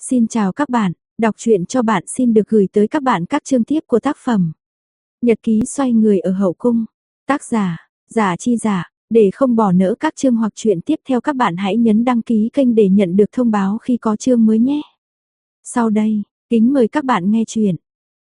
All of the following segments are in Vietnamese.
Xin chào các bạn, đọc truyện cho bạn xin được gửi tới các bạn các chương tiếp của tác phẩm Nhật ký xoay người ở hậu cung. Tác giả, Giả Chi Giả. Để không bỏ lỡ các chương hoặc truyện tiếp theo các bạn hãy nhấn đăng ký kênh để nhận được thông báo khi có chương mới nhé. Sau đây, kính mời các bạn nghe truyện.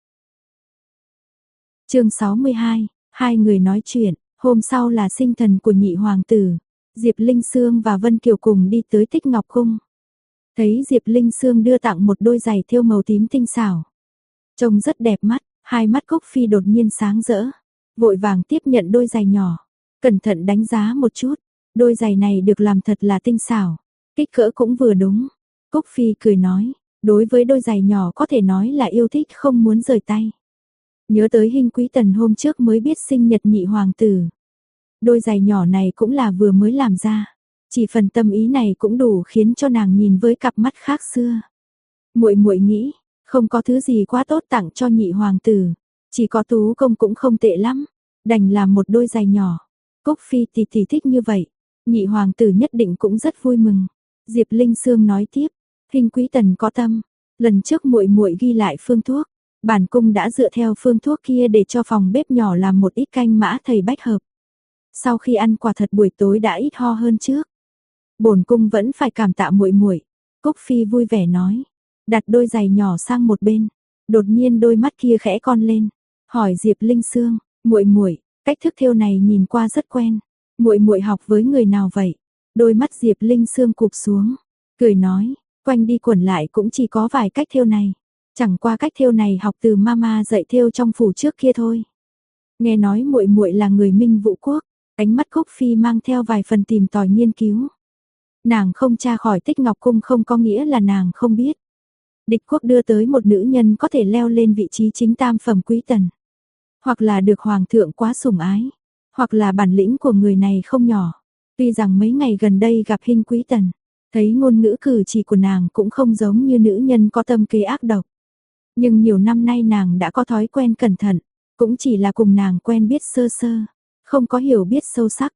Chương 62, hai người nói chuyện. Hôm sau là sinh thần của nhị hoàng tử. Diệp Linh Sương và Vân Kiều cùng đi tới Tích Ngọc Cung. Thấy Diệp Linh Sương đưa tặng một đôi giày thêu màu tím tinh xảo. Trông rất đẹp mắt, hai mắt Cúc Phi đột nhiên sáng rỡ. Vội vàng tiếp nhận đôi giày nhỏ. Cẩn thận đánh giá một chút. Đôi giày này được làm thật là tinh xảo. Kích cỡ cũng vừa đúng. Cúc Phi cười nói. Đối với đôi giày nhỏ có thể nói là yêu thích không muốn rời tay. Nhớ tới Hinh Quý Tần hôm trước mới biết sinh nhật nhị hoàng tử. Đôi giày nhỏ này cũng là vừa mới làm ra. Chỉ phần tâm ý này cũng đủ khiến cho nàng nhìn với cặp mắt khác xưa. Muội muội nghĩ, không có thứ gì quá tốt tặng cho nhị hoàng tử, chỉ có tú công cũng không tệ lắm, đành làm một đôi giày nhỏ. Cúc Phi tỷ tỷ thích như vậy, nhị hoàng tử nhất định cũng rất vui mừng. Diệp Linh Sương nói tiếp, Hinh Quý Tần có tâm, lần trước muội muội ghi lại phương thuốc, bản cung đã dựa theo phương thuốc kia để cho phòng bếp nhỏ làm một ít canh mã thầy bách hợp. Sau khi ăn quả thật buổi tối đã ít ho hơn trước. Bổn cung vẫn phải cảm tạ muội muội. Cúc Phi vui vẻ nói, đặt đôi giày nhỏ sang một bên. Đột nhiên đôi mắt kia khẽ cong lên, hỏi Diệp Linh Sương, muội muội, cách thức thêu này nhìn qua rất quen. Muội muội học với người nào vậy? Đôi mắt Diệp Linh Sương cụp xuống, cười nói, quanh đi quẩn lại cũng chỉ có vài cách thêu này. Chẳng qua cách thêu này học từ mama dạy thêu trong phủ trước kia thôi. Nghe nói muội muội là người Minh Vũ quốc, ánh mắt Cúc Phi mang theo vài phần tìm tòi nghiên cứu. Nàng không tra khỏi Tích Ngọc Cung không có nghĩa là nàng không biết. Địch quốc đưa tới một nữ nhân có thể leo lên vị trí chính tam phẩm quý tần. Hoặc là được hoàng thượng quá sủng ái. Hoặc là bản lĩnh của người này không nhỏ. Tuy rằng mấy ngày gần đây gặp Hinh Quý Tần. Thấy ngôn ngữ cử chỉ của nàng cũng không giống như nữ nhân có tâm kế ác độc. Nhưng nhiều năm nay nàng đã có thói quen cẩn thận. Cũng chỉ là cùng nàng quen biết sơ sơ. Không có hiểu biết sâu sắc.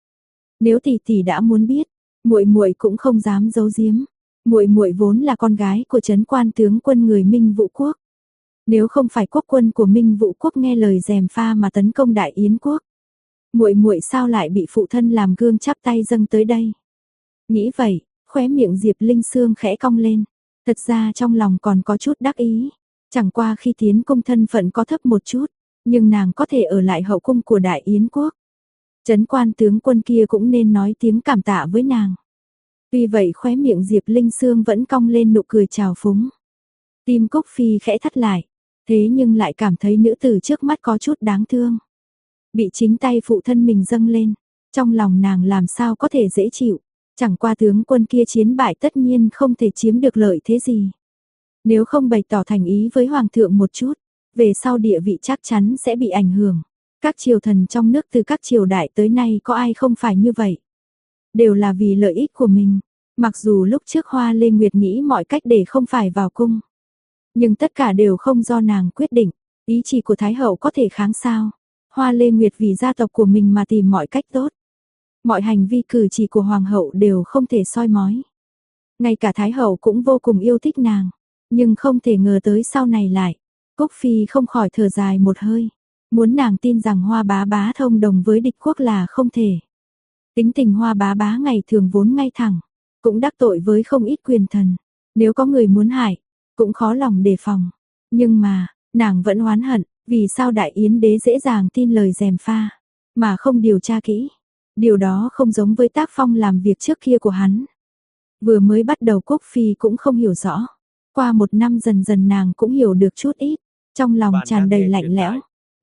Nếu tỷ tỷ đã muốn biết, muội muội cũng không dám giấu giếm. Muội muội vốn là con gái của trấn quan tướng quân người Minh Vũ quốc. Nếu không phải quốc quân của Minh Vũ quốc nghe lời gièm pha mà tấn công Đại Yến quốc, muội muội sao lại bị phụ thân làm gương chắp tay dâng tới đây? Nghĩ vậy, khóe miệng Diệp Linh Sương khẽ cong lên. Thật ra trong lòng còn có chút đắc ý. Chẳng qua khi tiến cung thân phận có thấp một chút, nhưng nàng có thể ở lại hậu cung của Đại Yến quốc. Trấn quan tướng quân kia cũng nên nói tiếng cảm tạ với nàng. Tuy vậy khóe miệng Diệp Linh Sương vẫn cong lên nụ cười trào phúng. Tim Cúc Phi khẽ thắt lại, thế nhưng lại cảm thấy nữ tử trước mắt có chút đáng thương. Bị chính tay phụ thân mình dâng lên, trong lòng nàng làm sao có thể dễ chịu. Chẳng qua tướng quân kia chiến bại tất nhiên không thể chiếm được lợi thế gì. Nếu không bày tỏ thành ý với hoàng thượng một chút, về sau địa vị chắc chắn sẽ bị ảnh hưởng. Các triều thần trong nước từ các triều đại tới nay có ai không phải như vậy. Đều là vì lợi ích của mình. Mặc dù lúc trước Hoa Lê Nguyệt nghĩ mọi cách để không phải vào cung. Nhưng tất cả đều không do nàng quyết định. Ý chỉ của Thái Hậu có thể kháng sao. Hoa Lê Nguyệt vì gia tộc của mình mà tìm mọi cách tốt. Mọi hành vi cử chỉ của Hoàng hậu đều không thể soi mói. Ngay cả Thái Hậu cũng vô cùng yêu thích nàng. Nhưng không thể ngờ tới sau này lại. Cúc Phi không khỏi thở dài một hơi. Muốn nàng tin rằng Hoa Bá Bá thông đồng với địch quốc là không thể. Tính tình Hoa Bá Bá ngày thường vốn ngay thẳng, cũng đắc tội với không ít quyền thần. Nếu có người muốn hại, cũng khó lòng đề phòng. Nhưng mà, nàng vẫn oán hận, vì sao Đại Yến đế dễ dàng tin lời gièm pha, mà không điều tra kỹ. Điều đó không giống với tác phong làm việc trước kia của hắn. Vừa mới bắt đầu Cúc Phi cũng không hiểu rõ. Qua một năm dần dần nàng cũng hiểu được chút ít, trong lòng tràn đầy lạnh lẽo.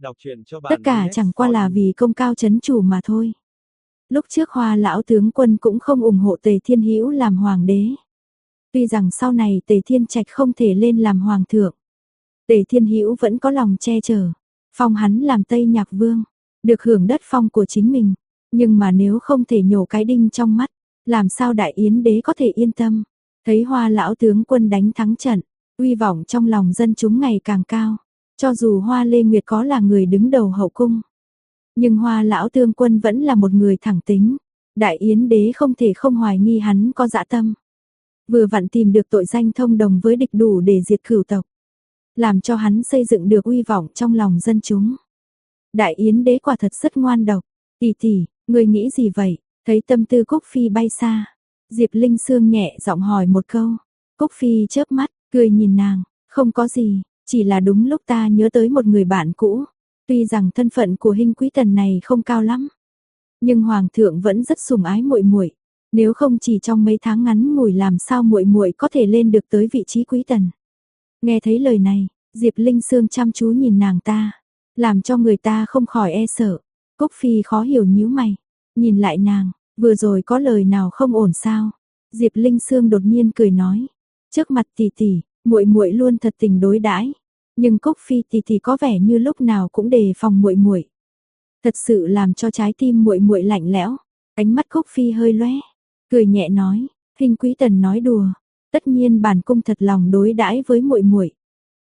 Tất cả chẳng qua là vì công cao trấn chủ mà thôi. Lúc trước Hoa lão tướng quân cũng không ủng hộ Tề Thiên Hữu làm hoàng đế. Tuy rằng sau này Tề Thiên Trạch không thể lên làm hoàng thượng, Tề Thiên Hữu vẫn có lòng che chở, phong hắn làm Tây Nhạc Vương, được hưởng đất phong của chính mình. Nhưng mà nếu không thể nhổ cái đinh trong mắt, làm sao Đại Yến đế có thể yên tâm? Thấy Hoa lão tướng quân đánh thắng trận, uy vọng trong lòng dân chúng ngày càng cao. Cho dù Hoa Lê Nguyệt có là người đứng đầu hậu cung, nhưng Hoa lão tướng quân vẫn là một người thẳng tính. Đại Yến đế không thể không hoài nghi hắn có dã tâm. vừa vặn tìm được tội danh thông đồng với địch đủ để diệt cửu tộc, làm cho hắn xây dựng được uy vọng trong lòng dân chúng. Đại Yến đế quả thật rất ngoan độc. Tỷ tỷ, ngươi nghĩ gì vậy? Thấy tâm tư Cúc Phi bay xa, Diệp Linh Sương nhẹ giọng hỏi một câu. Cúc Phi chớp mắt, cười nhìn nàng, không có gì, chỉ là đúng lúc ta nhớ tới một người bạn cũ. Tuy rằng thân phận của Hinh Quý Tần này không cao lắm, nhưng hoàng thượng vẫn rất sủng ái muội muội. Nếu không chỉ trong mấy tháng ngắn ngủi làm sao muội muội có thể lên được tới vị trí quý tần. Nghe thấy lời này, Diệp Linh Sương chăm chú nhìn nàng ta, làm cho người ta không khỏi e sợ. Cúc Phi khó hiểu nhíu mày, nhìn lại nàng, vừa rồi có lời nào không ổn sao? Diệp Linh Sương đột nhiên cười nói, trước mặt tỷ tỷ, muội muội luôn thật tình đối đãi, nhưng Cúc Phi tỷ tỷ có vẻ như lúc nào cũng đề phòng muội muội. Thật sự làm cho trái tim muội muội lạnh lẽo. Ánh mắt Cúc Phi hơi lóe, cười nhẹ nói, Hinh Quý Tần nói đùa, tất nhiên bản cung thật lòng đối đãi với muội muội.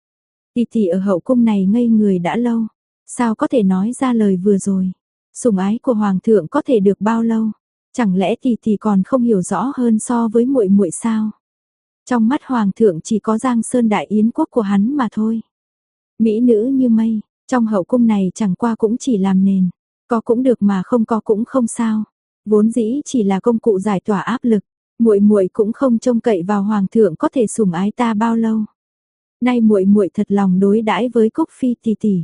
Tỷ tỷ ở hậu cung này ngây người đã lâu, sao có thể nói ra lời vừa rồi? Sủng ái của hoàng thượng có thể được bao lâu? Chẳng lẽ tỷ tỷ còn không hiểu rõ hơn so với muội muội sao? Trong mắt hoàng thượng chỉ có Giang Sơn Đại Yến quốc của hắn mà thôi. Mỹ nữ như mây, trong hậu cung này chẳng qua cũng chỉ làm nền, có cũng được mà không có cũng không sao. Vốn dĩ chỉ là công cụ giải tỏa áp lực, muội muội cũng không trông cậy vào hoàng thượng có thể sủng ái ta bao lâu. Nay muội muội thật lòng đối đãi với Cúc Phi tỷ tỷ,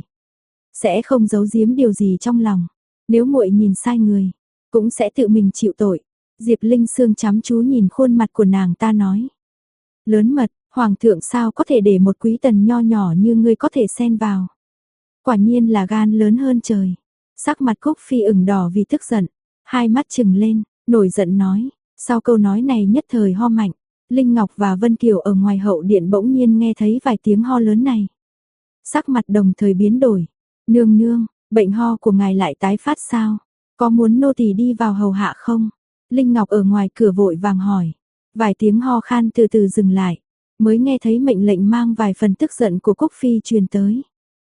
sẽ không giấu giếm điều gì trong lòng. Nếu muội nhìn sai người, cũng sẽ tự mình chịu tội. Diệp Linh Sương chăm chú nhìn khuôn mặt của nàng ta nói. Lớn mật, hoàng thượng sao có thể để một quý tần nho nhỏ như ngươi có thể xen vào. Quả nhiên là gan lớn hơn trời. Sắc mặt Cúc Phi ửng đỏ vì tức giận, hai mắt trừng lên, nổi giận nói. Sau câu nói này nhất thời ho mạnh, Linh Ngọc và Vân Kiều ở ngoài hậu điện bỗng nhiên nghe thấy vài tiếng ho lớn này. Sắc mặt đồng thời biến đổi. Nương nương, bệnh ho của ngài lại tái phát sao? Có muốn nô tỳ đi vào hầu hạ không? Linh Ngọc ở ngoài cửa vội vàng hỏi. Vài tiếng ho khan từ từ dừng lại, mới nghe thấy mệnh lệnh mang vài phần tức giận của Cúc Phi truyền tới.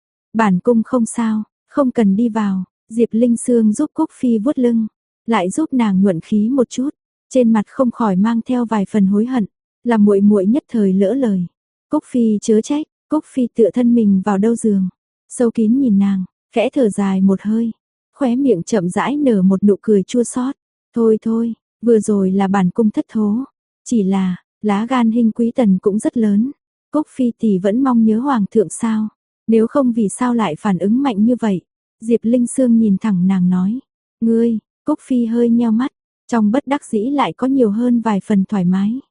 Bản cung không sao, không cần đi vào. Diệp Linh Sương giúp Cúc Phi vuốt lưng, lại giúp nàng nhuận khí một chút, trên mặt không khỏi mang theo vài phần hối hận, là muội muội nhất thời lỡ lời. Cúc Phi chớ trách. Cúc Phi tựa thân mình vào đầu giường, sâu kín nhìn nàng, khẽ thở dài một hơi, khóe miệng chậm rãi nở một nụ cười chua xót. Thôi thôi, vừa rồi là bản cung thất thố, chỉ là lá gan Hinh Quý Tần cũng rất lớn. Cúc Phi tỷ vẫn mong nhớ hoàng thượng sao? Nếu không vì sao lại phản ứng mạnh như vậy? Diệp Linh Sương nhìn thẳng nàng nói. Ngươi, Cúc Phi hơi nheo mắt, trong bất đắc dĩ lại có nhiều hơn vài phần thoải mái.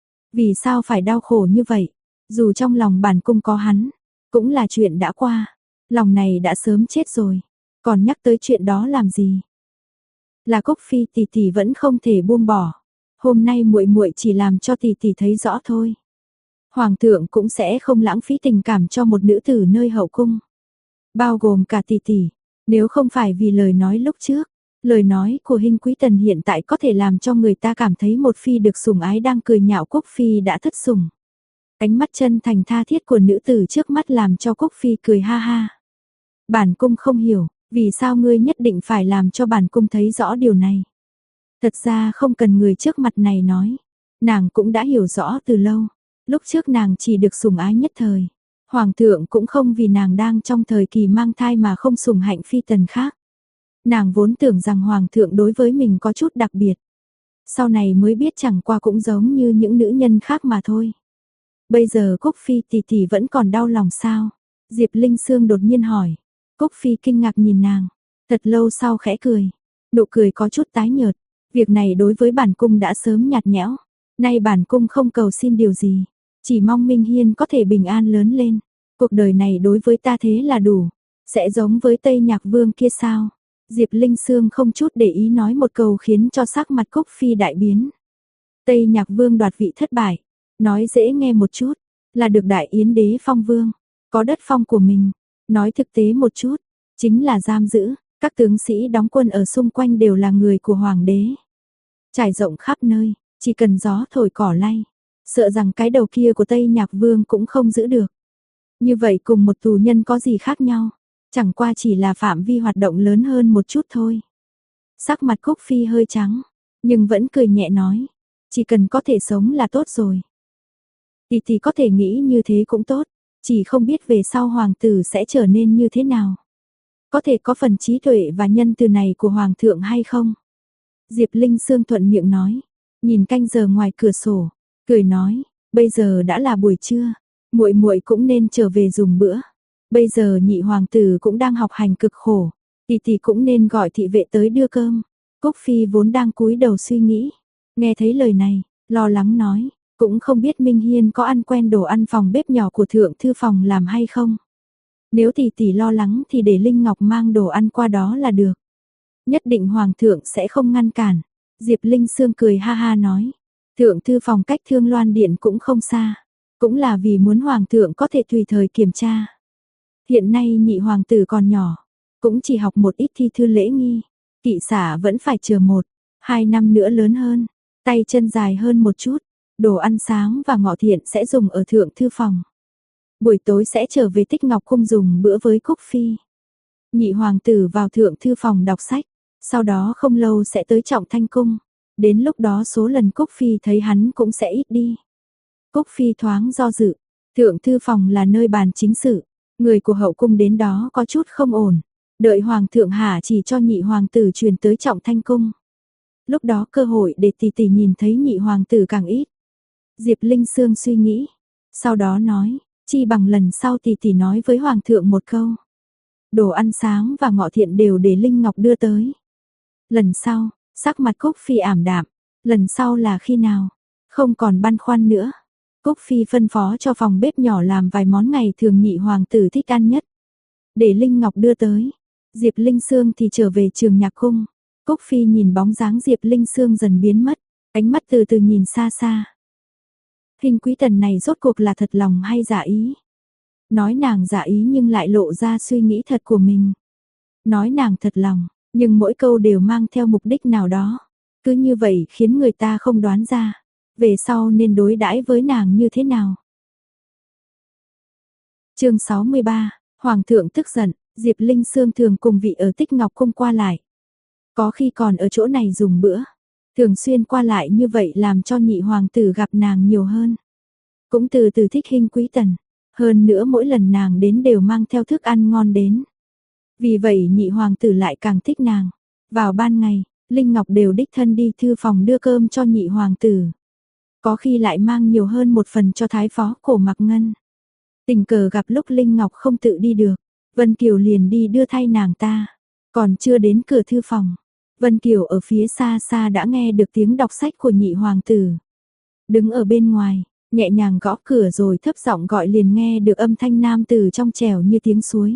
Vì sao phải đau khổ như vậy? Dù trong lòng bản cung có hắn, cũng là chuyện đã qua. Lòng này đã sớm chết rồi, còn nhắc tới chuyện đó làm gì? Là Cúc Phi tỷ tỷ vẫn không thể buông bỏ. Hôm nay muội muội chỉ làm cho tỷ tỷ thấy rõ thôi. Hoàng thượng cũng sẽ không lãng phí tình cảm cho một nữ tử nơi hậu cung, bao gồm cả tỷ tỷ. Nếu không phải vì lời nói lúc trước, lời nói của Hinh Quý Tần hiện tại có thể làm cho người ta cảm thấy một phi được sủng ái đang cười nhạo Cúc Phi đã thất sủng. Ánh mắt chân thành tha thiết của nữ tử trước mắt làm cho Cúc Phi cười ha ha. Bản cung không hiểu, vì sao ngươi nhất định phải làm cho bản cung thấy rõ điều này. Thật ra không cần người trước mặt này nói, nàng cũng đã hiểu rõ từ lâu. Lúc trước nàng chỉ được sủng ái nhất thời, hoàng thượng cũng không vì nàng đang trong thời kỳ mang thai mà không sủng hạnh phi tần khác. Nàng vốn tưởng rằng hoàng thượng đối với mình có chút đặc biệt, sau này mới biết chẳng qua cũng giống như những nữ nhân khác mà thôi. Bây giờ Cúc Phi tỷ tỷ vẫn còn đau lòng sao? Diệp Linh Sương đột nhiên hỏi. Cúc Phi kinh ngạc nhìn nàng, thật lâu sau khẽ cười, nụ cười có chút tái nhợt. Việc này đối với bản cung đã sớm nhạt nhẽo, nay bản cung không cầu xin điều gì, chỉ mong Minh Hiên có thể bình an lớn lên. Cuộc đời này đối với ta thế là đủ, sẽ giống với Tây Nhạc Vương kia sao? Diệp Linh Sương không chút để ý nói một câu khiến cho sắc mặt Cúc Phi đại biến. Tây Nhạc Vương đoạt vị thất bại, nói dễ nghe một chút, là được Đại Yến đế phong vương, có đất phong của mình. Nói thực tế một chút, chính là giam giữ, các tướng sĩ đóng quân ở xung quanh đều là người của hoàng đế. Trải rộng khắp nơi, chỉ cần gió thổi cỏ lay, sợ rằng cái đầu kia của Tây Nhạc Vương cũng không giữ được. Như vậy cùng một tù nhân có gì khác nhau, chẳng qua chỉ là phạm vi hoạt động lớn hơn một chút thôi. Sắc mặt Cúc Phi hơi trắng, nhưng vẫn cười nhẹ nói, chỉ cần có thể sống là tốt rồi. Tỷ có thể nghĩ như thế cũng tốt, chỉ không biết về sau hoàng tử sẽ trở nên như thế nào. Có thể có phần trí tuệ và nhân từ này của hoàng thượng hay không? Diệp Linh Sương thuận miệng nói, nhìn canh giờ ngoài cửa sổ, cười nói, bây giờ đã là buổi trưa, muội muội cũng nên trở về dùng bữa. Bây giờ nhị hoàng tử cũng đang học hành cực khổ, tỷ cũng nên gọi thị vệ tới đưa cơm. Cúc Phi vốn đang cúi đầu suy nghĩ, nghe thấy lời này, lo lắng nói, cũng không biết Minh Hiên có ăn quen đồ ăn phòng bếp nhỏ của thượng thư phòng làm hay không. Nếu tỷ lo lắng thì để Linh Ngọc mang đồ ăn qua đó là được. Nhất định hoàng thượng sẽ không ngăn cản. Diệp Linh Sương cười ha ha nói, thượng thư phòng cách Thương Loan Điện cũng không xa, cũng là vì muốn hoàng thượng có thể tùy thời kiểm tra. Hiện nay nhị hoàng tử còn nhỏ, cũng chỉ học một ít thi thư lễ nghi, kỵ xả vẫn phải chờ 1-2 năm nữa lớn hơn, tay chân dài hơn một chút, đồ ăn sáng và ngọ thiện sẽ dùng ở thượng thư phòng. Buổi tối sẽ trở về Tích Ngọc Cung dùng bữa với Cúc Phi. Nhị hoàng tử vào thượng thư phòng đọc sách, sau đó không lâu sẽ tới Trọng Thanh Cung. Đến lúc đó số lần Cúc Phi thấy hắn cũng sẽ ít đi. Cúc Phi thoáng do dự, thượng thư phòng là nơi bàn chính sự, người của hậu cung đến đó có chút không ổn. Đợi hoàng thượng hạ chỉ cho nhị hoàng tử truyền tới Trọng Thanh Cung. Lúc đó cơ hội để tỷ nhìn thấy nhị hoàng tử càng ít. Diệp Linh Sương suy nghĩ, sau đó nói, chi bằng lần sau tỷ nói với hoàng thượng một câu. Đồ ăn sáng và ngọ thiện đều để Linh Ngọc đưa tới. Lần sau, sắc mặt Cúc Phi ảm đạm, lần sau là khi nào? Không còn băn khoăn nữa. Cúc Phi phân phó cho phòng bếp nhỏ làm vài món ngày thường nhị hoàng tử thích ăn nhất. Để Linh Ngọc đưa tới. Diệp Linh Sương thì trở về Trường Nhạc Cung. Cúc Phi nhìn bóng dáng Diệp Linh Sương dần biến mất, ánh mắt từ từ nhìn xa xa. Hình Quý Tần này rốt cuộc là thật lòng hay giả ý? Nói nàng giả ý nhưng lại lộ ra suy nghĩ thật của mình. Nói nàng thật lòng, nhưng mỗi câu đều mang theo mục đích nào đó. Cứ như vậy khiến người ta không đoán ra, về sau nên đối đãi với nàng như thế nào. Chương 63, Hoàng thượng tức giận, Diệp Linh Sương thường cùng vị ở Tích Ngọc Cung qua lại. Có khi còn ở chỗ này dùng bữa, thường xuyên qua lại như vậy làm cho nhị hoàng tử gặp nàng nhiều hơn. Cũng từ từ thích Hình Quý Tần, hơn nữa mỗi lần nàng đến đều mang theo thức ăn ngon đến. Vì vậy nhị hoàng tử lại càng thích nàng. Vào ban ngày, Linh Ngọc đều đích thân đi thư phòng đưa cơm cho nhị hoàng tử. Có khi lại mang nhiều hơn một phần cho thái phó Cổ Mặc Ngân. Tình cờ gặp lúc Linh Ngọc không tự đi được, Vân Kiều liền đi đưa thay nàng ta. Còn chưa đến cửa thư phòng, Vân Kiều ở phía xa xa đã nghe được tiếng đọc sách của nhị hoàng tử. Đứng ở bên ngoài, nhẹ nhàng gõ cửa rồi thấp giọng gọi liền nghe được âm thanh nam tử trong trẻo như tiếng suối.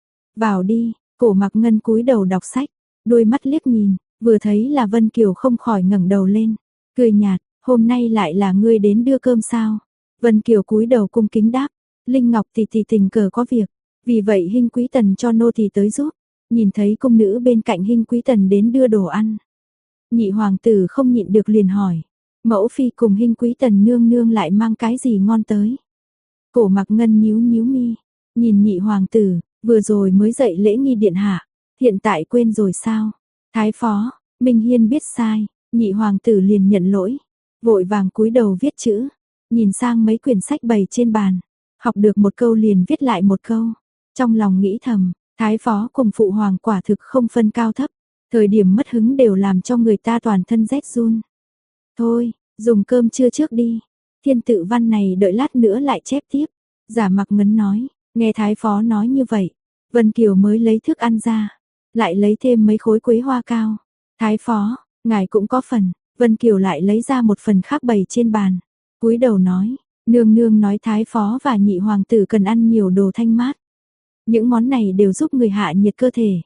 Vào đi, Cổ Mặc Ngân cúi đầu đọc sách, đôi mắt liếc nhìn, vừa thấy là Vân Kiều không khỏi ngẩng đầu lên, cười nhạt, hôm nay lại là ngươi đến đưa cơm sao? Vân Kiều cúi đầu cung kính đáp, Linh Ngọc tỷ tình cờ có việc, vì vậy Hình Quý Tần cho nô tỳ tới giúp. Nhìn thấy cung nữ bên cạnh Hình Quý Tần đến đưa đồ ăn, nhị hoàng tử không nhịn được liền hỏi, mẫu phi cùng Hình Quý Tần nương nương lại mang cái gì ngon tới? Cổ Mặc Ngân nhíu nhíu mi, nhìn nhị hoàng tử, vừa rồi mới dạy lễ nghi điện hạ, hiện tại quên rồi sao? Thái phó, Minh Hiên biết sai, nhị hoàng tử liền nhận lỗi, vội vàng cúi đầu viết chữ, nhìn sang mấy quyển sách bày trên bàn, học được một câu liền viết lại một câu, trong lòng nghĩ thầm, thái phó cùng phụ hoàng quả thực không phân cao thấp, thời điểm mất hứng đều làm cho người ta toàn thân rét run. Thôi, dùng cơm trưa trước đi, thiên tự văn này đợi lát nữa lại chép tiếp. Giả Mặc Ngân nói, nghe thái phó nói như vậy, Vân Kiều mới lấy thức ăn ra, lại lấy thêm mấy khối quế hoa cao. Thái phó, ngài cũng có phần. Vân Kiều lại lấy ra một phần khác bày trên bàn, cúi đầu nói, nương nương nói thái phó và nhị hoàng tử cần ăn nhiều đồ thanh mát. Những món này đều giúp người hạ nhiệt cơ thể.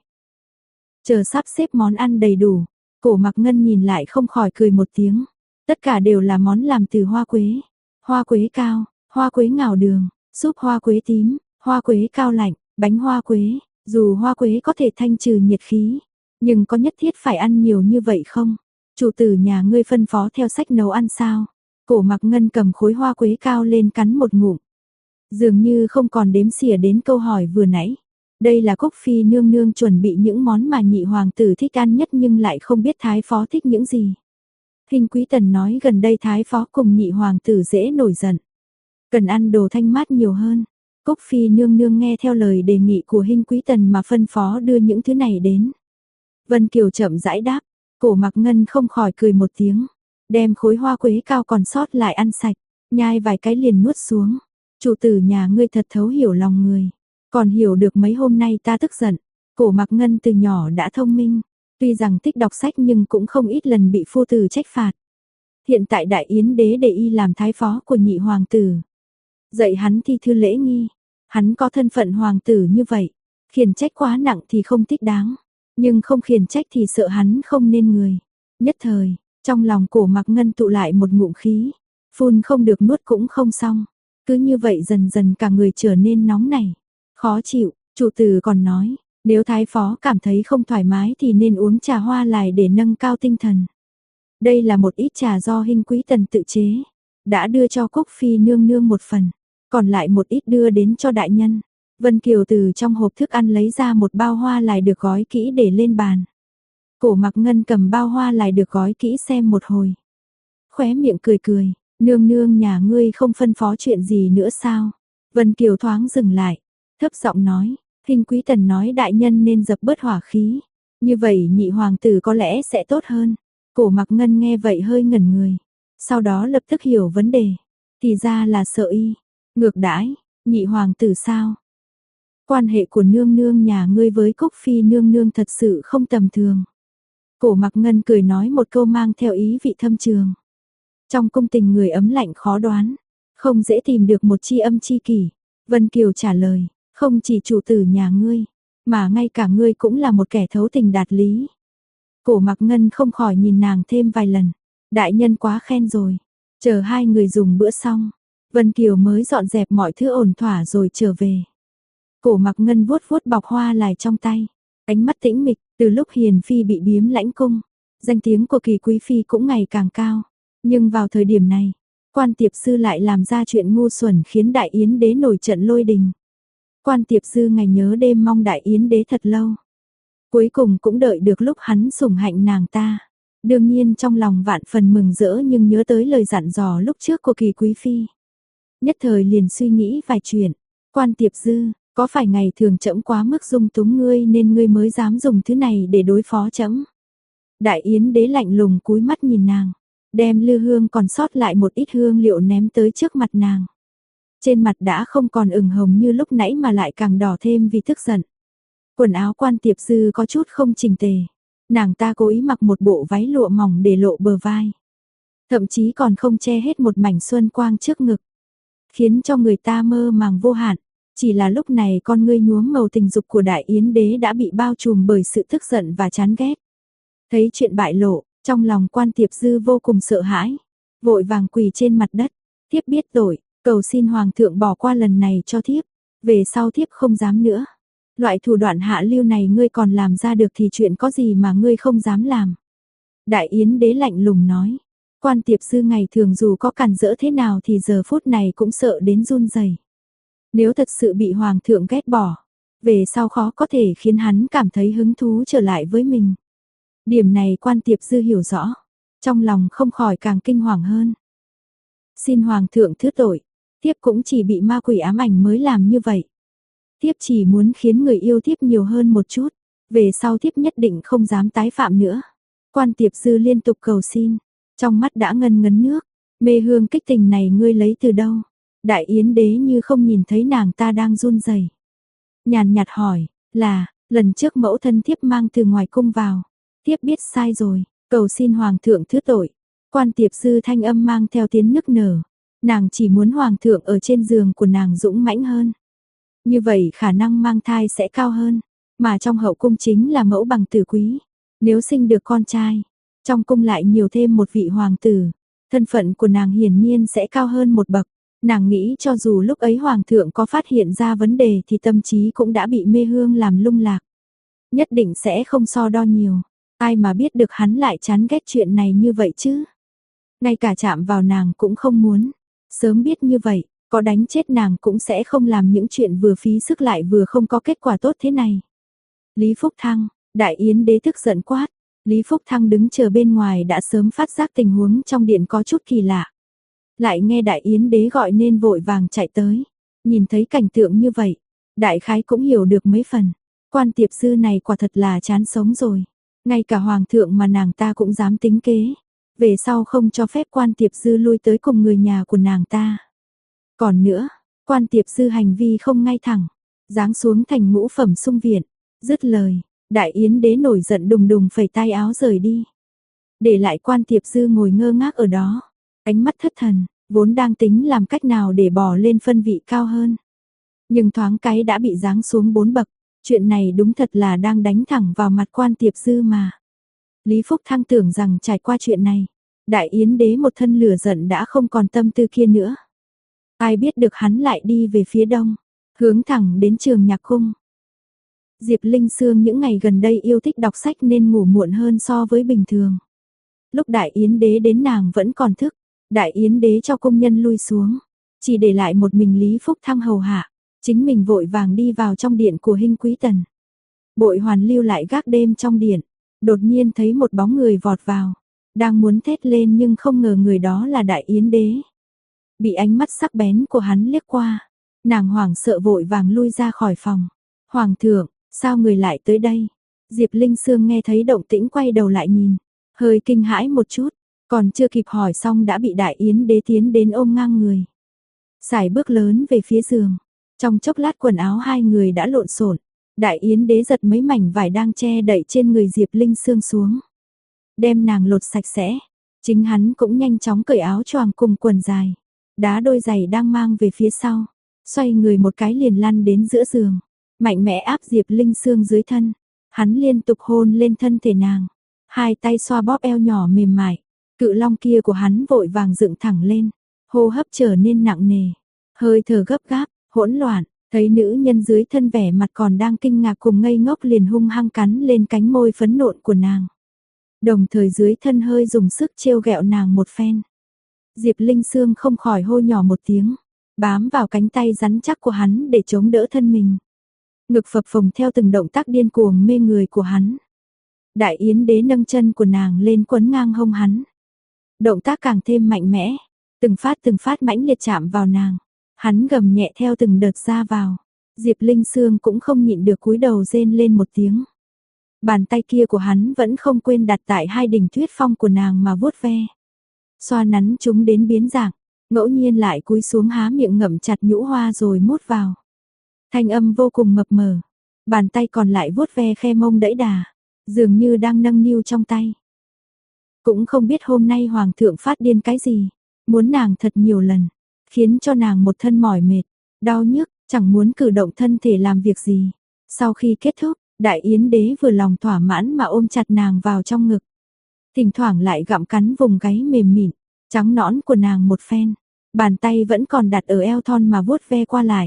Chờ sắp xếp món ăn đầy đủ, Cổ Mặc Ngân nhìn lại không khỏi cười một tiếng. Tất cả đều là món làm từ hoa quế cao, hoa quế ngào đường, súp hoa quế tím, hoa quế cao lạnh, bánh hoa quế. Dù hoa quế có thể thanh trừ nhiệt khí, nhưng có nhất thiết phải ăn nhiều như vậy không? Chủ tử nhà ngươi phân phó theo sách nấu ăn sao? Cổ Mặc Ngân cầm khối hoa quế cao lên cắn một ngụm. Dường như không còn đếm xỉa đến câu hỏi vừa nãy. Đây là Cúc Phi nương nương chuẩn bị những món mà nhị hoàng tử thích ăn nhất nhưng lại không biết thái phó thích những gì. Hình Quý Tần nói gần đây thái phó cùng nhị hoàng tử dễ nổi giận. Cần ăn đồ thanh mát nhiều hơn. Cúc Phi nương nương nghe theo lời đề nghị của Hình Quý Tần mà phân phó đưa những thứ này đến. Vân Kiều chậm rãi đáp, Cổ Mặc Ngân không khỏi cười một tiếng, đem khối hoa quế cao còn sót lại ăn sạch, nhai vài cái liền nuốt xuống. Chủ tử nhà ngươi thật thấu hiểu lòng người, còn hiểu được mấy hôm nay ta tức giận. Cổ Mặc Ngân từ nhỏ đã thông minh, tuy rằng thích đọc sách nhưng cũng không ít lần bị phu tử trách phạt. Hiện tại Đại Yến đế để y làm thái phó của nhị hoàng tử, dạy hắn thi thư lễ nghi, hắn có thân phận hoàng tử như vậy, khiển trách quá nặng thì không thích đáng, nhưng không khiển trách thì sợ hắn không nên người. Nhất thời, trong lòng Cổ Mặc Ngân tụ lại một ngụm khí, phun không được nuốt cũng không xong, cứ như vậy dần dần cả người trở nên nóng nảy, khó chịu. Chủ tử còn nói, nếu thái phó cảm thấy không thoải mái thì nên uống trà hoa lài để nâng cao tinh thần. Đây là một ít trà do Hình Quý Tần tự chế, đã đưa cho Cúc Phi nương nương một phần, còn lại một ít đưa đến cho đại nhân. Vân Kiều từ trong hộp thức ăn lấy ra một bao hoa lài được gói kỹ để lên bàn. Cổ Mặc Ngân cầm bao hoa lài được gói kỹ xem một hồi, khóe miệng cười cười, nương nương nhà ngươi không phân phó chuyện gì nữa sao? Vân Kiều thoáng dừng lại, thấp giọng nói, Hình Quý Tần nói đại nhân nên dập bớt hỏa khí, như vậy nhị hoàng tử có lẽ sẽ tốt hơn. Cổ Mặc Ngân nghe vậy hơi ngẩn người, sau đó lập tức hiểu vấn đề, thì ra là sợ y, ngược đãi, nhị hoàng tử sao? Quan hệ của nương nương nhà ngươi với Cúc Phi nương nương thật sự không tầm thường. Cổ Mặc Ngân cười nói một câu mang theo ý vị thâm trường. Trong cung tình người ấm lạnh khó đoán, không dễ tìm được một tri âm tri kỷ. Vân Kiều trả lời, không chỉ chủ tử nhà ngươi, mà ngay cả ngươi cũng là một kẻ thấu tình đạt lý. Cổ Mặc Ngân không khỏi nhìn nàng thêm vài lần. Đại nhân quá khen rồi. Chờ hai người dùng bữa xong, Vân Kiều mới dọn dẹp mọi thứ ổn thỏa rồi trở về. Cổ Mặc Ngân vuốt vuốt bọc hoa lài trong tay, ánh mắt tĩnh mịch. Từ lúc Hiền Phi bị biếm lãnh cung, danh tiếng của Kỳ Quý Phi cũng ngày càng cao. Nhưng vào thời điểm này, Quan Tiệp Dư lại làm ra chuyện ngu xuẩn khiến Đại Yến đế nổi trận lôi đình. Quan Tiệp Dư ngày nhớ đêm mong Đại Yến đế thật lâu. Cuối cùng cũng đợi được lúc hắn sủng hạnh nàng ta. Đương nhiên trong lòng vạn phần mừng rỡ nhưng nhớ tới lời dặn dò lúc trước của Kỳ Quý Phi. Nhất thời liền suy nghĩ vài chuyện. Quan Tiệp Dư, có phải ngày thường trẫm quá mức dung túng ngươi nên ngươi mới dám dùng thứ này để đối phó trẫm? Đại Yến đế lạnh lùng cúi mắt nhìn nàng, đem lư hương còn sót lại một ít hương liệu ném tới trước mặt nàng. Trên mặt đã không còn ửng hồng như lúc nãy mà lại càng đỏ thêm vì tức giận. Quần áo Quan Tiệp Dư có chút không chỉnh tề. Nàng ta cố ý mặc một bộ váy lụa mỏng để lộ bờ vai. Thậm chí còn không che hết một mảnh xuân quang trước ngực. Khiến cho người ta mơ màng vô hạn. Chỉ là lúc này con ngươi nhuốm màu tình dục của Đại Yến đế đã bị bao trùm bởi sự tức giận và chán ghét. Thấy chuyện bại lộ, trong lòng Quan Tiệp Dư vô cùng sợ hãi. Vội vàng quỳ trên mặt đất. Thiếp biết tội, cầu xin Hoàng thượng bỏ qua lần này cho thiếp. Về sau thiếp không dám nữa. Loại thủ đoạn hạ lưu này ngươi còn làm ra được thì chuyện có gì mà ngươi không dám làm. Đại Yến đế lạnh lùng nói. Quan Tiệp Dư ngày thường dù có cản rỡ thế nào thì giờ phút này cũng sợ đến run rẩy. Nếu thật sự bị Hoàng thượng ghét bỏ, về sau khó có thể khiến hắn cảm thấy hứng thú trở lại với mình. Điểm này Quan Tiệp Dư hiểu rõ, trong lòng không khỏi càng kinh hoàng hơn. Xin Hoàng thượng thứ tội, thiếp cũng chỉ bị ma quỷ ám ảnh mới làm như vậy. Thiếp chỉ muốn khiến người yêu thiếp nhiều hơn một chút, về sau thiếp nhất định không dám tái phạm nữa. Quan Tiệp Dư liên tục cầu xin, trong mắt đã ngân ngấn nước, mê hương kích tình này ngươi lấy từ đâu? Đại Yến đế như không nhìn thấy nàng ta đang run rẩy, nhàn nhạt hỏi, là, lần trước mẫu thân thiếp mang từ ngoài cung vào, thiếp biết sai rồi, cầu xin Hoàng thượng thứ tội. Quan Tiệp Dư thanh âm mang theo tiếng nức nở, nàng chỉ muốn Hoàng thượng ở trên giường của nàng dũng mãnh hơn. Như vậy khả năng mang thai sẽ cao hơn, mà trong hậu cung chính là mẫu bằng tử quý. Nếu sinh được con trai, trong cung lại nhiều thêm một vị hoàng tử, thân phận của nàng hiển nhiên sẽ cao hơn một bậc. Nàng nghĩ cho dù lúc ấy Hoàng thượng có phát hiện ra vấn đề thì tâm trí cũng đã bị mê hương làm lung lạc. Nhất định sẽ không so đo nhiều. Ai mà biết được hắn lại chán ghét chuyện này như vậy chứ. Ngay cả chạm vào nàng cũng không muốn. Sớm biết như vậy, có đánh chết nàng cũng sẽ không làm những chuyện vừa phí sức lại vừa không có kết quả tốt thế này. Lý Phúc Thăng, Đại Yến đế tức giận quát. Lý Phúc Thăng đứng chờ bên ngoài đã sớm phát giác tình huống trong điện có chút kỳ lạ. Lại nghe Đại Yến đế gọi nên vội vàng chạy tới. Nhìn thấy cảnh tượng như vậy, đại khái cũng hiểu được mấy phần. Quan Tiệp Dư này quả thật là chán sống rồi. Ngay cả hoàng thượng mà nàng ta cũng dám tính kế. Về sau không cho phép Quan Tiệp Dư lui tới cùng người nhà của nàng ta. Còn nữa, Quan Tiệp Dư hành vi không ngay thẳng, giáng xuống thành ngũ phẩm xung viện. Dứt lời, Đại Yến đế nổi giận đùng đùng phẩy tay áo rời đi. Để lại Quan Tiệp Dư ngồi ngơ ngác ở đó, ánh mắt thất thần, vốn đang tính làm cách nào để bò lên phân vị cao hơn. Nhưng thoáng cái đã bị giáng xuống 4 bậc, chuyện này đúng thật là đang đánh thẳng vào mặt Quan Tiệp Dư mà. Lý Phúc Thăng tưởng rằng trải qua chuyện này, Đại Yến đế một thân lửa giận đã không còn tâm tư kia nữa. Ai biết được hắn lại đi về phía đông, hướng thẳng đến Trường Nhạc Cung. Diệp Linh Sương những ngày gần đây yêu thích đọc sách nên ngủ muộn hơn so với bình thường. Lúc Đại Yến đế đến nàng vẫn còn thức, Đại Yến đế cho công nhân lui xuống, chỉ để lại một mình Lý Phúc Thăng hầu hạ, chính mình vội vàng đi vào trong điện của Hinh Quý Tần. Bội Hoàn lưu lại gác đêm trong điện, đột nhiên thấy một bóng người vọt vào, đang muốn thét lên nhưng không ngờ người đó là Đại Yến đế. Bị ánh mắt sắc bén của hắn liếc qua, nàng hoảng sợ vội vàng lui ra khỏi phòng. Hoàng thượng, sao người lại tới đây? Diệp Linh Sương nghe thấy động tĩnh quay đầu lại nhìn, hơi kinh hãi một chút, còn chưa kịp hỏi xong đã bị Đại Yến đế tiến đến ôm ngang người. Sải bước lớn về phía giường, trong chốc lát quần áo hai người đã lộn xộn. Đại Yến đế giật mấy mảnh vải đang che đậy trên người Diệp Linh Sương xuống, đem nàng lột sạch sẽ. Chính hắn cũng nhanh chóng cởi áo choàng cùng quần dài, đá đôi giày đang mang về phía sau, xoay người một cái liền lăn đến giữa giường, mạnh mẽ áp Diệp Linh Sương dưới thân. Hắn liên tục hôn lên thân thể nàng, hai tay xoa bóp eo nhỏ mềm mại. Cự long kia của hắn vội vàng dựng thẳng lên, hô hấp trở nên nặng nề, hơi thở gấp gáp, hỗn loạn. Thấy nữ nhân dưới thân vẻ mặt còn đang kinh ngạc cùng ngây ngốc liền hung hăng cắn lên cánh môi phấn nộn của nàng. Đồng thời dưới thân hơi dùng sức trêu ghẹo nàng một phen. Diệp Linh Sương không khỏi hô nhỏ một tiếng, bám vào cánh tay rắn chắc của hắn để chống đỡ thân mình. Ngực phập phồng theo từng động tác điên cuồng mê người của hắn. Đại Yến đế nâng chân của nàng lên quấn ngang hông hắn. Động tác càng thêm mạnh mẽ, từng phát mãnh liệt chạm vào nàng. Hắn gầm nhẹ theo từng đợt ra vào. Diệp Linh Sương cũng không nhịn được cúi đầu rên lên một tiếng. Bàn tay kia của hắn vẫn không quên đặt tại hai đỉnh tuyết phong của nàng mà vuốt ve. Xoa nắn chúng đến biến dạng, ngẫu nhiên lại cúi xuống há miệng ngậm chặt nhũ hoa rồi mút vào. Thanh âm vô cùng mập mờ. Bàn tay còn lại vuốt ve khe mông đẫy đà, dường như đang nâng niu trong tay. Cũng không biết hôm nay hoàng thượng phát điên cái gì, muốn nàng thật nhiều lần, khiến cho nàng một thân mỏi mệt, đau nhức, chẳng muốn cử động thân thể làm việc gì. Sau khi kết thúc, Đại Yến đế vừa lòng thỏa mãn mà ôm chặt nàng vào trong ngực. Thỉnh thoảng lại gặm cắn vùng gáy mềm mịn, trắng nõn của nàng một phen, bàn tay vẫn còn đặt ở eo thon mà vuốt ve qua lại.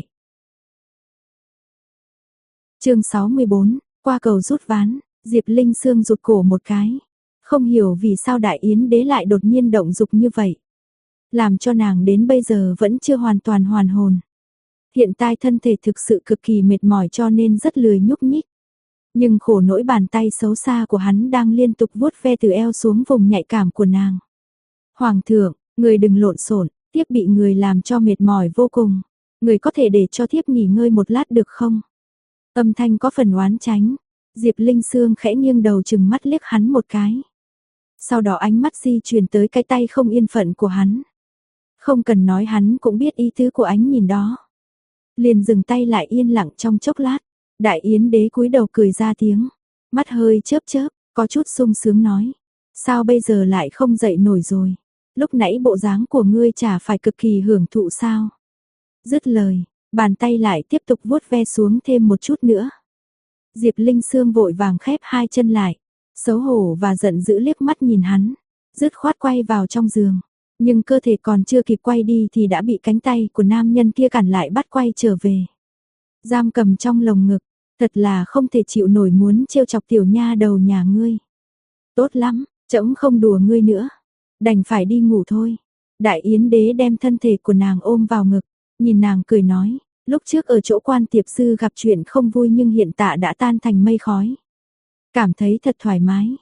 Chương 64, qua cầu rút ván, Diệp Linh Sương rụt cổ một cái, không hiểu vì sao Đại Yến đế lại đột nhiên động dục như vậy, làm cho nàng đến bây giờ vẫn chưa hoàn toàn hoàn hồn. Hiện tại thân thể thực sự cực kỳ mệt mỏi cho nên rất lười nhúc nhích. Nhưng khổ nỗi bàn tay xấu xa của hắn đang liên tục vuốt ve từ eo xuống vùng nhạy cảm của nàng. Hoàng thượng, người đừng lộn xộn, tiếp bị người làm cho mệt mỏi vô cùng. Người có thể để cho thiếp nghỉ ngơi một lát được không? Âm thanh có phần oán tránh. Diệp Linh Sương khẽ nghiêng đầu chừng mắt liếc hắn một cái. Sau đó ánh mắt di chuyển tới cái tay không yên phận của hắn. Không cần nói hắn cũng biết ý tứ của ánh nhìn đó. Liền dừng tay lại yên lặng trong chốc lát. Đại Yến đế cúi đầu cười ra tiếng, mắt hơi chớp chớp, có chút sung sướng nói: sao bây giờ lại không dậy nổi rồi? Lúc nãy bộ dáng của ngươi chả phải cực kỳ hưởng thụ sao? Dứt lời, bàn tay lại tiếp tục vuốt ve xuống thêm một chút nữa. Diệp Linh Sương vội vàng khép hai chân lại, xấu hổ và giận dữ liếc mắt nhìn hắn, dứt khoát quay vào trong giường. Nhưng cơ thể còn chưa kịp quay đi thì đã bị cánh tay của nam nhân kia cản lại bắt quay trở về. Giam cầm trong lồng ngực, thật là không thể chịu nổi, muốn trêu chọc tiểu nha đầu nhà ngươi. Tốt lắm, trẫm không đùa ngươi nữa, đành phải đi ngủ thôi. Đại Yến đế đem thân thể của nàng ôm vào ngực, nhìn nàng cười nói, lúc trước ở chỗ Quan Tiệp Sư gặp chuyện không vui nhưng hiện tại đã tan thành mây khói. Cảm thấy thật thoải mái.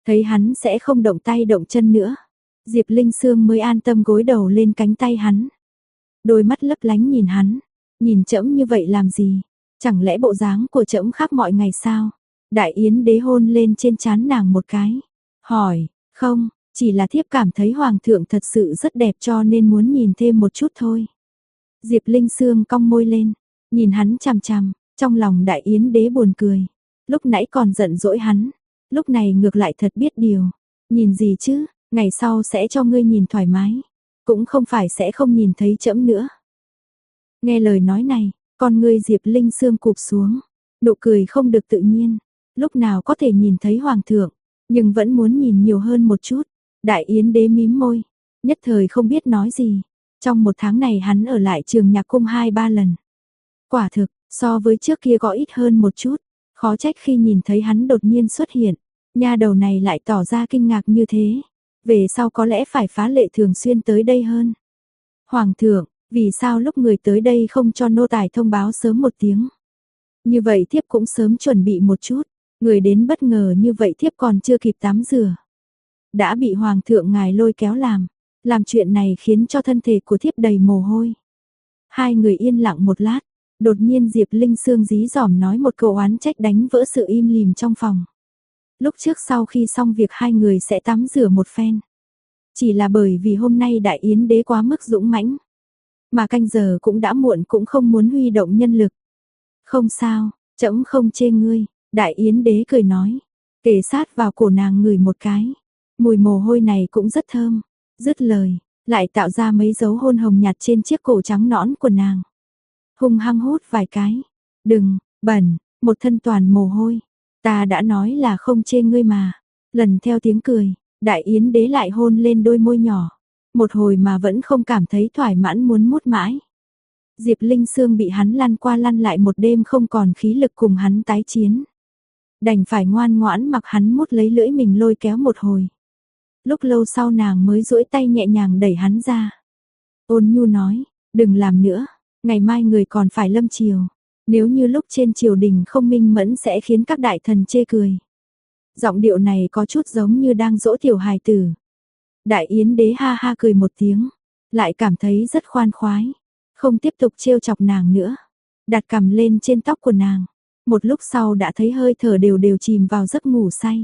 thấy hắn sẽ không động tay động chân nữa. Diệp Linh Sương mới an tâm gối đầu lên cánh tay hắn. Đôi mắt lấp lánh nhìn hắn, nhìn trẫm như vậy làm gì? Chẳng lẽ bộ dáng của trẫm khác mọi ngày sao? Đại Yến đế hôn lên trên trán nàng một cái. Hỏi, không, chỉ là thiếp cảm thấy hoàng thượng thật sự rất đẹp cho nên muốn nhìn thêm một chút thôi. Diệp Linh Sương cong môi lên, nhìn hắn chằm chằm, trong lòng Đại Yến đế buồn cười. Lúc nãy còn giận dỗi hắn, lúc này ngược lại thật biết điều. Nhìn gì chứ, ngày sau sẽ cho ngươi nhìn thoải mái, cũng không phải sẽ không nhìn thấy trẫm nữa. Nghe lời nói này, con ngươi Diệp Linh Sương cụp xuống, nụ cười không được tự nhiên. Lúc nào có thể nhìn thấy hoàng thượng, nhưng vẫn muốn nhìn nhiều hơn một chút. Đại Yến đế mím môi, nhất thời không biết nói gì. Trong một tháng này hắn ở lại Trường Nhạc Cung 2-3 lần. Quả thực, so với trước kia có ít hơn một chút. Khó trách khi nhìn thấy hắn đột nhiên xuất hiện, nha đầu này lại tỏ ra kinh ngạc như thế. Về sau có lẽ phải phá lệ thường xuyên tới đây hơn. Hoàng thượng, vì sao lúc người tới đây không cho nô tài thông báo sớm một tiếng? Như vậy thiếp cũng sớm chuẩn bị một chút. Người đến bất ngờ như vậy thiếp còn chưa kịp tắm rửa, đã bị hoàng thượng ngài lôi kéo làm chuyện này khiến cho thân thể của thiếp đầy mồ hôi. Hai người yên lặng một lát, đột nhiên Diệp Linh Sương dí dỏm nói một câu oán trách đánh vỡ sự im lìm trong phòng. Lúc trước sau khi xong việc hai người sẽ tắm rửa một phen. Chỉ là bởi vì hôm nay Đại Yến đế quá mức dũng mãnh, mà canh giờ cũng đã muộn cũng không muốn huy động nhân lực. Không sao, trẫm không chê ngươi. Đại Yến đế cười nói, kề sát vào cổ nàng ngửi một cái. Mùi mồ hôi này cũng rất thơm. Dứt lời, lại tạo ra mấy dấu hôn hồng nhạt trên chiếc cổ trắng nõn của nàng. Hung hăng hút vài cái. Đừng, bẩn, một thân toàn mồ hôi. Ta đã nói là không chê ngươi mà. Lần theo tiếng cười, Đại Yến đế lại hôn lên đôi môi nhỏ. Một hồi mà vẫn không cảm thấy thoải mãn muốn mút mãi. Diệp Linh Sương bị hắn lăn qua lăn lại một đêm không còn khí lực cùng hắn tái chiến. Đành phải ngoan ngoãn mặc hắn mút lấy lưỡi mình lôi kéo một hồi. Lúc lâu sau nàng mới duỗi tay nhẹ nhàng đẩy hắn ra. Ôn nhu nói, đừng làm nữa, ngày mai người còn phải lâm triều. Nếu như lúc trên triều đình không minh mẫn sẽ khiến các đại thần chê cười. Giọng điệu này có chút giống như đang dỗ tiểu hài tử. Đại Yến đế ha ha cười một tiếng, lại cảm thấy rất khoan khoái. Không tiếp tục trêu chọc nàng nữa, đặt cằm lên trên tóc của nàng. Một lúc sau đã thấy hơi thở đều đều chìm vào giấc ngủ say.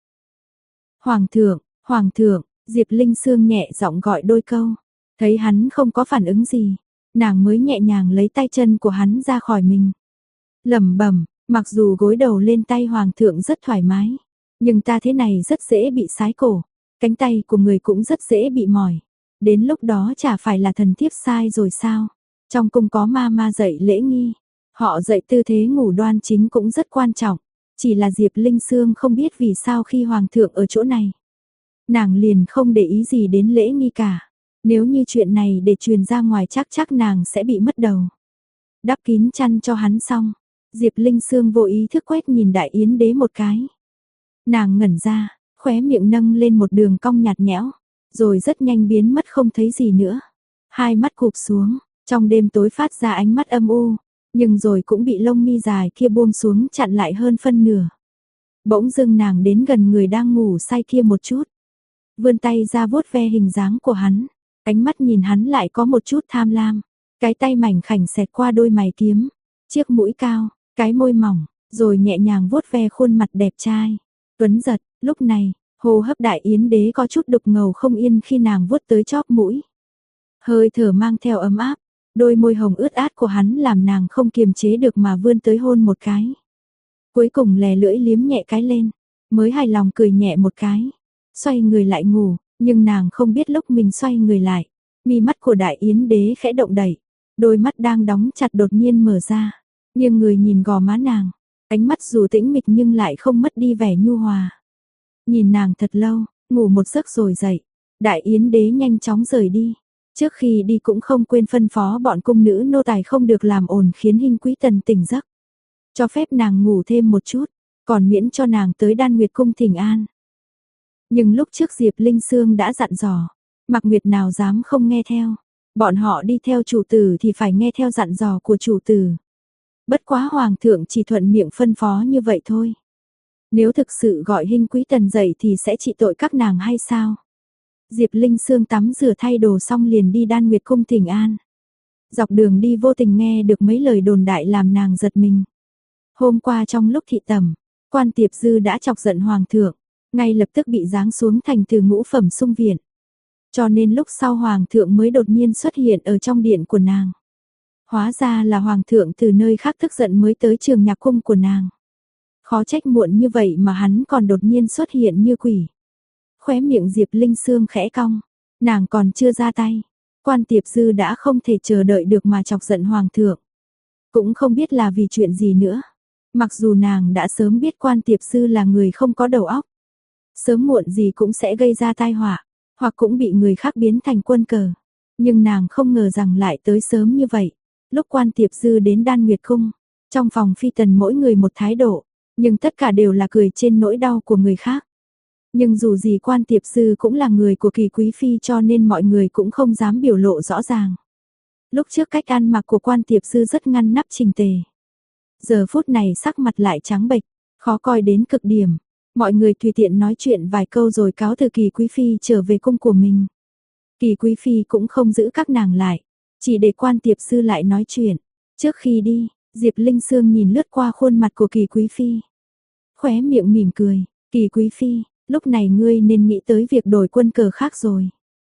Hoàng thượng, Diệp Linh Sương nhẹ giọng gọi đôi câu. Thấy hắn không có phản ứng gì, nàng mới nhẹ nhàng lấy tay chân của hắn ra khỏi mình. Lẩm bẩm, mặc dù gối đầu lên tay hoàng thượng rất thoải mái, nhưng ta thế này rất dễ bị sái cổ, cánh tay của người cũng rất dễ bị mỏi. Đến lúc đó chả phải là thần thiếp sai rồi sao? Trong cung có ma dạy lễ nghi, họ dạy tư thế ngủ đoan chính cũng rất quan trọng. Chỉ là Diệp Linh Sương không biết vì sao khi hoàng thượng ở chỗ này, nàng liền không để ý gì đến lễ nghi cả. Nếu như chuyện này để truyền ra ngoài chắc nàng sẽ bị mất đầu. Đắp kín chăn cho hắn xong, Diệp Linh Sương vô ý thức quét nhìn Đại Yến đế một cái. Nàng ngẩn ra, khóe miệng nâng lên một đường cong nhạt nhẽo, rồi rất nhanh biến mất không thấy gì nữa. Hai mắt cụp xuống, trong đêm tối phát ra ánh mắt âm u, nhưng rồi cũng bị lông mi dài kia buông xuống chặn lại hơn phân nửa. Bỗng dưng nàng đến gần người đang ngủ say kia một chút, vươn tay ra vuốt ve hình dáng của hắn, ánh mắt nhìn hắn lại có một chút tham lam. Cái tay mảnh khảnh xẹt qua đôi mày kiếm, chiếc mũi cao, cái môi mỏng, rồi nhẹ nhàng vuốt ve khuôn mặt đẹp trai. Tuấn giật, lúc này, hô hấp Đại Yến đế có chút đục ngầu không yên khi nàng vuốt tới chóp mũi. Hơi thở mang theo ấm áp, đôi môi hồng ướt át của hắn làm nàng không kiềm chế được mà vươn tới hôn một cái. Cuối cùng lè lưỡi liếm nhẹ cái lên, mới hài lòng cười nhẹ một cái. Xoay người lại ngủ, nhưng nàng không biết lúc mình xoay người lại, mi mắt của Đại Yến đế khẽ động đẩy, đôi mắt đang đóng chặt đột nhiên mở ra, nhưng người nhìn gò má nàng, ánh mắt dù tĩnh mịch nhưng lại không mất đi vẻ nhu hòa. Nhìn nàng thật lâu, ngủ một giấc rồi dậy, Đại Yến đế nhanh chóng rời đi. Trước khi đi cũng không quên phân phó bọn cung nữ nô tài không được làm ồn khiến Hinh Quý Tần tỉnh giấc. Cho phép nàng ngủ thêm một chút, còn miễn cho nàng tới Đan Nguyệt cung thỉnh an. Nhưng lúc trước Diệp Linh Sương đã dặn dò, Mạc Nguyệt nào dám không nghe theo. Bọn họ đi theo chủ tử thì phải nghe theo dặn dò của chủ tử. Bất quá hoàng thượng chỉ thuận miệng phân phó như vậy thôi. Nếu thực sự gọi Hinh Quý Tần dậy thì sẽ trị tội các nàng hay sao? Diệp Linh Sương tắm rửa thay đồ xong liền đi Đan Nguyệt cung thỉnh an. Dọc đường đi vô tình nghe được mấy lời đồn đại làm nàng giật mình. Hôm qua trong lúc thị tẩm, Quan Tiệp Dư đã chọc giận hoàng thượng, ngay lập tức bị giáng xuống thành từ ngũ phẩm xung viện. Cho nên lúc sau hoàng thượng mới đột nhiên xuất hiện ở trong điện của nàng. Hóa ra là hoàng thượng từ nơi khác tức giận mới tới Trường Nhạc cung của nàng. Khó trách muộn như vậy mà hắn còn đột nhiên xuất hiện như quỷ. Khóe miệng Diệp Linh Sương khẽ cong, nàng còn chưa ra tay, Quan Tiệp Dư đã không thể chờ đợi được mà chọc giận hoàng thượng. Cũng không biết là vì chuyện gì nữa. Mặc dù nàng đã sớm biết Quan Tiệp Dư là người không có đầu óc, sớm muộn gì cũng sẽ gây ra tai họa, hoặc cũng bị người khác biến thành quân cờ. Nhưng nàng không ngờ rằng lại tới sớm như vậy. Lúc Quan Tiệp Dư đến Đan Nguyệt cung, trong phòng phi tần mỗi người một thái độ, nhưng tất cả đều là cười trên nỗi đau của người khác. Nhưng dù gì Quan Tiệp Dư cũng là người của Kỳ Quý Phi cho nên mọi người cũng không dám biểu lộ rõ ràng. Lúc trước cách ăn mặc của Quan Tiệp Dư rất ngăn nắp chỉnh tề. Giờ phút này sắc mặt lại trắng bệch, khó coi đến cực điểm. Mọi người tùy tiện nói chuyện vài câu rồi cáo từ Kỳ Quý Phi trở về cung của mình. Kỳ Quý Phi cũng không giữ các nàng lại, chỉ để Quan Tiệp Dư lại nói chuyện. Trước khi đi, Diệp Linh Sương nhìn lướt qua khuôn mặt của Kỳ Quý Phi. Khóe miệng mỉm cười, Kỳ Quý Phi, lúc này ngươi nên nghĩ tới việc đổi quân cờ khác rồi.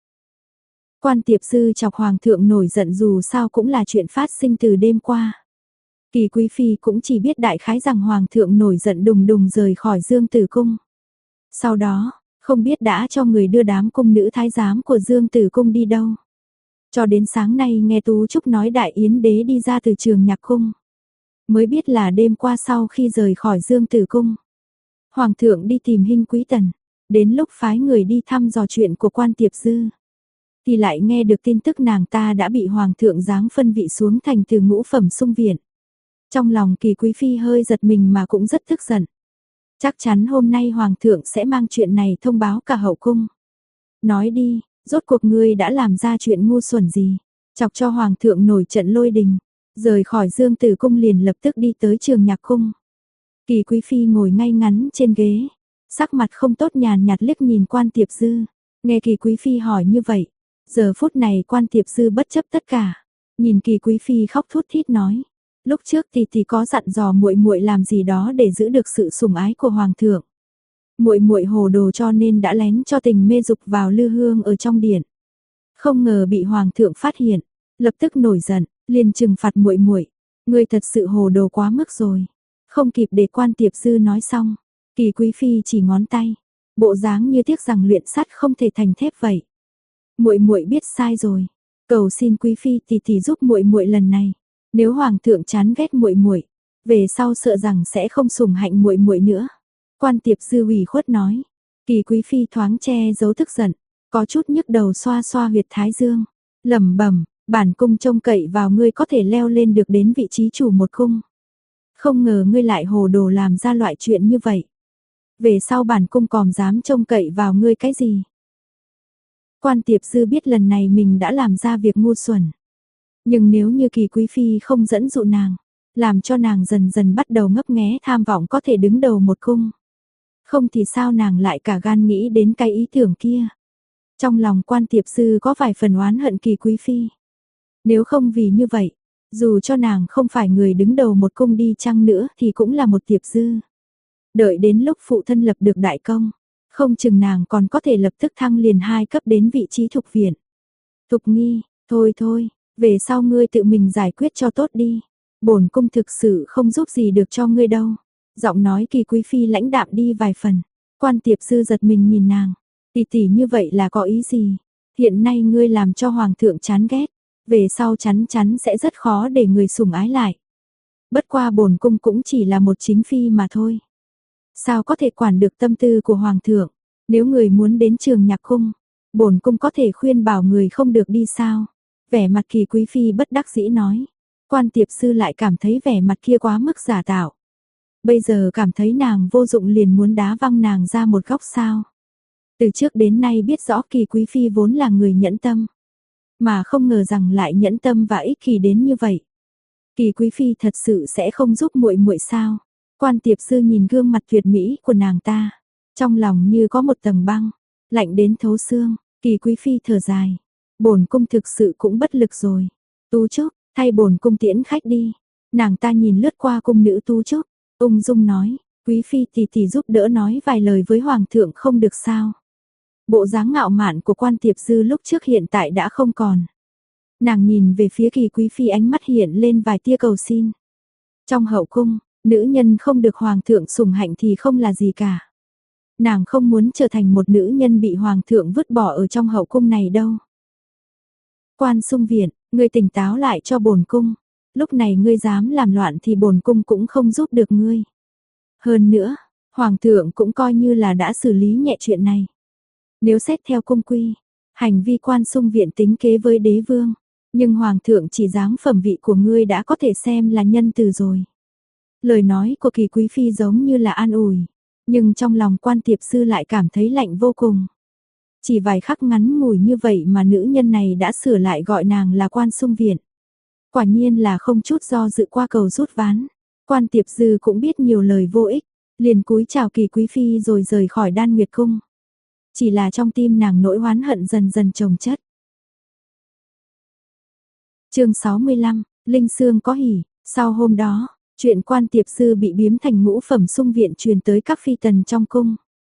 Quan Tiệp Dư chọc hoàng thượng nổi giận dù sao cũng là chuyện phát sinh từ đêm qua. Kỳ Quý Phi cũng chỉ biết đại khái rằng hoàng thượng nổi giận đùng đùng rời khỏi Dương Tử cung. Sau đó, không biết đã cho người đưa đám cung nữ thái giám của Dương Tử cung đi đâu. Cho đến sáng nay nghe Tú Trúc nói Đại Yến đế đi ra từ Trường Nhạc cung, mới biết là đêm qua sau khi rời khỏi Dương Tử cung, hoàng thượng đi tìm Hinh Quý Tần, đến lúc phái người đi thăm dò chuyện của Quan Tiệp Dư, thì lại nghe được tin tức nàng ta đã bị hoàng thượng giáng phân vị xuống thành từ ngũ phẩm xung viện. Trong lòng Kỳ Quý Phi hơi giật mình mà cũng rất tức giận. Chắc chắn hôm nay hoàng thượng sẽ mang chuyện này thông báo cả hậu cung. Nói đi, rốt cuộc ngươi đã làm ra chuyện ngu xuẩn gì, chọc cho hoàng thượng nổi trận lôi đình, rời khỏi Dương Tử cung liền lập tức đi tới Trường Nhạc cung. Kỳ Quý Phi ngồi ngay ngắn trên ghế, sắc mặt không tốt nhàn nhạt liếc nhìn Quan Tiệp Dư. Nghe Kỳ Quý Phi hỏi như vậy, giờ phút này Quan Tiệp Dư bất chấp tất cả, nhìn Kỳ Quý Phi khóc thút thít nói: "Lúc trước tỷ có dặn dò muội muội làm gì đó để giữ được sự sủng ái của hoàng thượng. Muội muội hồ đồ cho nên đã lén cho Tình Mê Dục vào lư hương ở trong điện. Không ngờ bị hoàng thượng phát hiện, lập tức nổi giận, liền trừng phạt muội muội. Ngươi thật sự hồ đồ quá mức rồi." Không kịp để Quan Tiệp Dư nói xong, Kỳ Quý Phi chỉ ngón tay, bộ dáng như tiếc rằng luyện sắt không thể thành thép vậy. "Muội muội biết sai rồi, cầu xin Quý Phi tỷ giúp muội muội lần này. Nếu hoàng thượng chán ghét muội muội, về sau sợ rằng sẽ không sủng hạnh muội muội nữa." Quan Tiệp Dư ủy khuất nói. Kỳ Quý Phi thoáng che giấu tức giận, có chút nhức đầu xoa xoa huyệt thái dương, lẩm bẩm: "Bản cung trông cậy vào ngươi có thể leo lên được đến vị trí chủ một cung. Không ngờ ngươi lại hồ đồ làm ra loại chuyện như vậy. Về sau bản cung còn dám trông cậy vào ngươi cái gì?" Quan Tiệp Dư biết lần này mình đã làm ra việc ngu xuẩn. Nhưng nếu như Kỳ Quý Phi không dẫn dụ nàng, làm cho nàng dần dần bắt đầu ngấp nghé tham vọng có thể đứng đầu một cung, không thì sao nàng lại cả gan nghĩ đến cái ý tưởng kia. Trong lòng Quan Tiệp Dư có vài phần oán hận Kỳ Quý Phi. Nếu không vì như vậy, dù cho nàng không phải người đứng đầu một cung đi chăng nữa thì cũng là một Tiệp Dư. Đợi đến lúc phụ thân lập được đại công, không chừng nàng còn có thể lập tức thăng liền 2 cấp đến vị trí thục viện. Thục Nghi, thôi, về sau ngươi tự mình giải quyết cho tốt đi. Bổn cung thực sự không giúp gì được cho ngươi đâu. Giọng nói Kỳ Quý Phi lãnh đạm đi vài phần. Quan Tiệp Dư giật mình nhìn nàng. Tỷ như vậy là có ý gì? Hiện nay ngươi làm cho hoàng thượng chán ghét, về sau chắn sẽ rất khó để người sủng ái lại. Bất qua bổn cung cũng chỉ là một chính phi mà thôi. Sao có thể quản được tâm tư của hoàng thượng? Nếu người muốn đến Trường Nhạc cung, bổn cung có thể khuyên bảo người không được đi sao?" Vẻ mặt Kỳ Quý Phi bất đắc dĩ nói. Quan Tiệp Dư lại cảm thấy vẻ mặt kia quá mức giả tạo. Bây giờ cảm thấy nàng vô dụng liền muốn đá văng nàng ra một góc sao. Từ trước đến nay biết rõ Kỳ Quý Phi vốn là người nhẫn tâm, mà không ngờ rằng lại nhẫn tâm và ích kỷ đến như vậy. Kỳ Quý Phi thật sự sẽ không giúp muội muội sao? Quan Tiệp Dư nhìn gương mặt tuyệt mỹ của nàng ta, trong lòng như có một tầng băng, lạnh đến thấu xương. Kỳ Quý Phi thở dài, bổn cung thực sự cũng bất lực rồi. Tú Trúc, thay bổn cung tiễn khách đi. Nàng ta nhìn lướt qua cung nữ Tú Trúc, ung dung nói, Quý Phi tỷ giúp đỡ nói vài lời với Hoàng thượng không được sao. Bộ dáng ngạo mạn của Quan Tiệp Dư lúc trước hiện tại đã không còn. Nàng nhìn về phía Kỳ Quý Phi, ánh mắt hiện lên vài tia cầu xin. Trong hậu cung, nữ nhân không được Hoàng thượng sủng hạnh thì không là gì cả. Nàng không muốn trở thành một nữ nhân bị Hoàng thượng vứt bỏ ở trong hậu cung này đâu. Quan Sung Viện, ngươi tỉnh táo lại cho bổn cung. Lúc này ngươi dám làm loạn thì bổn cung cũng không giúp được ngươi. Hơn nữa, Hoàng thượng cũng coi như là đã xử lý nhẹ chuyện này. Nếu xét theo cung quy, hành vi Quan Sung Viện tính kế với đế vương, nhưng Hoàng thượng chỉ giáng phẩm vị của ngươi đã có thể xem là nhân từ rồi. Lời nói của Kỳ Quý Phi giống như là an ủi, nhưng trong lòng Quan Tiệp Dư lại cảm thấy lạnh vô cùng. Chỉ vài khắc ngắn ngủi như vậy mà nữ nhân này đã sửa lại gọi nàng là Quan Sung Viện. Quả nhiên là không chút do dự qua cầu rút ván. Quan Tiệp Dư cũng biết nhiều lời vô ích, liền cúi chào Kỳ Quý Phi rồi rời khỏi Đan Nguyệt Cung. Chỉ là trong tim nàng nỗi oán hận dần dần chồng chất. Chương 65, Linh Sương có hỉ. Sau hôm đó, chuyện Quan Tiệp Dư bị biếm thành ngũ phẩm Sung Viện truyền tới các phi tần trong cung.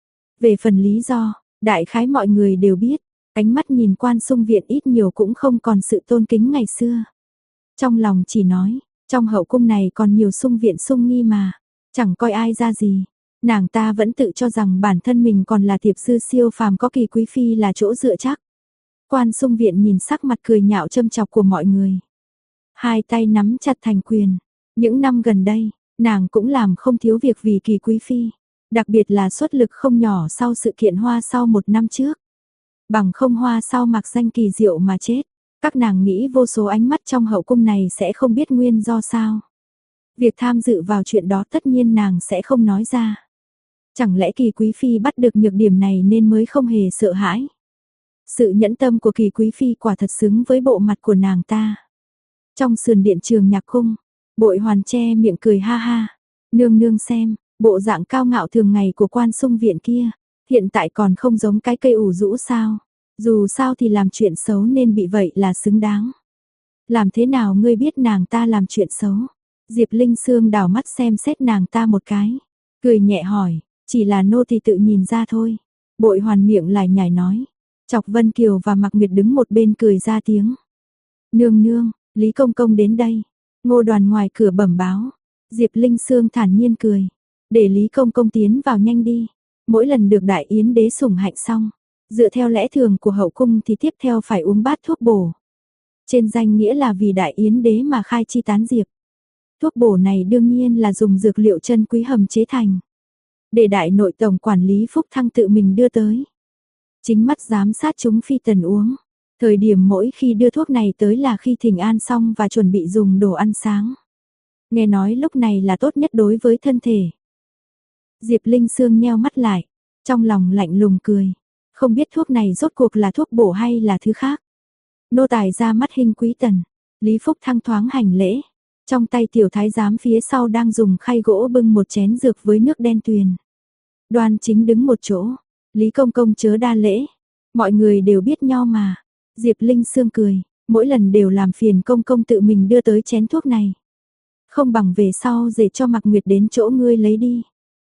Về phần lý do, đại khái mọi người đều biết, ánh mắt nhìn Quan Sung Viện ít nhiều cũng không còn sự tôn kính ngày xưa. Trong lòng chỉ nói, trong hậu cung này còn nhiều Sung Viện Sung Nghi mà, chẳng coi ai ra gì. Nàng ta vẫn tự cho rằng bản thân mình còn là Tiệp Dư siêu phàm, có Kỳ Quý Phi là chỗ dựa chắc. Quan Sung Viện nhìn sắc mặt cười nhạo châm chọc của mọi người, hai tay nắm chặt thành quyền. Những năm gần đây, nàng cũng làm không thiếu việc vì Kỳ Quý Phi, đặc biệt là xuất lực không nhỏ sau sự kiện Hoa Sau một năm trước. Bằng không Hoa Sau mặc danh kỳ diệu mà chết, các nàng nghĩ vô số ánh mắt trong hậu cung này sẽ không biết nguyên do sao. Việc tham dự vào chuyện đó tất nhiên nàng sẽ không nói ra. Chẳng lẽ Kỳ Quý Phi bắt được nhược điểm này nên mới không hề sợ hãi? Sự nhẫn tâm của Kỳ Quý Phi quả thật xứng với bộ mặt của nàng ta. Trong sườn điện Trường Nhạc Cung, Bội Hoàn che miệng cười ha ha. Nương nương xem, bộ dạng cao ngạo thường ngày của Quan Sung Viện kia, hiện tại còn không giống cái cây ủ rũ sao? Dù sao thì làm chuyện xấu nên bị vậy là xứng đáng. Làm thế nào ngươi biết nàng ta làm chuyện xấu? Diệp Linh Sương đảo mắt xem xét nàng ta một cái, cười nhẹ hỏi, chỉ là nô tỳ tự nhìn ra thôi. Bội Hoàn miệng lại nhảy nói, chọc Vân Kiều và Mạc Nguyệt đứng một bên cười ra tiếng. Nương nương, Lý Công Công đến đây. Ngô Đoàn ngoài cửa bẩm báo. Diệp Linh Sương thản nhiên cười, để Lý Công Công tiến vào nhanh đi. Mỗi lần được Đại Yến đế sủng hạnh xong, dựa theo lẽ thường của hậu cung thì tiếp theo phải uống bát thuốc bổ. Trên danh nghĩa là vì Đại Yến đế mà khai chi tán diệp. Thuốc bổ này đương nhiên là dùng dược liệu chân quý hầm chế thành, để đại nội tổng quản lý Phúc Thăng tự mình đưa tới. Chính mắt giám sát chúng phi tần uống. Thời điểm mỗi khi đưa thuốc này tới là khi thỉnh an xong và chuẩn bị dùng đồ ăn sáng. Nghe nói lúc này là tốt nhất đối với thân thể. Diệp Linh Sương nheo mắt lại, trong lòng lạnh lùng cười. Không biết thuốc này rốt cuộc là thuốc bổ hay là thứ khác. Nô tài ra mắt Hinh Quý Tần. Lý Phúc Thăng thoáng hành lễ. Trong tay tiểu thái giám phía sau đang dùng khay gỗ bưng một chén dược với nước đen tuyền. Đoan Chính đứng một chỗ. Lý Công Công chớ đa lễ. Mọi người đều biết nhau mà. Diệp Linh Sương cười. Mỗi lần đều làm phiền Công Công tự mình đưa tới chén thuốc này. Không bằng về sau để cho Mạc Nguyệt đến chỗ ngươi lấy đi.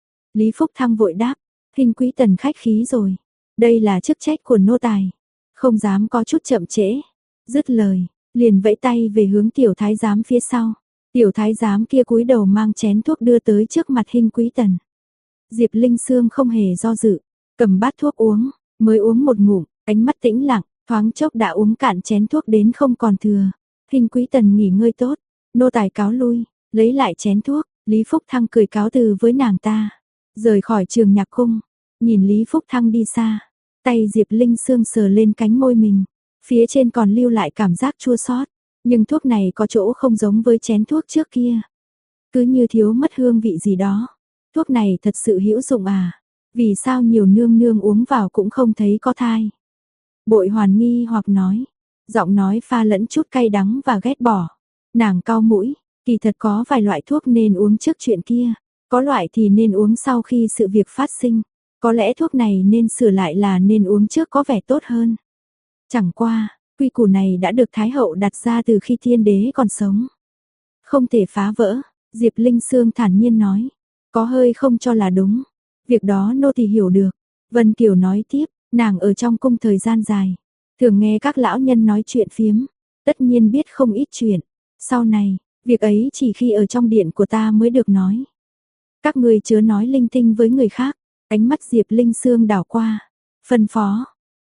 Lý Phúc Thăng vội đáp. Hinh Quý Tần khách khí rồi. Đây là chức trách của nô tài. Không dám có chút chậm trễ. Dứt lời, liền vẫy tay về hướng tiểu thái giám phía sau. Tiểu thái giám kia cúi đầu mang chén thuốc đưa tới trước mặt Hinh Quý Tần. Diệp Linh Sương không hề do dự, cầm bát thuốc uống, mới uống một ngụm, ánh mắt tĩnh lặng, thoáng chốc đã uống cạn chén thuốc đến không còn thừa. Hinh Quý Tần nghỉ ngơi tốt, nô tài cáo lui, lấy lại chén thuốc, Lý Phúc Thăng cười cáo từ với nàng ta, rời khỏi Trường Nhạc Cung, nhìn Lý Phúc Thăng đi xa, tay Diệp Linh Sương sờ lên cánh môi mình, phía trên còn lưu lại cảm giác chua xót, nhưng thuốc này có chỗ không giống với chén thuốc trước kia, cứ như thiếu mất hương vị gì đó. Thuốc này thật sự hữu dụng à? Vì sao nhiều nương nương uống vào cũng không thấy có thai? Bội Hoàn nghi hoặc nói, giọng nói pha lẫn chút cay đắng và ghét bỏ. Nàng cau mũi, kỳ thật có vài loại thuốc nên uống trước chuyện kia, Có loại thì nên uống sau khi sự việc phát sinh, có lẽ thuốc này nên sửa lại là nên uống trước có vẻ tốt hơn. Chẳng qua, quy củ này đã được Thái hậu đặt ra từ khi Thiên đế còn sống. Không thể phá vỡ, Diệp Linh Sương thản nhiên nói. Có hơi không cho là đúng. Việc đó nô tỳ hiểu được. Vân Kiều nói tiếp, nàng ở trong cung thời gian dài. Thường nghe các lão nhân nói chuyện phiếm. Tất nhiên biết không ít chuyện. Sau này, việc ấy chỉ khi ở trong điện của ta mới được nói. Các người chớ nói linh tinh với người khác. Ánh mắt Diệp Linh Sương đảo qua. Phân phó.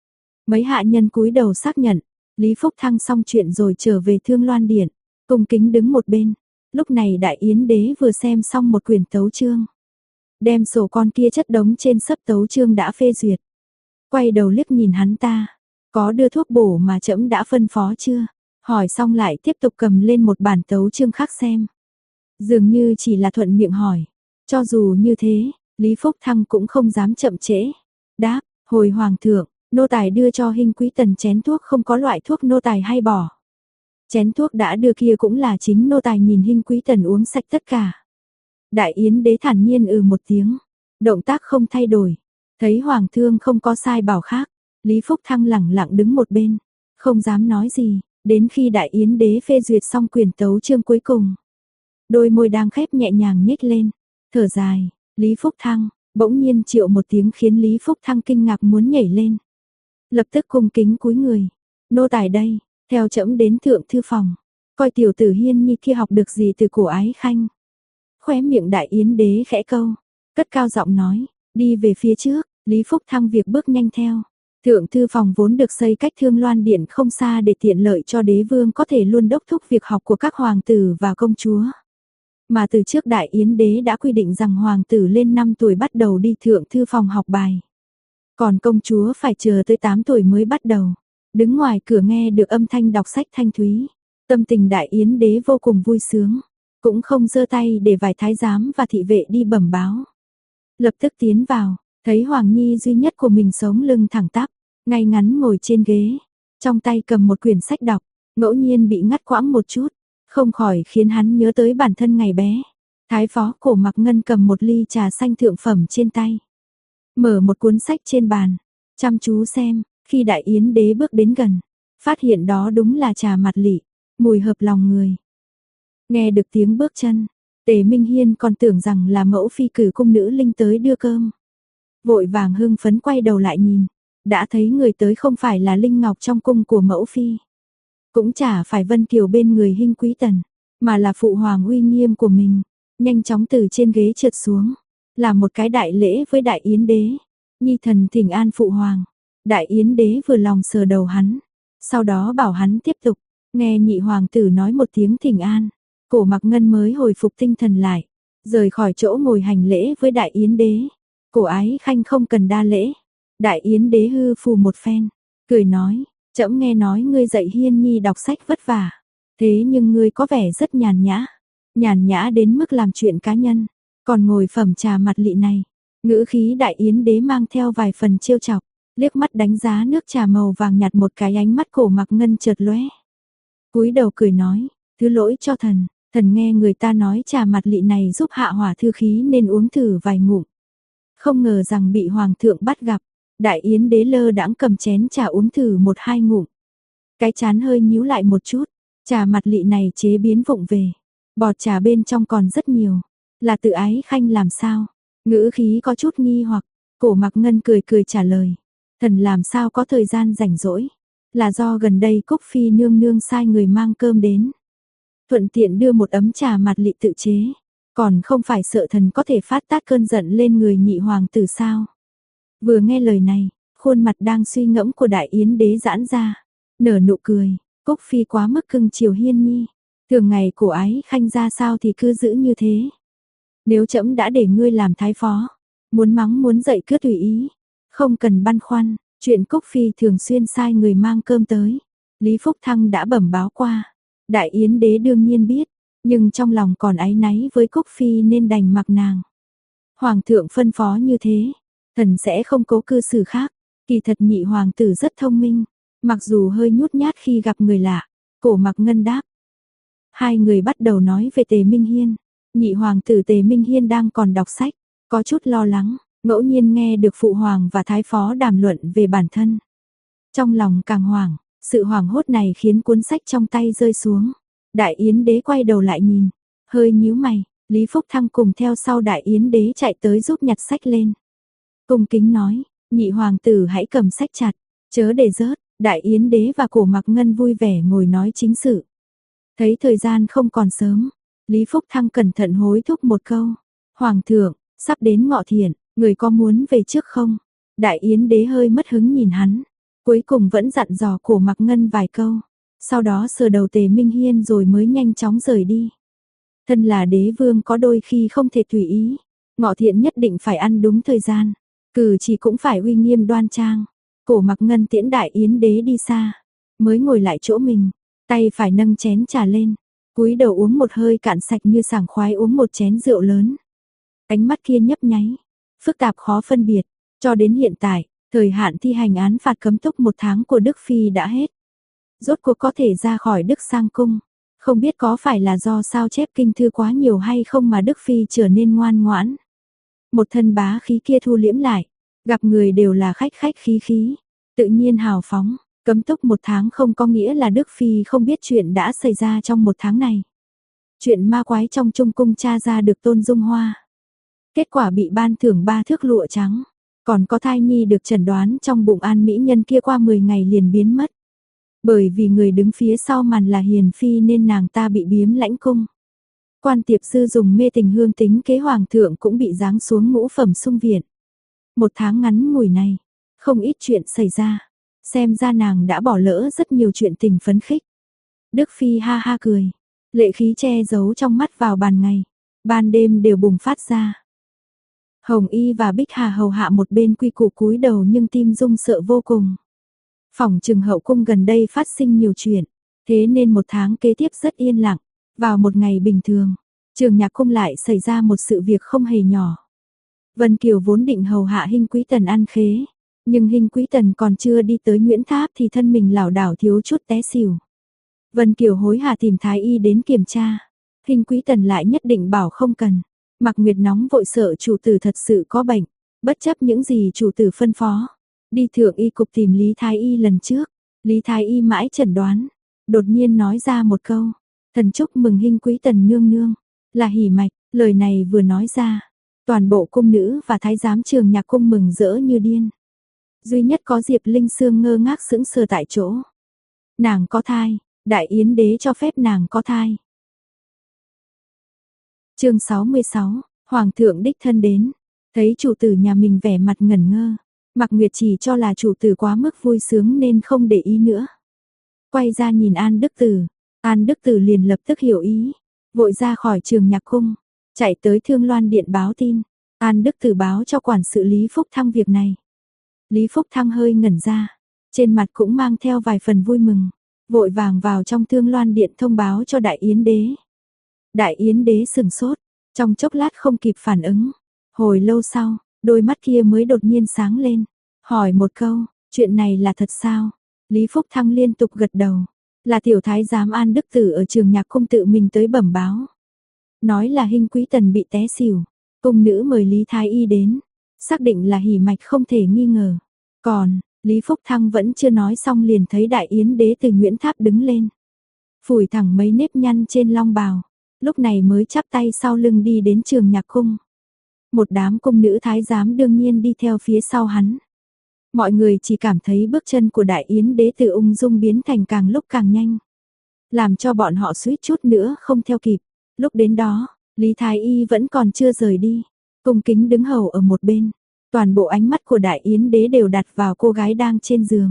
Mấy hạ nhân cúi đầu xác nhận. Lý Phúc Thăng xong chuyện rồi trở về Thương Loan Điện. Cung kính đứng một bên. Lúc này Đại Yến Đế vừa xem xong một quyển tấu chương. Đem sổ con kia chất đống trên sấp tấu chương đã phê duyệt. Quay đầu liếc nhìn hắn ta. Có đưa thuốc bổ mà trẫm đã phân phó chưa? Hỏi xong lại tiếp tục cầm lên một bản tấu chương khác xem. Dường như chỉ là thuận miệng hỏi. Cho dù như thế, Lý Phúc Thăng cũng không dám chậm trễ. Đáp, hồi hoàng thượng, nô tài đưa cho Hinh Quý Tần chén thuốc không có loại thuốc nô tài hay bỏ. Chén thuốc đã đưa kia cũng là chính nô tài nhìn Hinh Quý Tần uống sạch tất cả. Đại Yến Đế thản nhiên một tiếng, động tác không thay đổi. Thấy hoàng thương không có sai bảo khác, Lý Phúc Thăng lẳng lặng đứng một bên, không dám nói gì, đến khi Đại Yến Đế phê duyệt xong quyển tấu chương cuối cùng. Đôi môi đang khép nhẹ nhàng nhếch lên, thở dài, Lý Phúc Thăng, bỗng nhiên triệu một tiếng khiến Lý Phúc Thăng kinh ngạc muốn nhảy lên. Lập tức cung kính cúi người, nô tài đây, theo trẫm đến thượng thư phòng, coi tiểu tử Hiên Nhi kia học được gì từ cổ Ái Khanh. Khóe miệng Đại Yến Đế khẽ câu, cất cao giọng nói, đi về phía trước, Lý Phúc Thăng việc bước nhanh theo. Thượng thư phòng vốn được xây cách Thương Loan Điện không xa để tiện lợi cho đế vương có thể luôn đốc thúc việc học của các hoàng tử và công chúa. Mà từ trước Đại Yến Đế đã quy định rằng hoàng tử lên 5 tuổi bắt đầu đi thượng thư phòng học bài. Còn công chúa phải chờ tới 8 tuổi mới bắt đầu. Đứng ngoài cửa nghe được âm thanh đọc sách thanh thúy. Tâm tình Đại Yến Đế vô cùng vui sướng. Cũng không giơ tay để vài thái giám và thị vệ đi bẩm báo. Lập tức tiến vào, thấy Hoàng Nhi duy nhất của mình sống lưng thẳng tắp, ngay ngắn ngồi trên ghế. Trong tay cầm một quyển sách đọc, ngẫu nhiên bị ngắt quãng một chút. Không khỏi khiến hắn nhớ tới bản thân ngày bé. Thái phó Cổ Mặc Ngân cầm một ly trà xanh thượng phẩm trên tay. Mở một cuốn sách trên bàn, chăm chú xem, khi Đại Yến Đế bước đến gần, phát hiện đó đúng là trà mặt lị, mùi hợp lòng người. Nghe được tiếng bước chân, Tề Minh Hiên còn tưởng rằng là mẫu phi cử cung nữ linh tới đưa cơm. Vội vàng hưng phấn quay đầu lại nhìn, đã thấy người tới không phải là Linh Ngọc trong cung của mẫu phi. Cũng chả phải Vân Kiều bên người Hinh Quý Tần, mà là phụ hoàng uy nghiêm của mình, nhanh chóng từ trên ghế trượt xuống, làm một cái đại lễ với Đại Yến Đế. Nhi thần thỉnh an phụ hoàng. Đại Yến Đế vừa lòng sờ đầu hắn, sau đó bảo hắn tiếp tục. Nghe nhị hoàng tử nói một tiếng thỉnh an, Cổ Mặc Ngân mới hồi phục tinh thần lại, rời khỏi chỗ ngồi hành lễ với Đại Yến Đế. Cổ Ái Khanh không cần đa lễ. Đại Yến Đế hư phù một phen, cười nói, trẫm nghe nói ngươi dạy Hiên Nhi đọc sách vất vả, thế nhưng ngươi có vẻ rất nhàn nhã đến mức làm chuyện cá nhân, còn ngồi phẩm trà mặt lị này. Ngữ khí Đại Yến Đế mang theo vài phần trêu chọc, liếc mắt đánh giá nước trà màu vàng nhạt một cái, ánh mắt Cổ Mặc Ngân chợt lóe. Cúi đầu cười nói, thứ lỗi cho thần, thần nghe người ta nói trà mặt lị này giúp hạ hỏa thư khí nên uống thử vài ngụm. Không ngờ rằng bị hoàng thượng bắt gặp. Đại Yến Đế lơ đãng cầm chén trà uống thử 1-2 ngụm. Cái trán hơi nhíu lại một chút, trà mặt lị này chế biến vụng về, bọt trà bên trong còn rất nhiều, là tự Ái Khanh làm sao? Ngữ khí có chút nghi hoặc, Cổ Mặc Ngân cười cười trả lời, thần làm sao có thời gian rảnh rỗi, là do gần đây Cúc Phi nương nương sai người mang cơm đến, thuận tiện đưa một ấm trà mặt lị tự chế, còn không phải sợ thần có thể phát tát cơn giận lên người nhị hoàng tử sao? Vừa nghe lời này, khuôn mặt đang suy ngẫm của Đại Yến Đế giãn ra, nở nụ cười. Cúc Phi quá mức cưng chiều Hiên Nhi, thường ngày Cổ Ái Khanh ra sao thì cứ giữ như thế. Nếu trẫm đã để ngươi làm thái phó, muốn mắng muốn dạy cứ tùy ý, không cần băn khoăn. Chuyện Cúc Phi thường xuyên sai người mang cơm tới, Lý Phúc Thăng đã bẩm báo qua. Đại Yến Đế đương nhiên biết, nhưng trong lòng còn áy náy với Cúc Phi nên đành mặc nàng. Hoàng thượng phân phó như thế, thần sẽ không cố cư xử khác. Kỳ thật nhị hoàng tử rất thông minh, mặc dù hơi nhút nhát khi gặp người lạ. Cổ Mặc Ngân đáp. Hai người bắt đầu nói về Tề Minh Hiên. Nhị hoàng tử Tề Minh Hiên đang còn đọc sách, có chút lo lắng, ngẫu nhiên nghe được phụ hoàng và thái phó đàm luận về bản thân. Trong lòng càng hoảng, sự hoảng hốt này khiến cuốn sách trong tay rơi xuống. Đại Yến đế quay đầu lại nhìn, hơi nhíu mày, Lý Phúc Thăng cùng theo sau Đại Yến đế chạy tới giúp nhặt sách lên. Cung kính nói, nhị hoàng tử hãy cầm sách chặt, chớ để rớt. Đại Yến đế và Cổ Mặc Ngân vui vẻ ngồi nói chính sự. Thấy thời gian không còn sớm, Lý Phúc Thăng cẩn thận hối thúc một câu. Hoàng thượng, sắp đến Ngọ Thiện, người có muốn về trước không? Đại Yến đế hơi mất hứng nhìn hắn, cuối cùng vẫn dặn dò Cổ Mặc Ngân vài câu. Sau đó sờ đầu Tề Minh Hiên rồi mới nhanh chóng rời đi. Thân là đế vương có đôi khi không thể tùy ý. Ngọ Thiện nhất định phải ăn đúng thời gian, cử chỉ cũng phải uy nghiêm đoan trang. Cổ Mặc Ngân tiễn Đại Yến đế đi xa, mới ngồi lại chỗ mình, tay phải nâng chén trà lên, cúi đầu uống một hơi cạn sạch như sảng khoái uống một chén rượu lớn. Ánh mắt kia nhấp nháy, phức tạp khó phân biệt, cho đến hiện tại, thời hạn thi hành án phạt cấm túc 1 tháng của Đức Phi đã hết. Rốt cuộc có thể ra khỏi Đức Sang Cung, không biết có phải là do sao chép kinh thư quá nhiều hay không mà Đức Phi trở nên ngoan ngoãn. Một thân bá khí kia thu liễm lại, gặp người đều là khách khách khí khí, tự nhiên hào phóng. Cấm túc 1 tháng không có nghĩa là Đức Phi không biết chuyện đã xảy ra trong 1 tháng này. Chuyện ma quái trong Trung Cung tra ra được Tôn Dung Hoa. Kết quả bị ban thưởng 3 thước lụa trắng. Còn có thai nhi được chẩn đoán trong bụng An Mỹ Nhân kia qua 10 ngày liền biến mất. Bởi vì người đứng phía sau màn là Hiền Phi nên nàng ta bị biếm lãnh cung. Quan tiệp sư dùng mê tình hương tính kế hoàng thượng cũng bị giáng xuống ngũ phẩm xung viện. 1 tháng ngắn ngủi này, không ít chuyện xảy ra. Xem ra nàng đã bỏ lỡ rất nhiều chuyện tình phấn khích. Đức Phi ha ha cười, lệ khí che giấu trong mắt vào ban ngày, ban đêm đều bùng phát ra. Hồng Y và Bích Hà hầu hạ một bên quy củ cúi đầu nhưng tim rung sợ vô cùng. Phòng trừng hậu cung gần đây phát sinh nhiều chuyện, thế nên 1 tháng kế tiếp rất yên lặng. Vào một ngày bình thường, Trường Nhạc Cung lại xảy ra một sự việc không hề nhỏ. Vân Kiều vốn định hầu hạ Hinh Quý Tần ăn khế, nhưng Hinh Quý Tần còn chưa đi tới Nguyễn Tháp thì thân mình lảo đảo thiếu chút té xỉu. Vân Kiều hối hả tìm thái y đến kiểm tra, Hinh Quý Tần lại nhất định bảo không cần. Mạc Nguyệt nóng vội sợ chủ tử thật sự có bệnh, bất chấp những gì chủ tử phân phó, đi thượng y cục tìm Lý thái y lần trước. Lý thái y mãi chẩn đoán, đột nhiên nói ra một câu: "Thần chúc mừng Hinh Quý Tần nương nương, là hỉ mạch." Lời này vừa nói ra, toàn bộ cung nữ và thái giám Trường Nhạc Cung mừng rỡ như điên. Duy nhất có Diệp Linh Sương ngơ ngác sững sờ tại chỗ. Nàng có thai, Đại Yến đế cho phép nàng có thai. Chương 66, Hoàng thượng đích thân đến, thấy chủ tử nhà mình vẻ mặt ngẩn ngơ, Mạc Nguyệt chỉ cho là chủ tử quá mức vui sướng nên không để ý nữa. Quay ra nhìn An Đức Tử, An Đức Tử liền lập tức hiểu ý, vội ra khỏi Trường Nhạc Cung, chạy tới Thương Loan Điện báo tin. An Đức Tử báo cho quản sự Lý Phúc Thăng việc này. Lý Phúc Thăng hơi ngẩn ra, trên mặt cũng mang theo vài phần vui mừng, vội vàng vào trong Thương Loan Điện thông báo cho Đại Yến đế. Đại Yến đế sừng sốt, trong chốc lát không kịp phản ứng. Hồi lâu sau, đôi mắt kia mới đột nhiên sáng lên, hỏi một câu: "Chuyện này là thật sao?" Lý Phúc Thăng liên tục gật đầu, là tiểu thái giám An Đức Tử ở Trường Nhạc Cung tự mình tới bẩm báo. Nói là Hinh Quý Tần bị té xỉu, cung nữ mời Lý thái y đến, xác định là hỉ mạch không thể nghi ngờ. Còn, Lý Phúc Thăng vẫn chưa nói xong liền thấy Đại Yến đế từ Nguyễn Tháp đứng lên, phủi thẳng mấy nếp nhăn trên long bào, lúc này mới chắp tay sau lưng đi đến Trường Nhạc Cung. Một đám cung nữ thái giám đương nhiên đi theo phía sau hắn. Mọi người chỉ cảm thấy bước chân của Đại Yến đế từ ung dung biến thành càng lúc càng nhanh, làm cho bọn họ suýt chút nữa không theo kịp. Lúc đến đó, Lý thái y vẫn còn chưa rời đi, cung kính đứng hầu ở một bên. Toàn bộ ánh mắt của Đại Yến đế đều đặt vào cô gái đang trên giường.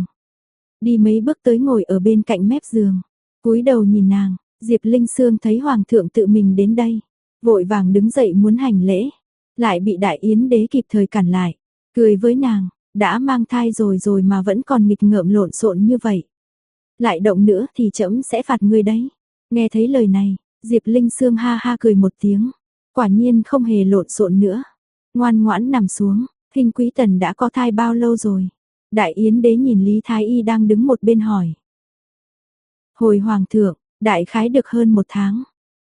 Đi mấy bước tới ngồi ở bên cạnh mép giường, cúi đầu nhìn nàng. Diệp Linh Sương thấy hoàng thượng tự mình đến đây, vội vàng đứng dậy muốn hành lễ, lại bị Đại Yến đế kịp thời cản lại, cười với nàng: "Đã mang thai rồi mà vẫn còn nghịch ngợm lộn xộn như vậy. Lại động nữa thì trẫm sẽ phạt ngươi đấy." Nghe thấy lời này, Diệp Linh Sương ha ha cười một tiếng, quả nhiên không hề lộn xộn nữa, ngoan ngoãn nằm xuống. Hinh Quý Tần đã có thai bao lâu rồi? Đại Yến đế nhìn Lý thái y đang đứng một bên hỏi. Hồi hoàng thượng, đại khái được hơn 1 tháng.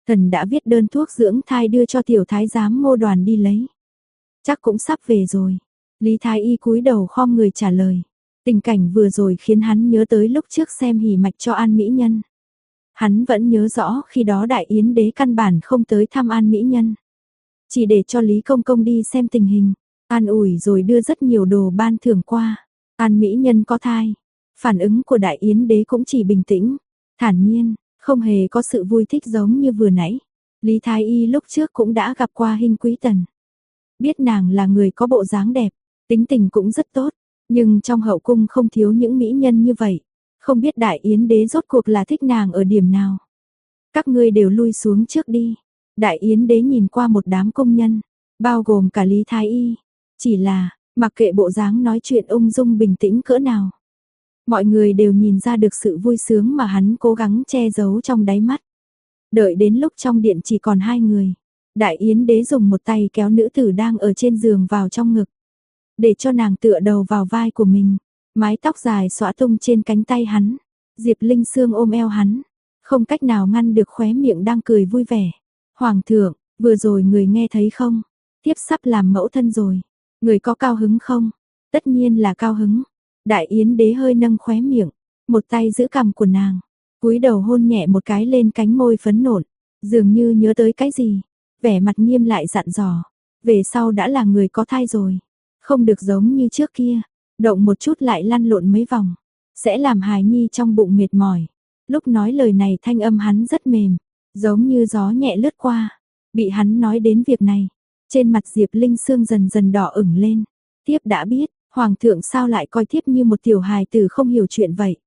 Thần đã viết đơn thuốc dưỡng thai đưa cho tiểu thái giám Ngô Đoàn đi lấy. Chắc cũng sắp về rồi. Lý Thái Y cúi đầu khom người trả lời. Tình cảnh vừa rồi khiến hắn nhớ tới lúc trước xem hỉ mạch cho An Mỹ Nhân. Hắn vẫn nhớ rõ khi đó Đại Yến Đế căn bản không tới thăm An Mỹ Nhân. Chỉ để cho Lý Công Công đi xem tình hình, an ủi rồi đưa rất nhiều đồ ban thưởng qua. An Mỹ Nhân có thai. Phản ứng của Đại Yến Đế cũng chỉ bình tĩnh, thản nhiên, không hề có sự vui thích giống như vừa nãy. Lý Thái Y lúc trước cũng đã gặp qua Hinh Quý Tần. Biết nàng là người có bộ dáng đẹp, tính tình cũng rất tốt, nhưng trong hậu cung không thiếu những mỹ nhân như vậy. Không biết Đại Yến Đế rốt cuộc là thích nàng ở điểm nào. Các ngươi đều lui xuống trước đi. Đại Yến Đế nhìn qua một đám công nhân, bao gồm cả Lý Thái Y. Chỉ là, mặc kệ bộ dáng nói chuyện ung dung bình tĩnh cỡ nào. Mọi người đều nhìn ra được sự vui sướng mà hắn cố gắng che giấu trong đáy mắt. Đợi đến lúc trong điện chỉ còn hai người. Đại Yến Đế dùng một tay kéo nữ tử đang ở trên giường vào trong ngực. Để cho nàng tựa đầu vào vai của mình. Mái tóc dài xõa tung trên cánh tay hắn. Diệp Linh Sương ôm eo hắn. Không cách nào ngăn được khóe miệng đang cười vui vẻ. Hoàng thượng, vừa rồi người nghe thấy không? Tiếp sắp làm mẫu thân rồi. Người có cao hứng không? Tất nhiên là cao hứng. Đại Yến Đế hơi nâng khóe miệng. Một tay giữ cằm của nàng. Cúi đầu hôn nhẹ một cái lên cánh môi phấn nộn. Dường như nhớ tới cái gì. Vẻ mặt nghiêm lại dặn dò. Về sau đã là người có thai rồi. Không được giống như trước kia. Động một chút lại lăn lộn mấy vòng. Sẽ làm hài nhi trong bụng mệt mỏi. Lúc nói lời này thanh âm hắn rất mềm. Giống như gió nhẹ lướt qua. Bị hắn nói đến việc này. Trên mặt Diệp Linh Sương dần dần đỏ ửng lên. Thiếp đã biết. Hoàng thượng sao lại coi thiếp như một tiểu hài tử không hiểu chuyện vậy.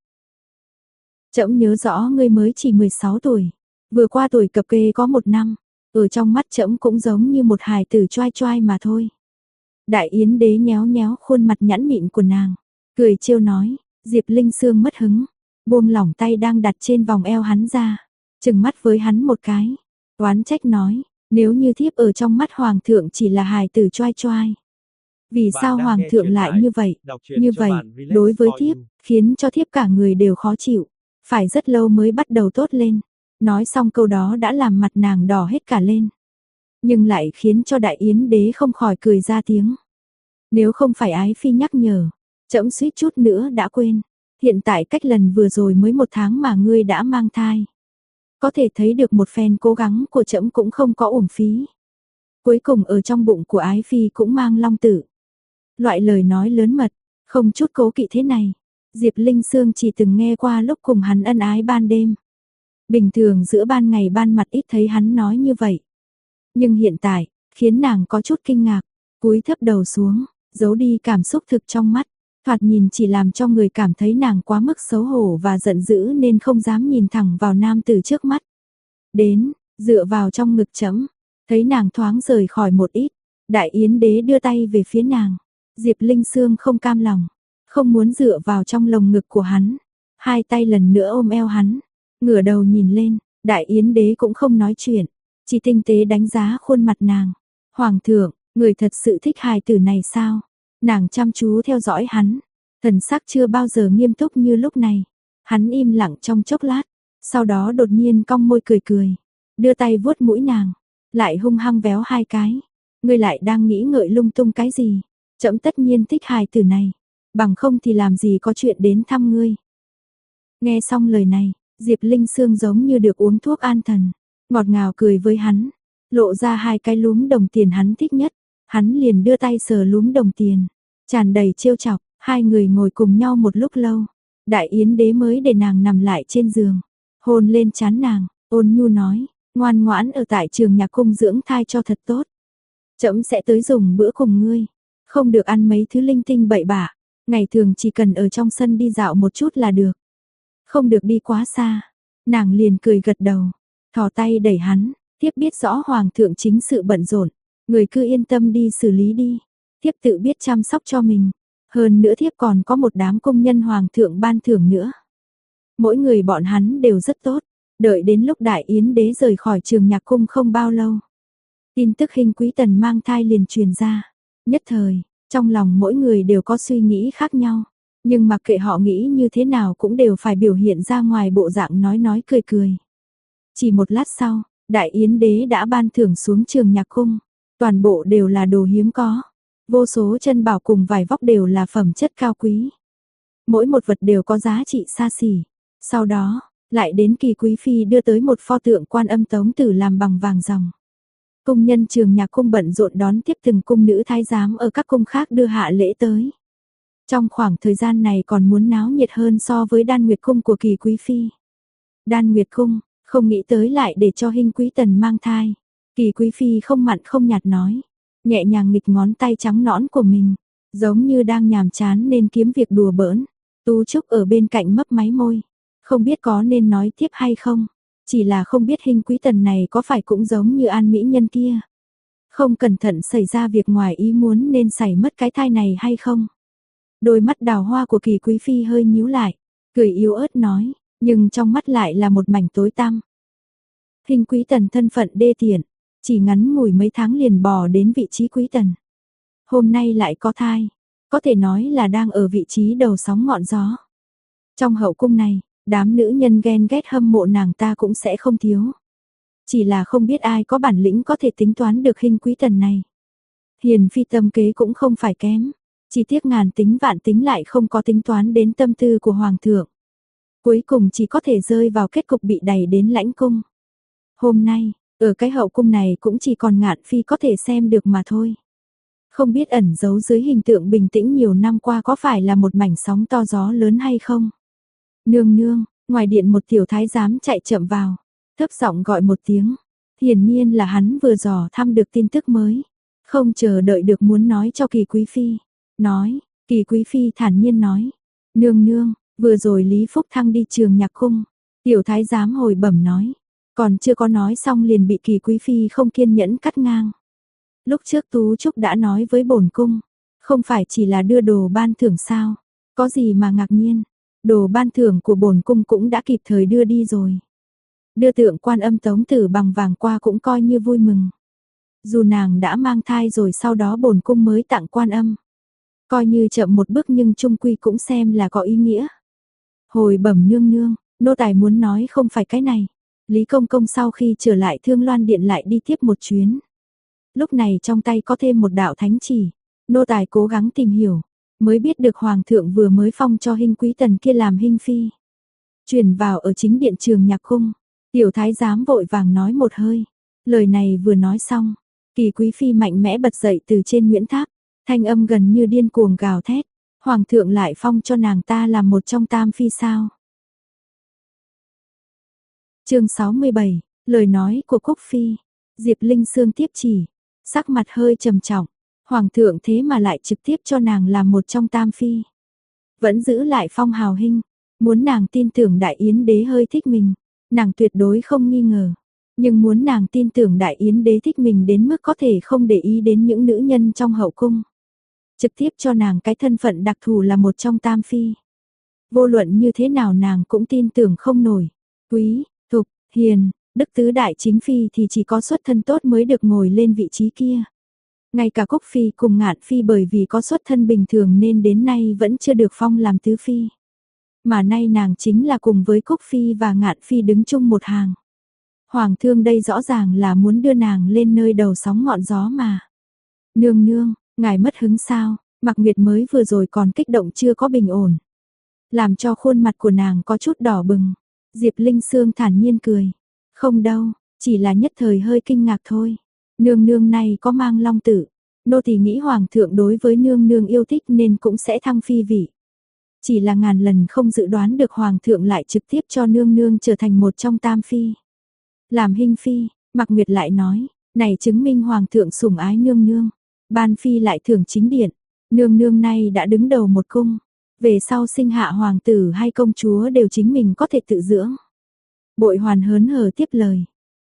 Trẫm nhớ rõ ngươi mới chỉ 16 tuổi. Vừa qua tuổi cập kê có 1 năm. Ở trong mắt trẫm cũng giống như một hài tử choai choai mà thôi. Đại Yến Đế nhéo nhéo khuôn mặt nhẵn mịn của nàng. Cười trêu nói. Diệp Linh Sương mất hứng. Buông lỏng tay đang đặt trên vòng eo hắn ra. Trừng mắt với hắn một cái. Oán trách nói. Nếu như thiếp ở trong mắt hoàng thượng chỉ là hài tử choai choai. Vì sao hoàng thượng lại như vậy? Như vậy, đối với thiếp, khiến cho thiếp cả người đều khó chịu. Phải rất lâu mới bắt đầu tốt lên. Nói xong câu đó đã làm mặt nàng đỏ hết cả lên. Nhưng lại khiến cho Đại Yến Đế không khỏi cười ra tiếng. Nếu không phải Ái Phi nhắc nhở, trẫm suýt chút nữa đã quên. Hiện tại cách lần vừa rồi mới 1 tháng mà ngươi đã mang thai. Có thể thấy được một phen cố gắng của trẫm cũng không có uổng phí. Cuối cùng ở trong bụng của Ái Phi cũng mang long tử. Loại lời nói lớn mật, không chút cố kỵ thế này. Diệp Linh Sương chỉ từng nghe qua lúc cùng hắn ân ái ban đêm. Bình thường giữa ban ngày ban mặt ít thấy hắn nói như vậy. Nhưng hiện tại, khiến nàng có chút kinh ngạc, cúi thấp đầu xuống, giấu đi cảm xúc thực trong mắt. Thoạt nhìn chỉ làm cho người cảm thấy nàng quá mức xấu hổ và giận dữ nên không dám nhìn thẳng vào nam tử trước mắt. Đến, dựa vào trong ngực trẫm, thấy nàng thoáng rời khỏi một ít. Đại Yến Đế đưa tay về phía nàng. Diệp Linh Sương không cam lòng, không muốn dựa vào trong lồng ngực của hắn. Hai tay lần nữa ôm eo hắn, ngửa đầu nhìn lên. Đại Yến Đế cũng không nói chuyện, chỉ tinh tế đánh giá khuôn mặt nàng. Hoàng thượng, người thật sự thích hài tử này sao? Nàng chăm chú theo dõi hắn, thần sắc chưa bao giờ nghiêm túc như lúc này. Hắn im lặng trong chốc lát, sau đó đột nhiên cong môi cười cười, đưa tay vuốt mũi nàng, lại hung hăng véo 2 cái. Ngươi lại đang nghĩ ngợi lung tung cái gì? Trẫm tất nhiên thích hài tử này, bằng không thì làm gì có chuyện đến thăm ngươi. Nghe xong lời này, Diệp Linh Sương giống như được uống thuốc an thần, ngọt ngào cười với hắn, lộ ra 2 cái lúm đồng tiền hắn thích nhất. Hắn liền đưa tay sờ lúm đồng tiền, tràn đầy trêu chọc. Hai người ngồi cùng nhau một lúc lâu. Đại Yến Đế mới để nàng nằm lại trên giường, hôn lên trán nàng, ôn nhu nói, ngoan ngoãn ở tại Trường Nhạc Cung dưỡng thai cho thật tốt. Trẫm sẽ tới dùng bữa cùng ngươi, không được ăn mấy thứ linh tinh bậy bạ, ngày thường chỉ cần ở trong sân đi dạo một chút là được. Không được đi quá xa. Nàng liền cười gật đầu, thò tay đẩy hắn, thiếp biết rõ hoàng thượng chính sự bận rộn, người cứ yên tâm đi xử lý đi. Thiếp tự biết chăm sóc cho mình, hơn nữa thiếp còn có một đám công nhân hoàng thượng ban thưởng nữa. Mỗi người bọn hắn đều rất tốt. Đợi đến lúc Đại Yến Đế rời khỏi Trường Nhạc Cung không bao lâu, tin tức Hinh Quý Tần mang thai liền truyền ra. Nhất thời, trong lòng mỗi người đều có suy nghĩ khác nhau, nhưng mặc kệ họ nghĩ như thế nào cũng đều phải biểu hiện ra ngoài bộ dạng nói cười cười. Chỉ một lát sau, Đại yến đế đã ban thưởng xuống Trường Nhạc cung, toàn bộ đều là đồ hiếm có. Vô số chân bảo cùng vải vóc đều là phẩm chất cao quý. Mỗi một vật đều có giá trị xa xỉ. Sau đó, lại đến Kỳ quý phi đưa tới một pho tượng Quan Âm Tống Tử làm bằng vàng ròng. Cung nhân Trường Nhạc cung bận rộn đón tiếp từng cung nữ thái giám ở các cung khác đưa hạ lễ tới. Trong khoảng thời gian này còn muốn náo nhiệt hơn so với Đan Nguyệt cung của Kỳ quý phi. Đan Nguyệt cung, không nghĩ tới lại để cho Hinh Quý Tần mang thai. Kỳ quý phi không mặn không nhạt nói, nhẹ nhàng nghịch ngón tay trắng nõn của mình, giống như đang nhàm chán nên kiếm việc đùa bỡn. Tú Trúc ở bên cạnh mấp máy môi, không biết có nên nói tiếp hay không, chỉ là không biết Hinh Quý Tần này có phải cũng giống như An mỹ nhân kia. Không cẩn thận xảy ra việc ngoài ý muốn nên xảy mất cái thai này hay không. Đôi mắt đào hoa của Kỳ quý phi hơi nhíu lại, cười yếu ớt nói, nhưng trong mắt lại là một mảnh tối tăm. Hinh Quý Tần thân phận đê tiện, chỉ ngắn ngủi mấy tháng liền bò đến vị trí quý tần. Hôm nay lại có thai, có thể nói là đang ở vị trí đầu sóng ngọn gió. Trong hậu cung này, đám nữ nhân ghen ghét hâm mộ nàng ta cũng sẽ không thiếu. Chỉ là không biết ai có bản lĩnh có thể tính toán được Hinh Quý Tần này. Hiền phi tâm kế cũng không phải kém, chỉ tiếc ngàn tính vạn tính lại không có tính toán đến tâm tư của hoàng thượng. Cuối cùng chỉ có thể rơi vào kết cục bị đẩy đến lãnh cung. Hôm nay, ở cái hậu cung này cũng chỉ còn Ngạn phi có thể xem được mà thôi. Không biết ẩn giấu dưới hình tượng bình tĩnh nhiều năm qua có phải là một mảnh sóng to gió lớn hay không? Nương nương, ngoài điện một tiểu thái giám chạy chậm vào, thấp giọng gọi một tiếng. Hiển nhiên là hắn vừa dò thăm được tin tức mới, không chờ đợi được muốn nói cho Kỳ quý phi. Nói, Kỳ quý phi thản nhiên nói, nương nương, vừa rồi Lý Phúc Thăng đi Trường Nhạc cung. Tiểu thái giám hồi bẩm nói, còn chưa có nói xong liền bị Kỳ quý phi không kiên nhẫn cắt ngang. Lúc trước Tú Trúc đã nói với bổn cung, không phải chỉ là đưa đồ ban thưởng sao, có gì mà ngạc nhiên, đồ ban thưởng của bổn cung cũng đã kịp thời đưa đi rồi. Đưa tượng Quan Âm Tống Tử bằng vàng qua cũng coi như vui mừng. Dù nàng đã mang thai rồi sau đó bổn cung mới tặng Quan Âm. Coi như chậm một bước nhưng chung quy cũng xem là có ý nghĩa. Hồi bẩm nương nương, nô tài muốn nói không phải cái này. Lý Công Công sau khi trở lại Thương Loan Điện lại đi tiếp một chuyến. Lúc này trong tay có thêm một đạo thánh chỉ. Nô tài cố gắng tìm hiểu, mới biết được Hoàng thượng vừa mới phong cho Hinh Quý Tần kia làm Hinh Phi. Chuyển vào ở chính điện Trường Nhạc cung. Tiểu thái giám vội vàng nói một hơi. Lời này vừa nói xong, Kỳ quý phi mạnh mẽ bật dậy từ trên Nguyễn Tháp, thanh âm gần như điên cuồng gào thét. Hoàng thượng lại phong cho nàng ta làm một trong tam phi sao? Chương 67, lời nói của Cúc phi. Diệp Linh Sương tiếp chỉ, sắc mặt hơi trầm trọng, hoàng thượng thế mà lại trực tiếp cho nàng làm một trong tam phi. Vẫn giữ lại phong hào Hinh, muốn nàng tin tưởng Đại Yến đế hơi thích mình, nàng tuyệt đối không nghi ngờ. Nhưng muốn nàng tin tưởng Đại Yến đế thích mình đến mức có thể không để ý đến những nữ nhân trong hậu cung. Trực tiếp cho nàng cái thân phận đặc thù là một trong tam phi. Vô luận như thế nào nàng cũng tin tưởng không nổi. Quý, Thục, Hiền, Đức tứ đại chính phi thì chỉ có xuất thân tốt mới được ngồi lên vị trí kia. Ngay cả Cúc phi cùng Ngạn phi bởi vì có xuất thân bình thường nên đến nay vẫn chưa được phong làm tứ phi. Mà nay nàng chính là cùng với Cúc phi và Ngạn phi đứng chung một hàng. Hoàng thương đây rõ ràng là muốn đưa nàng lên nơi đầu sóng ngọn gió mà. Nương nương, ngài mất hứng sao? Mạc Nguyệt mới vừa rồi còn kích động chưa có bình ổn, làm cho khuôn mặt của nàng có chút đỏ bừng. Diệp Linh Sương thản nhiên cười, không đâu, chỉ là nhất thời hơi kinh ngạc thôi. Nương nương này có mang long tử, nô tỳ nghĩ hoàng thượng đối với nương nương yêu thích nên cũng sẽ thăng phi vị. Chỉ là ngàn lần không dự đoán được hoàng thượng lại trực tiếp cho nương nương trở thành một trong tam phi. Làm Hinh phi, Mạc Nguyệt lại nói, này chứng minh hoàng thượng sủng ái nương nương. Ban phi lại thưởng chính điện, nương nương này đã đứng đầu một cung, về sau sinh hạ hoàng tử hay công chúa đều chính mình có thể tự dưỡng. Bội Hoàn hớn hở tiếp lời.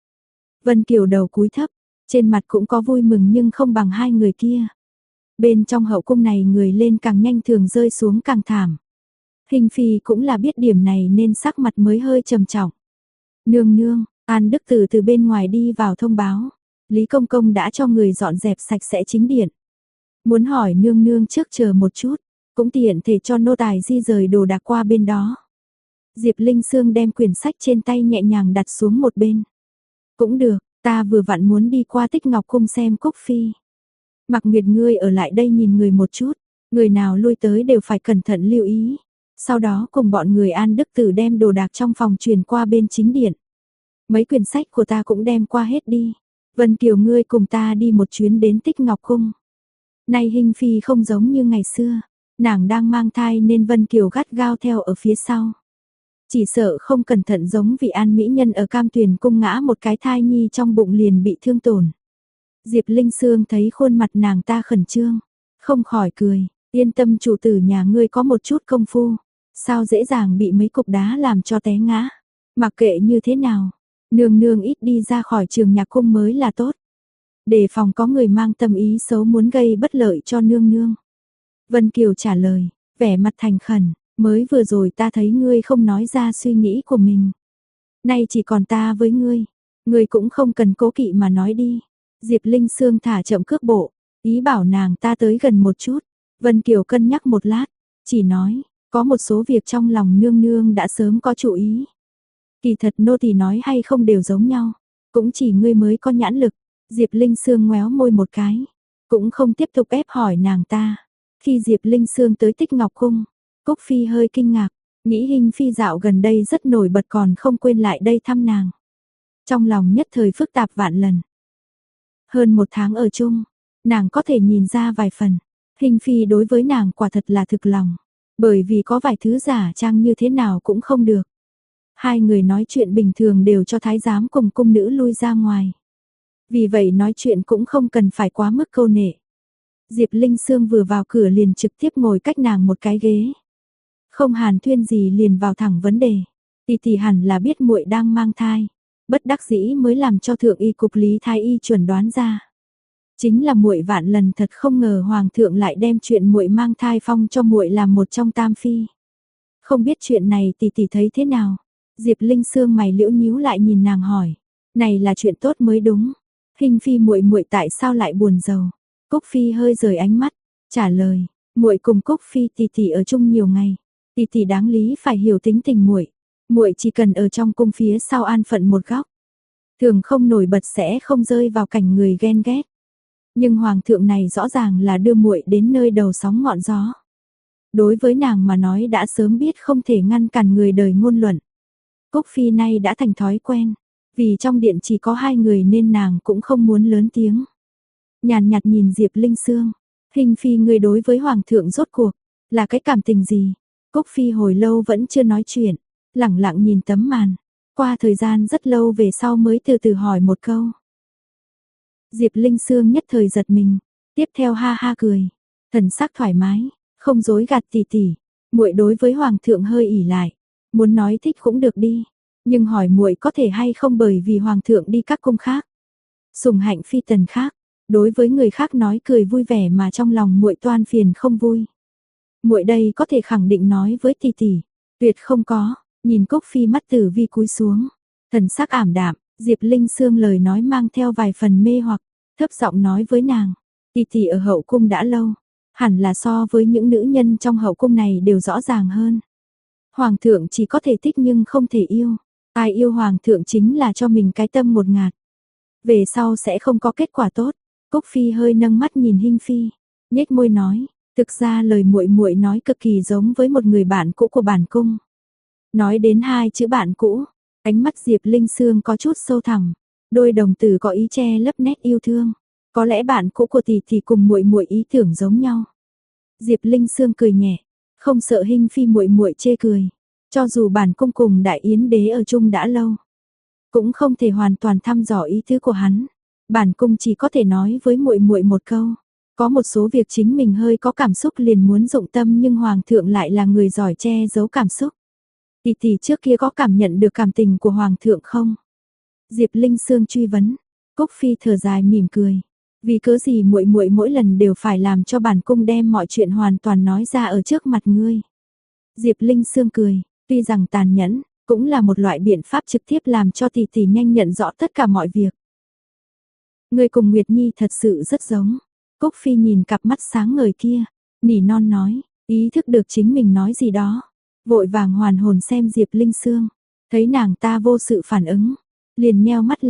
Vân Kiều đầu cúi thấp, trên mặt cũng có vui mừng nhưng không bằng hai người kia. Bên trong hậu cung này người lên càng nhanh thường rơi xuống càng thảm. Hình phi cũng là biết điểm này nên sắc mặt mới hơi trầm trọng. Nương nương, An Đức Tử từ bên ngoài đi vào thông báo. Lý Công Công đã cho người dọn dẹp sạch sẽ chính điện. Muốn hỏi nương nương trước chờ một chút, cũng tiện thể cho nô tài di rời đồ đạc qua bên đó. Diệp Linh Sương đem quyển sách trên tay nhẹ nhàng đặt xuống một bên. Cũng được, ta vừa vặn muốn đi qua Tích Ngọc Cung xem Cúc Phi. Mặc Nguyệt ngươi ở lại đây nhìn người một chút, người nào lui tới đều phải cẩn thận lưu ý. Sau đó cùng bọn người An Đức Tử đem đồ đạc trong phòng truyền qua bên chính điện. Mấy quyển sách của ta cũng đem qua hết đi. Vân Kiều ngươi cùng ta đi một chuyến đến Tích Ngọc Cung. Nay Hinh Phi không giống như ngày xưa, nàng đang mang thai nên Vân Kiều gắt gao theo ở phía sau. Chỉ sợ không cẩn thận giống vị An mỹ nhân ở Cam Tuyền Cung ngã một cái thai nhi trong bụng liền bị thương tổn. Diệp Linh Sương thấy khuôn mặt nàng ta khẩn trương, không khỏi cười, yên tâm chủ tử nhà ngươi có một chút công phu, sao dễ dàng bị mấy cục đá làm cho té ngã. Mặc kệ như thế nào, nương nương ít đi ra khỏi Trường Nhạc Cung mới là tốt. Đề phòng có người mang tâm ý xấu muốn gây bất lợi cho nương nương. Vân Kiều trả lời, vẻ mặt thành khẩn, mới vừa rồi ta thấy ngươi không nói ra suy nghĩ của mình. Nay chỉ còn ta với ngươi cũng không cần cố kỵ mà nói đi. Diệp Linh Sương thả chậm cước bộ, ý bảo nàng ta tới gần một chút. Vân Kiều cân nhắc một lát, chỉ nói, có một số việc trong lòng nương nương đã sớm có chủ ý. Kỳ thật nô tỳ nói hay không đều giống nhau, cũng chỉ ngươi mới có nhãn lực. Diệp Linh Sương ngoéo môi một cái, cũng không tiếp tục ép hỏi nàng ta. Khi Diệp Linh Sương tới Tích Ngọc Cung, Cúc Phi hơi kinh ngạc, nghĩ Hinh Phi dạo gần đây rất nổi bật còn không quên lại đây thăm nàng. Trong lòng nhất thời phức tạp vạn lần. Hơn một tháng ở chung, nàng có thể nhìn ra vài phần. Hinh Phi đối với nàng quả thật là thực lòng, bởi vì có vài thứ giả trang như thế nào cũng không được. Hai người nói chuyện bình thường đều cho thái giám cùng cung nữ lui ra ngoài. Vì vậy nói chuyện cũng không cần phải quá mức câu nệ. Diệp Linh Sương vừa vào cửa liền trực tiếp ngồi cách nàng một cái ghế. Không hàn thuyên gì liền vào thẳng vấn đề. Tỷ tỷ hẳn là biết muội đang mang thai, bất đắc dĩ mới làm cho thượng y cục Lý Thái y chuẩn đoán ra. Chính là muội vạn lần thật không ngờ hoàng thượng lại đem chuyện muội mang thai phong cho muội làm một trong tam phi. Không biết chuyện này tỷ tỷ thấy thế nào? Diệp Linh Sương mày liễu nhíu lại nhìn nàng hỏi, này là chuyện tốt mới đúng. Hinh Phi muội muội tại sao lại buồn rầu? Cúc Phi hơi rời ánh mắt, trả lời, muội cùng Cúc Phi tỷ tỷ ở chung nhiều ngày, tỷ tỷ đáng lý phải hiểu tính tình muội. Muội chỉ cần ở trong cung phía sau an phận một góc, thường không nổi bật sẽ không rơi vào cảnh người ghen ghét. Nhưng hoàng thượng này rõ ràng là đưa muội đến nơi đầu sóng ngọn gió. Đối với nàng mà nói đã sớm biết không thể ngăn cản người đời ngôn luận. Cúc Phi nay đã thành thói quen, vì trong điện chỉ có hai người nên nàng cũng không muốn lớn tiếng. Nhàn nhạt nhìn Diệp Linh Sương, Hinh Phi ngươi đối với hoàng thượng rốt cuộc là cái cảm tình gì? Cúc Phi hồi lâu vẫn chưa nói chuyện, lẳng lặng nhìn tấm màn. Qua thời gian rất lâu về sau mới từ từ hỏi một câu. Diệp Linh Sương nhất thời giật mình, tiếp theo ha ha cười, thần sắc thoải mái, không dối gạt tỷ tỷ, muội đối với hoàng thượng hơi ỷ lại, muốn nói thích cũng được đi, nhưng hỏi muội có thể hay không bởi vì hoàng thượng đi các cung khác, sủng hạnh phi tần khác, đối với người khác nói cười vui vẻ mà trong lòng muội toan phiền không vui. Muội đây có thể khẳng định nói với tỷ tỷ, tuyệt không có. Nhìn Cúc Phi mắt Tử Vi cúi xuống, thần sắc ảm đạm, Diệp Linh Sương lời nói mang theo vài phần mê hoặc, thấp giọng nói với nàng, tỷ tỷ ở hậu cung đã lâu, hẳn là so với những nữ nhân trong hậu cung này đều rõ ràng hơn. Hoàng thượng chỉ có thể thích nhưng không thể yêu, ai yêu hoàng thượng chính là cho mình cái tâm một ngạt. Về sau sẽ không có kết quả tốt. Cúc Phi hơi nâng mắt nhìn Hinh Phi, nhếch môi nói, thực ra lời muội muội nói cực kỳ giống với một người bạn cũ của bản cung. Nói đến hai chữ bạn cũ, ánh mắt Diệp Linh Sương có chút sâu thẳm, đôi đồng tử có ý che lấp nét yêu thương. Có lẽ bạn cũ của tỷ tỷ cùng muội muội ý tưởng giống nhau. Diệp Linh Sương cười nhẹ, không sợ Hinh Phi muội muội chê cười. Cho dù bản cung cùng Đại Yến đế ở chung đã lâu, cũng không thể hoàn toàn thăm dò ý tứ của hắn. Bản cung chỉ có thể nói với muội muội một câu, có một số việc chính mình hơi có cảm xúc liền muốn dụng tâm nhưng hoàng thượng lại là người giỏi che giấu cảm xúc. Tỷ tỷ trước kia có cảm nhận được cảm tình của hoàng thượng không? Diệp Linh Sương truy vấn. Cúc Phi thở dài mỉm cười. Vì cớ gì muội muội mỗi lần đều phải làm cho bản cung đem mọi chuyện hoàn toàn nói ra ở trước mặt ngươi? Diệp Linh Sương cười, tuy rằng tàn nhẫn, cũng là một loại biện pháp trực tiếp làm cho tỷ tỷ nhanh nhận rõ tất cả mọi việc. Ngươi cùng Nguyệt Nhi thật sự rất giống. Cúc Phi nhìn cặp mắt sáng ngời kia, nỉ non nói, ý thức được chính mình nói gì đó. Vội vàng hoàn hồn xem Diệp Linh Sương, thấy nàng ta vô sự phản ứng, liền nheo mắt lại,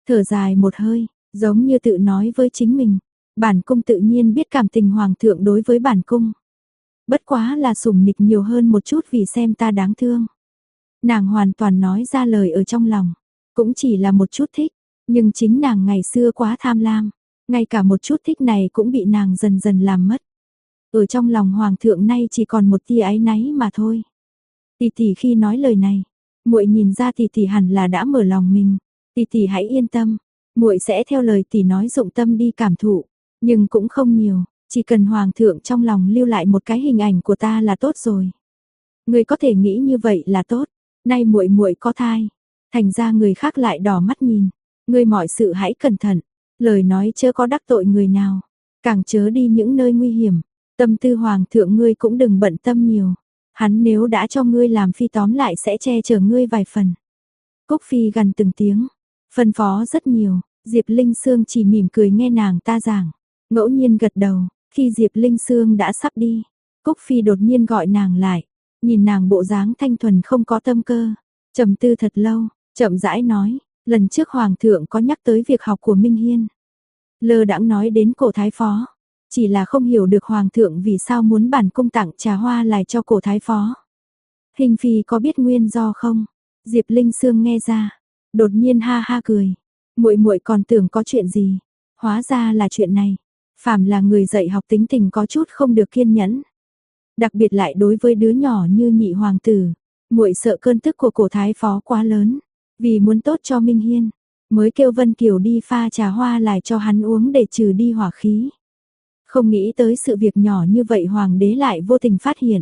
thở dài một hơi, giống như tự nói với chính mình, bản cung tự nhiên biết cảm tình hoàng thượng đối với bản cung. Bất quá là sủng nịch nhiều hơn một chút vì xem ta đáng thương. Nàng hoàn toàn nói ra lời ở trong lòng, cũng chỉ là một chút thích, nhưng chính nàng ngày xưa quá tham lam, ngay cả một chút thích này cũng bị nàng dần dần làm mất. Ở trong lòng hoàng thượng nay chỉ còn một tia áy náy mà thôi. Tỷ tỷ khi nói lời này, muội nhìn ra tỷ tỷ hẳn là đã mở lòng mình, tỷ tỷ hãy yên tâm, muội sẽ theo lời tỷ nói dụng tâm đi cảm thụ, nhưng cũng không nhiều, chỉ cần hoàng thượng trong lòng lưu lại một cái hình ảnh của ta là tốt rồi. Ngươi có thể nghĩ như vậy là tốt, nay muội muội có thai, thành ra người khác lại đỏ mắt nhìn, ngươi mọi sự hãy cẩn thận, lời nói chớ có đắc tội người nào, càng chớ đi những nơi nguy hiểm, tâm tư hoàng thượng ngươi cũng đừng bận tâm nhiều, hắn nếu đã cho ngươi làm phi tóm lại sẽ che chở ngươi vài phần. Cúc Phi gần từng tiếng, phân phó rất nhiều, Diệp Linh Sương chỉ mỉm cười nghe nàng ta giảng, ngẫu nhiên gật đầu, khi Diệp Linh Sương đã sắp đi, Cúc Phi đột nhiên gọi nàng lại, nhìn nàng bộ dáng thanh thuần không có tâm cơ, trầm tư thật lâu, chậm rãi nói, lần trước hoàng thượng có nhắc tới việc học của Minh Hiên. Lơ đãng nói đến cổ thái phó, chỉ là không hiểu được hoàng thượng vì sao muốn bản cung tặng trà hoa lại cho cổ thái phó. Hình phi có biết nguyên do không? Diệp Linh Sương nghe ra, đột nhiên ha ha cười, muội muội còn tưởng có chuyện gì, hóa ra là chuyện này. Phàm là người dạy học tính tình có chút không được kiên nhẫn, đặc biệt lại đối với đứa nhỏ như nhị hoàng tử, muội sợ cơn tức của cổ thái phó quá lớn, vì muốn tốt cho Minh Hiên, mới kêu Vân Kiều đi pha trà hoa lại cho hắn uống để trừ đi hỏa khí. Không nghĩ tới sự việc nhỏ như vậy hoàng đế lại vô tình phát hiện.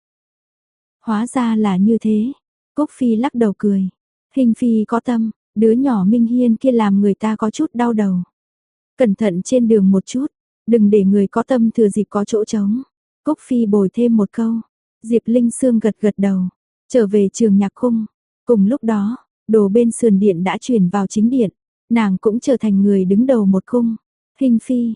Hóa ra là như thế. Cúc Phi lắc đầu cười. Hình phi có tâm, đứa nhỏ Minh Hiên kia làm người ta có chút đau đầu. Cẩn thận trên đường một chút, đừng để người có tâm thừa dịp có chỗ trống. Cúc Phi bồi thêm một câu. Diệp Linh Sương gật gật đầu, trở về trường nhạc cung. Cùng lúc đó, đồ bên sườn điện đã chuyển vào chính điện, nàng cũng trở thành người đứng đầu một cung. Hình phi.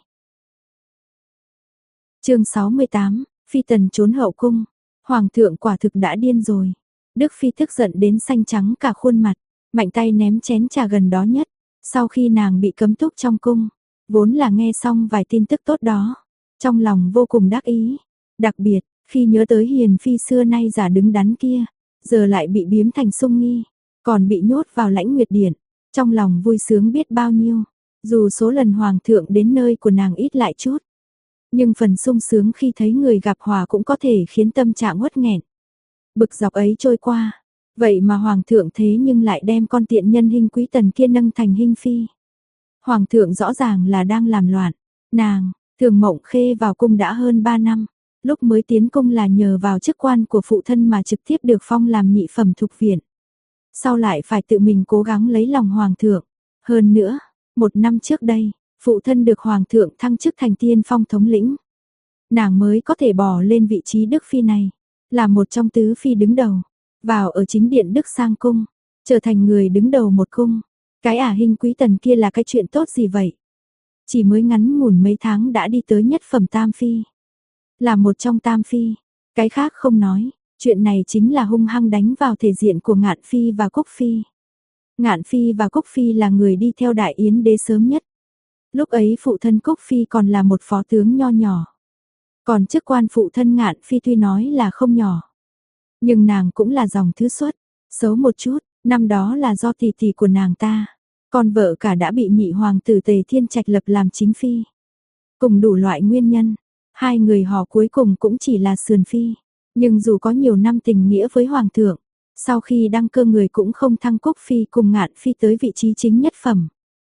Chương 68, phi tần trốn hậu cung. Hoàng thượng quả thực đã điên rồi. Đức phi tức giận đến xanh trắng cả khuôn mặt, mạnh tay ném chén trà gần đó nhất. Sau khi nàng bị cấm túc trong cung, vốn là nghe xong vài tin tức tốt đó, trong lòng vô cùng đắc ý. Đặc biệt, khi nhớ tới hiền phi xưa nay giả đứng đắn kia, giờ lại bị biếm thành sung nghi, còn bị nhốt vào Lãnh Nguyệt Điện, trong lòng vui sướng biết bao nhiêu. Dù số lần hoàng thượng đến nơi của nàng ít lại chút, nhưng phần sung sướng khi thấy người gặp hòa cũng có thể khiến tâm trạng uất nghẹn. Bực dọc ấy trôi qua, vậy mà hoàng thượng thế nhưng lại đem con tiện nhân Hinh Quý Tần kia nâng thành Hinh phi. Hoàng thượng rõ ràng là đang làm loạn. Nàng, Thường Mộng Khê vào cung đã hơn 3 năm, lúc mới tiến cung là nhờ vào chức quan của phụ thân mà trực tiếp được phong làm nhị phẩm thục viện. Sau lại phải tự mình cố gắng lấy lòng hoàng thượng. Hơn nữa, 1 năm trước đây, phụ thân được hoàng thượng thăng chức thành tiên phong thống lĩnh. Nàng mới có thể bỏ lên vị trí đức phi này, là một trong tứ phi đứng đầu, vào ở chính điện Đức Sang cung, trở thành người đứng đầu một cung. Cái Hinh Quý Tần kia là cái chuyện tốt gì vậy? Chỉ mới ngắn ngủn mấy tháng đã đi tới nhất phẩm tam phi. Là một trong tam phi, cái khác không nói, chuyện này chính là hung hăng đánh vào thể diện của Ngạn phi và Cúc phi. Ngạn phi và Cúc phi là người đi theo Đại Yến đế sớm nhất. Lúc ấy phụ thân Cúc phi còn là một phó tướng nho nhỏ. Còn chức quan phụ thân Ngạn phi tuy nói là không nhỏ, nhưng nàng cũng là dòng thứ xuất, xấu một chút, năm đó là do tỷ tỷ của nàng ta, con vợ cả đã bị nhị hoàng tử Tề Thiên Trạch lập làm chính phi. Cùng đủ loại nguyên nhân, hai người họ cuối cùng cũng chỉ là sườn phi, nhưng dù có nhiều năm tình nghĩa với hoàng thượng, sau khi đăng cơ người cũng không thăng Cúc phi cùng Ngạn phi tới vị trí chính nhất phẩm.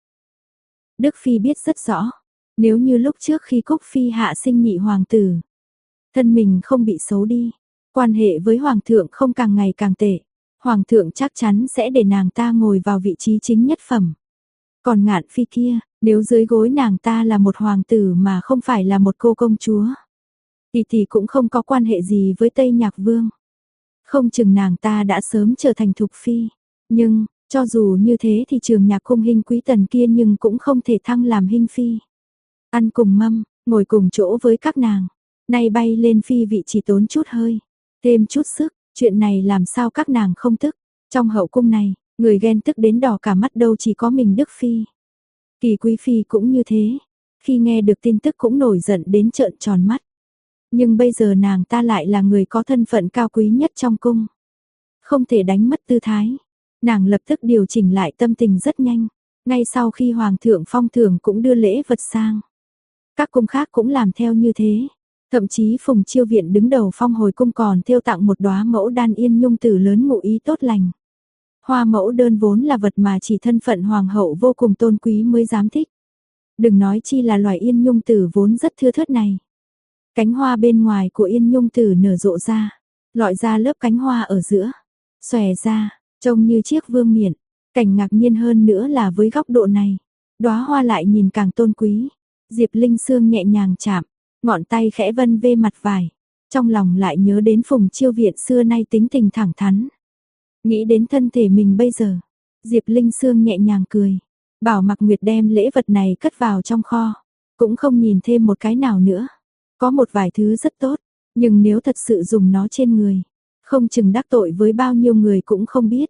Đức phi biết rất rõ, nếu như lúc trước khi Cúc phi hạ sinh nhị hoàng tử, thân mình không bị xấu đi, quan hệ với hoàng thượng không càng ngày càng tệ, hoàng thượng chắc chắn sẽ để nàng ta ngồi vào vị trí chính nhất phẩm. Còn Ngạn phi kia, nếu dưới gối nàng ta là một hoàng tử mà không phải là một cô công chúa, thì cũng không có quan hệ gì với Tây Nhạc Vương. Không chừng nàng ta đã sớm trở thành thục phi, nhưng cho dù như thế thì trường nhạc cung Hinh Quý Tần kia nhưng cũng không thể thăng làm Hinh phi. Ăn cùng mâm, ngồi cùng chỗ với các nàng, nay bay lên phi vị chỉ tốn chút hơi, thêm chút sức, chuyện này làm sao các nàng không tức. Trong hậu cung này, Người ghen tức đến đỏ cả mắt đâu chỉ có mình Đức Phi. Kỳ Quý Phi cũng như thế, khi nghe được tin tức cũng nổi giận đến trợn tròn mắt. Nhưng bây giờ nàng ta lại là người có thân phận cao quý nhất trong cung. Không thể đánh mất tư thái. Nàng lập tức điều chỉnh lại tâm tình rất nhanh. Ngay sau khi Hoàng thượng phong thưởng cũng đưa lễ vật sang. Các cung khác cũng làm theo như thế. Thậm chí Phùng Chiêu Viện đứng đầu Phong Hồi cung còn thêu tặng một đóa mẫu đan yên nhung tử lớn ngụ ý tốt lành. Hoa mẫu đơn vốn là vật mà chỉ thân phận hoàng hậu vô cùng tôn quý mới dám thích. Đừng nói chi là loài yên nhung tử vốn rất thưa thớt này. Cánh hoa bên ngoài của yên nhung tử nở rộ ra, lọi ra lớp cánh hoa ở giữa, xòe ra, trông như chiếc vương miện. Cảnh ngạc nhiên hơn nữa là với góc độ này, đóa hoa lại nhìn càng tôn quý. Diệp Linh Sương nhẹ nhàng chạm, ngọn tay khẽ vân vê mặt vải, trong lòng lại nhớ đến Phùng Chiêu Viện xưa nay tính tình thẳng thắn. Nghĩ đến thân thể mình bây giờ, Diệp Linh Sương nhẹ nhàng cười, bảo Mạc Nguyệt đem lễ vật này cất vào trong kho, cũng không nhìn thêm một cái nào nữa. Có một vài thứ rất tốt, nhưng nếu thật sự dùng nó trên người, không chừng đắc tội với bao nhiêu người cũng không biết.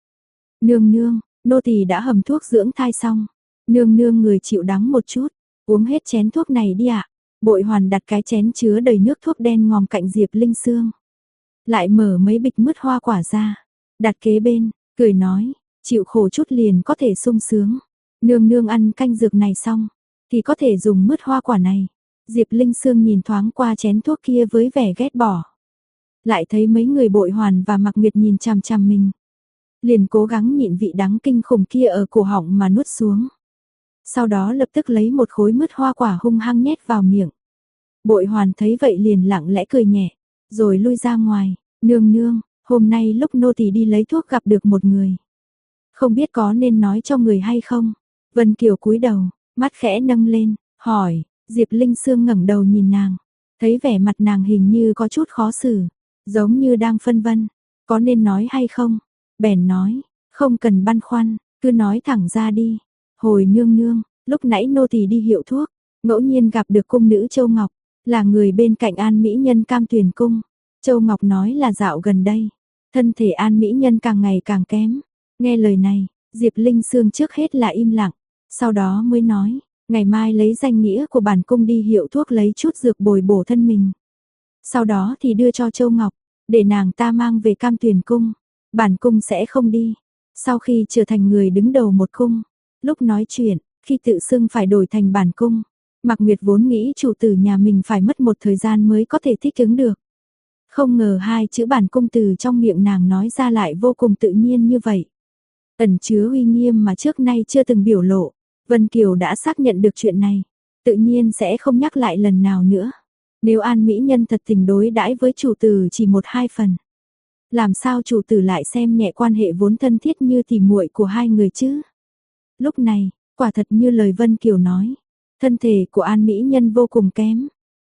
Nương nương, nô tỳ đã hầm thuốc dưỡng thai xong, nương nương người chịu đắng một chút, uống hết chén thuốc này đi ạ. Bội Hoàn đặt cái chén chứa đầy nước thuốc đen ngòm cạnh Diệp Linh Sương, lại mở mấy bịch mứt hoa quả ra, đặt kế bên, cười nói, chịu khổ chút liền có thể sung sướng. Nương nương ăn canh dược này xong, thì có thể dùng mứt hoa quả này. Diệp Linh Sương nhìn thoáng qua chén thuốc kia với vẻ ghét bỏ. Lại thấy mấy người Bội Hoàn và Mạc Nguyệt nhìn chằm chằm mình. Liền cố gắng nhịn vị đắng kinh khủng kia ở cổ họng mà nuốt xuống. Sau đó lập tức lấy một khối mứt hoa quả hung hăng nhét vào miệng. Bội Hoàn thấy vậy liền lặng lẽ cười nhẹ, rồi lui ra ngoài. Nương nương, hôm nay lúc nô tỳ đi lấy thuốc gặp được một người. Không biết có nên nói cho người hay không? Vân Kiều cúi đầu, mắt khẽ nâng lên, hỏi. Diệp Linh Sương ngẩng đầu nhìn nàng, thấy vẻ mặt nàng hình như có chút khó xử, giống như đang phân vân, có nên nói hay không? Bèn nói, không cần băn khoăn, cứ nói thẳng ra đi. Hồi nương nương, lúc nãy nô tỳ đi hiệu thuốc, ngẫu nhiên gặp được cung nữ Châu Ngọc, là người bên cạnh An Mỹ Nhân Cam Tuyền cung. Châu Ngọc nói là dạo gần đây, thân thể An Mỹ Nhân càng ngày càng kém. Nghe lời này, Diệp Linh Sương trước hết là im lặng, sau đó mới nói, ngày mai lấy danh nghĩa của bản cung đi hiệu thuốc lấy chút dược bồi bổ thân mình. Sau đó thì đưa cho Châu Ngọc, để nàng ta mang về Cam Tuyền cung. Bản cung sẽ không đi. Sau khi trở thành người đứng đầu một cung, lúc nói chuyện, khi tự xưng phải đổi thành bản cung, Mạc Nguyệt vốn nghĩ chủ tử nhà mình phải mất một thời gian mới có thể thích ứng được. Không ngờ hai chữ bản cung từ trong miệng nàng nói ra lại vô cùng tự nhiên như vậy. Ẩn chứa uy nghiêm mà trước nay chưa từng biểu lộ. Vân Kiều đã xác nhận được chuyện này, tự nhiên sẽ không nhắc lại lần nào nữa. Nếu An Mỹ Nhân thật tình đối đãi với chủ tử chỉ một hai phần, làm sao chủ tử lại xem nhẹ quan hệ vốn thân thiết như tỉ muội của hai người chứ? Lúc này, quả thật như lời Vân Kiều nói, thân thể của An Mỹ Nhân vô cùng kém.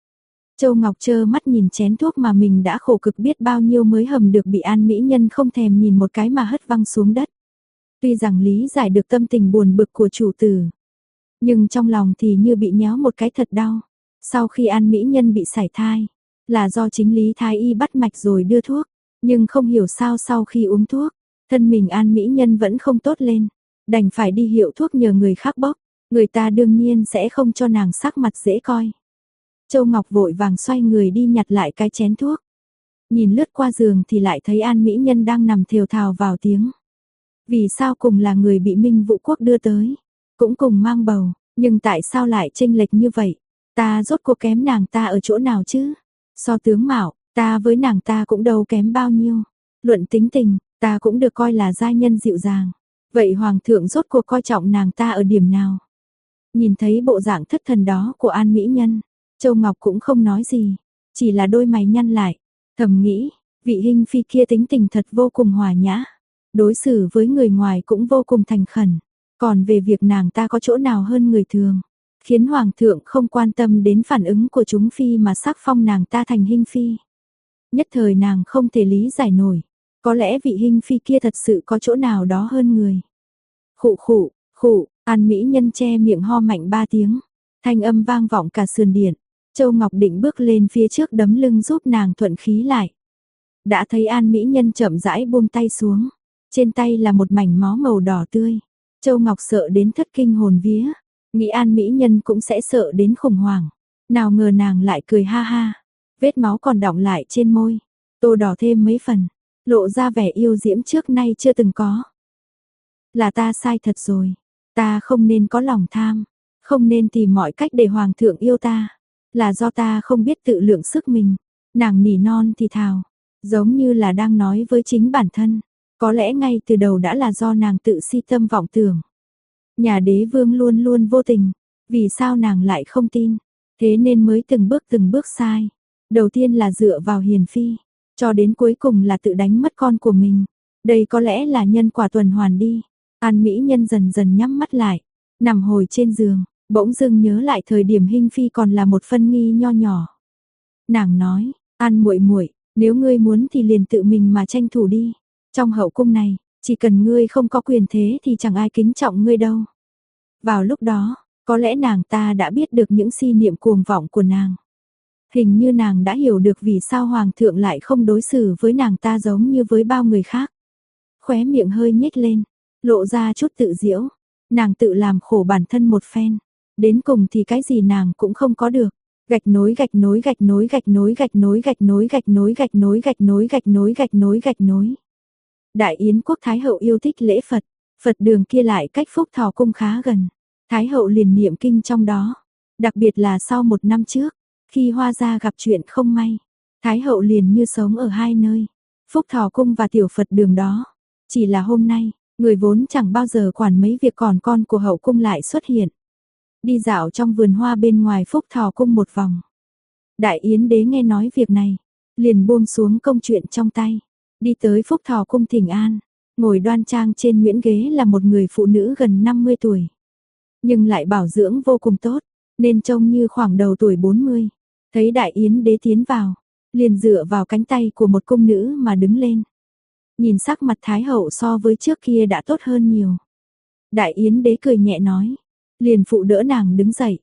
Châu Ngọc trơ mắt nhìn chén thuốc mà mình đã khổ cực biết bao nhiêu mới hầm được bị An Mỹ Nhân không thèm nhìn một cái mà hất văng xuống đất. Tuy rằng lý giải được tâm tình buồn bực của chủ tử, nhưng trong lòng thì như bị nhéo một cái thật đau. Sau khi An Mỹ Nhân bị sảy thai, là do chính Lý Thái Y bắt mạch rồi đưa thuốc, nhưng không hiểu sao sau khi uống thuốc, thân mình An Mỹ Nhân vẫn không tốt lên, đành phải đi hiệu thuốc nhờ người khác bốc, người ta đương nhiên sẽ không cho nàng sắc mặt dễ coi. Châu Ngọc vội vàng xoay người đi nhặt lại cái chén thuốc. Nhìn lướt qua giường thì lại thấy An Mỹ Nhân đang nằm thều thào vào tiếng. Vì sao cùng là người bị Minh Vũ Quốc đưa tới, cũng cùng mang bầu, nhưng tại sao lại chênh lệch như vậy? Ta rốt cuộc kém nàng ta ở chỗ nào chứ? So tướng mạo, ta với nàng ta cũng đâu kém bao nhiêu. Luận tính tình, ta cũng được coi là giai nhân dịu dàng. Vậy hoàng thượng rốt cuộc coi trọng nàng ta ở điểm nào? Nhìn thấy bộ dạng thất thần đó của An Mỹ Nhân, Châu Ngọc cũng không nói gì, chỉ là đôi mày nhăn lại, thầm nghĩ, vị Hinh phi kia tính tình thật vô cùng hòa nhã, đối xử với người ngoài cũng vô cùng thành khẩn, còn về việc nàng ta có chỗ nào hơn người thường, khiến hoàng thượng không quan tâm đến phản ứng của chúng phi mà sắc phong nàng ta thành Hinh phi. Nhất thời nàng không thể lý giải nổi, có lẽ vị Hinh phi kia thật sự có chỗ nào đó hơn người. Khụ khụ, khụ, An Mỹ Nhân che miệng ho mạnh 3 tiếng, thanh âm vang vọng cả sườn điện. Châu Ngọc định bước lên phía trước đấm lưng giúp nàng thuận khí lại. Đã thấy An Mỹ Nhân chậm rãi buông tay xuống, Trên tay là một mảnh máu màu đỏ tươi. Châu Ngọc sợ đến thất kinh hồn vía, nghĩ An mỹ nhân cũng sẽ sợ đến khủng hoảng. Nào ngờ nàng lại cười ha ha, vết máu còn đọng lại trên môi, tô đỏ thêm mấy phần, lộ ra vẻ yêu diễm trước nay chưa từng có. Là ta sai thật rồi, ta không nên có lòng tham, không nên tìm mọi cách để hoàng thượng yêu ta, là do ta không biết tự lượng sức mình. Nàng nỉ non thì thào, giống như là đang nói với chính bản thân, có lẽ ngay từ đầu đã là do nàng tự si tâm vọng tưởng. Nhà đế vương luôn luôn vô tình, vì sao nàng lại không tin, thế nên mới từng bước sai. Đầu tiên là dựa vào hiền phi, cho đến cuối cùng là tự đánh mất con của mình. Đây có lẽ là nhân quả tuần hoàn đi. An mỹ nhân dần dần nhắm mắt lại, nằm hồi trên giường, bỗng dưng nhớ lại thời điểm Hinh phi còn là một phân nghi nho nhỏ. Nàng nói, An muội muội, nếu ngươi muốn thì liền tự mình mà tranh thủ đi. Trong hậu cung này, chỉ cần ngươi không có quyền thế thì chẳng ai kính trọng ngươi đâu. Vào lúc đó, có lẽ nàng ta đã biết được những si niệm cuồng vọng của nàng. Hình như nàng đã hiểu được vì sao hoàng thượng lại không đối xử với nàng ta giống như với bao người khác. Khóe miệng hơi nhếch lên, lộ ra chút tự giễu. Nàng tự làm khổ bản thân một phen, đến cùng thì cái gì nàng cũng không có được. Gạch nối gạch nối gạch nối gạch nối gạch nối gạch nối gạch nối gạch nối gạch nối gạch nối gạch nối gạch nối. Đại Yến quốc Thái hậu yêu thích lễ Phật, Phật đường kia lại cách Phúc Thọ cung khá gần. Thái hậu liền niệm kinh trong đó, đặc biệt là sau 1 năm trước, khi Hoa gia gặp chuyện không may, Thái hậu liền như sống ở hai nơi, Phúc Thọ cung và tiểu Phật đường đó. Chỉ là hôm nay, người vốn chẳng bao giờ quản mấy việc còn con của hậu cung lại xuất hiện. Đi dạo trong vườn hoa bên ngoài Phúc Thọ cung một vòng. Đại Yến đế nghe nói việc này, liền buông xuống công chuyện trong tay, đi tới Phúc Thọ cung thỉnh an. Ngồi đoan trang trên nguyễn ghế là một người phụ nữ gần 50 tuổi, nhưng lại bảo dưỡng vô cùng tốt, nên trông như khoảng đầu tuổi 40. Thấy Đại Yến đế tiến vào, liền dựa vào cánh tay của một cung nữ mà đứng lên. Nhìn sắc mặt Thái hậu so với trước kia đã tốt hơn nhiều. Đại Yến đế cười nhẹ nói, liền phụ đỡ nàng đứng dậy.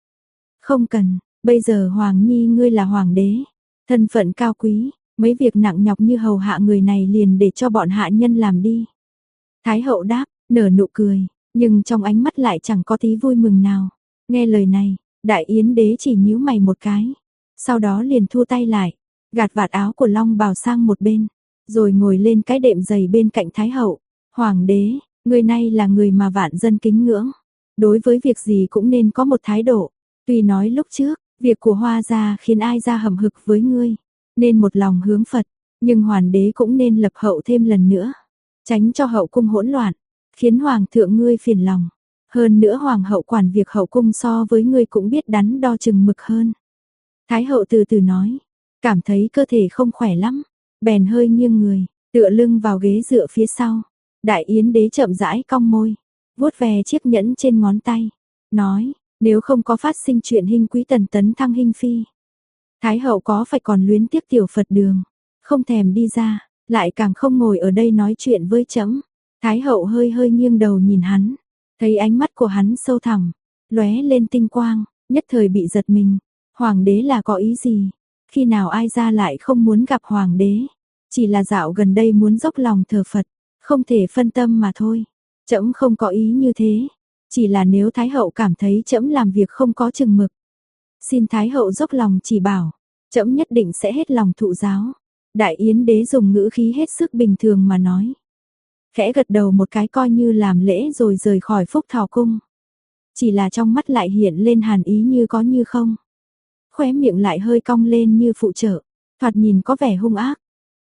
Không cần, bây giờ Hoàng Nhi ngươi là Hoàng đế, thân phận cao quý, mấy việc nặng nhọc như hầu hạ người này liền để cho bọn hạ nhân làm đi. Thái hậu đáp, nở nụ cười, nhưng trong ánh mắt lại chẳng có tí vui mừng nào. Nghe lời này, Đại Yến đế chỉ nhíu mày một cái, sau đó liền thu tay lại, gạt vạt áo của Long Bào sang một bên, rồi ngồi lên cái đệm giày bên cạnh Thái hậu. Hoàng đế, người này là người mà vạn dân kính ngưỡng, đối với việc gì cũng nên có một thái độ. Tuy nói lúc trước, việc của Hoa gia khiến ai ra hầm hực với ngươi, nên một lòng hướng Phật, nhưng Hoàng đế cũng nên lập hậu thêm lần nữa, tránh cho hậu cung hỗn loạn, khiến hoàng thượng ngươi phiền lòng. Hơn nữa hoàng hậu quản việc hậu cung so với ngươi cũng biết đắn đo chừng mực hơn. Thái hậu từ từ nói, cảm thấy cơ thể không khỏe lắm, bèn hơi nghiêng người, tựa lưng vào ghế dựa phía sau. Đại Yến đế chậm rãi cong môi, vuốt ve chiếc nhẫn trên ngón tay, nói, nếu không có phát sinh chuyện Hinh quý tần tấn thăng Hinh phi, Thái hậu có phải còn luyến tiếc tiểu Phật đường, không thèm đi ra, lại càng không ngồi ở đây nói chuyện với trẫm. Thái hậu hơi hơi nghiêng đầu nhìn hắn, thấy ánh mắt của hắn sâu thẳm, lóe lên tinh quang, nhất thời bị giật mình. Hoàng đế là có ý gì? Khi nào ai ra lại không muốn gặp hoàng đế? Chỉ là dạo gần đây muốn dốc lòng thờ Phật, không thể phân tâm mà thôi. Trẫm không có ý như thế, chỉ là nếu Thái hậu cảm thấy trẫm làm việc không có chừng mực, xin Thái hậu dốc lòng chỉ bảo, trẫm nhất định sẽ hết lòng thụ giáo. Đại Yến đế dùng ngữ khí hết sức bình thường mà nói. Khẽ gật đầu một cái coi như làm lễ rồi rời khỏi Phúc Thọ cung. Chỉ là trong mắt lại hiện lên hàn ý như có như không. Khóe miệng lại hơi cong lên như phụ trợ, thoạt nhìn có vẻ hung ác.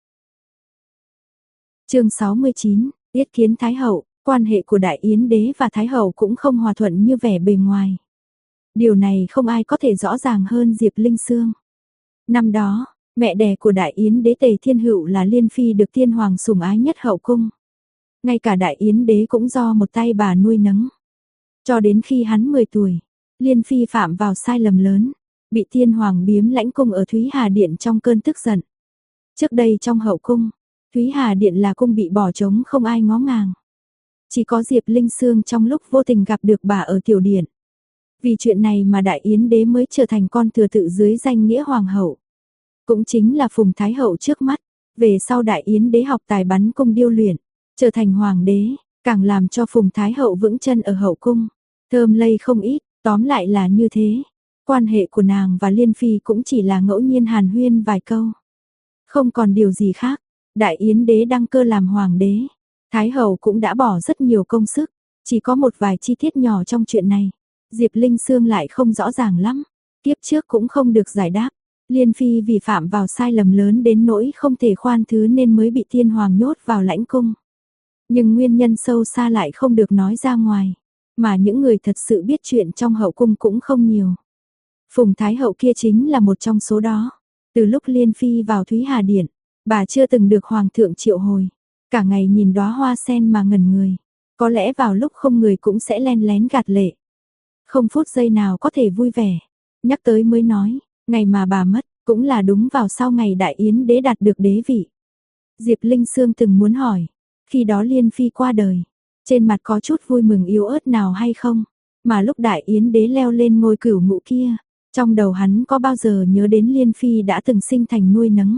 Chương 69, yết kiến Thái hậu, quan hệ của Đại Yến đế và Thái hậu cũng không hòa thuận như vẻ bề ngoài. Điều này không ai có thể rõ ràng hơn Diệp Linh Sương. Năm đó, mẹ đẻ của Đại Yến đế Tề Thiên Hữu là Liên phi được tiên hoàng sủng ái nhất hậu cung. Ngay cả Đại Yến đế cũng do một tay bà nuôi nấng. Cho đến khi hắn 10 tuổi, Liên phi phạm vào sai lầm lớn, bị tiên hoàng biếm lãnh cung ở Thúy Hà Điện trong cơn tức giận. Trước đây trong hậu cung, Thúy Hà Điện là cung bị bỏ trống không ai ngó ngàng. Chỉ có Diệp Linh Sương trong lúc vô tình gặp được bà ở tiểu điện. Vì chuyện này mà Đại Yến đế mới trở thành con thừa tự dưới danh nghĩa hoàng hậu. Cũng chính là Phùng Thái hậu trước mắt, về sau Đại Yến đế học tài bắn cung điêu luyện, trở thành hoàng đế, càng làm cho Phùng Thái Hậu vững chân ở hậu cung, thơm lây không ít, tóm lại là như thế. Quan hệ của nàng và Liên Phi cũng chỉ là ngẫu nhiên hàn huyên vài câu. Không còn điều gì khác, Đại Yến đế đăng cơ làm hoàng đế. Thái Hậu cũng đã bỏ rất nhiều công sức, chỉ có một vài chi tiết nhỏ trong chuyện này. Diệp Linh Sương lại không rõ ràng lắm, kiếp trước cũng không được giải đáp. Liên Phi vì phạm vào sai lầm lớn đến nỗi không thể khoan thứ nên mới bị Thiên Hoàng nhốt vào lãnh cung. Nhưng nguyên nhân sâu xa lại không được nói ra ngoài, mà những người thật sự biết chuyện trong hậu cung cũng không nhiều. Phùng Thái Hậu kia chính là một trong số đó. Từ lúc Liên Phi vào Thúy Hà Điện, bà chưa từng được Hoàng thượng triệu hồi. Cả ngày nhìn đóa hoa sen mà ngẩn người. Có lẽ vào lúc không người cũng sẽ len lén gạt lệ. Không phút giây nào có thể vui vẻ. Nhắc tới mới nói, ngày mà bà mất, cũng là đúng vào sau ngày Đại Yến đế đạt được đế vị. Diệp Linh Sương từng muốn hỏi, khi đó Liên Phi qua đời, trên mặt có chút vui mừng yếu ớt nào hay không? Mà lúc Đại Yến đế leo lên ngôi cửu ngũ kia, trong đầu hắn có bao giờ nhớ đến Liên Phi đã từng sinh thành nuôi nấng.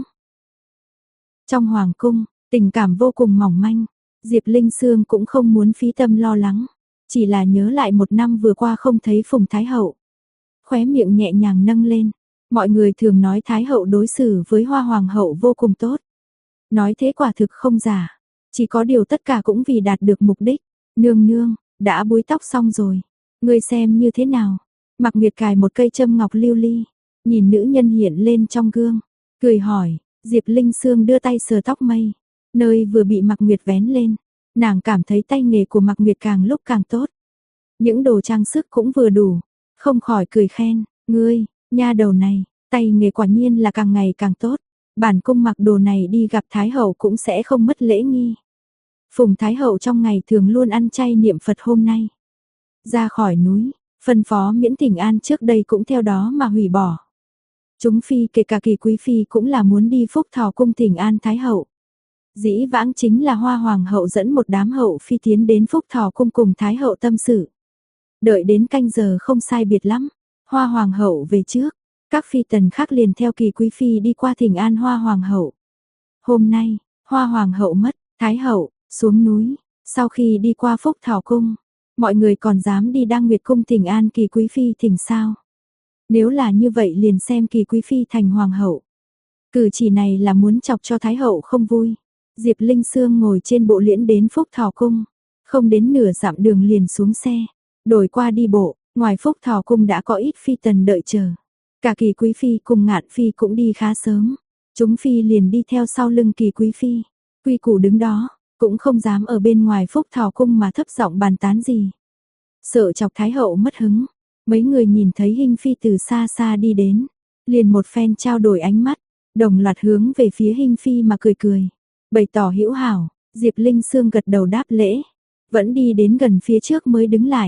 Trong hoàng cung, tình cảm vô cùng mỏng manh, Diệp Linh Sương cũng không muốn phí tâm lo lắng, chỉ là nhớ lại một năm vừa qua không thấy Phùng Thái Hậu. Khóe miệng nhẹ nhàng nâng lên, mọi người thường nói Thái Hậu đối xử với Hoa Hoàng hậu vô cùng tốt. Nói thế quả thực không giả, chỉ có điều tất cả cũng vì đạt được mục đích. Nương nương, đã búi tóc xong rồi, ngươi xem như thế nào? Mạc Nguyệt cài một cây châm ngọc lưu ly, nhìn nữ nhân hiện lên trong gương, cười hỏi. Diệp Linh Sương đưa tay sờ tóc mây, nơi vừa bị Mạc Nguyệt vén lên, nàng cảm thấy tay nghề của Mạc Nguyệt càng lúc càng tốt. Những đồ trang sức cũng vừa đủ, không khỏi cười khen, ngươi, nha đầu này, tay nghề quả nhiên là càng ngày càng tốt. Bản cung mặc đồ này đi gặp Thái Hậu cũng sẽ không mất lễ nghi. Phùng Thái Hậu trong ngày thường luôn ăn chay niệm Phật hôm nay. Ra khỏi núi, phân phó miễn thỉnh an trước đây cũng theo đó mà hủy bỏ. Chúng phi kể cả Kỳ quý phi cũng là muốn đi Phúc Thọ cung thỉnh an Thái Hậu. Dĩ vãng chính là Hoa Hoàng hậu dẫn một đám hậu phi tiến đến Phúc Thọ cung cùng Thái Hậu tâm sự. Đợi đến canh giờ không sai biệt lắm, Hoa Hoàng hậu về trước, các phi tần khác liền theo Kỳ quý phi đi qua thỉnh an Hoa Hoàng hậu. Hôm nay, Hoa Hoàng hậu mất, Thái Hậu xuống núi, sau khi đi qua Phúc Thọ cung, mọi người còn dám đi Đăng Nguyệt cung thỉnh an Kỳ quý phi thỉnh sao? Nếu là như vậy liền xem Kỳ quý phi thành hoàng hậu. Cử chỉ này là muốn chọc cho Thái Hậu không vui. Diệp Linh Sương ngồi trên bộ liễn đến Phúc Thọ cung, không đến nửa dặm đường liền xuống xe, đổi qua đi bộ, ngoài Phúc Thọ cung đã có ít phi tần đợi chờ. Cả Kỳ quý phi cùng Ngạn phi cũng đi khá sớm, chúng phi liền đi theo sau lưng Kỳ quý phi. Quy củ đứng đó, cũng không dám ở bên ngoài Phúc Thọ cung mà thấp giọng bàn tán gì. Sợ chọc Thái Hậu mất hứng. Mấy người nhìn thấy Hinh Phi từ xa xa đi đến, liền một phen trao đổi ánh mắt, đồng loạt hướng về phía Hinh Phi mà cười cười, bày tỏ hữu hảo. Diệp Linh Sương gật đầu đáp lễ, vẫn đi đến gần phía trước mới đứng lại.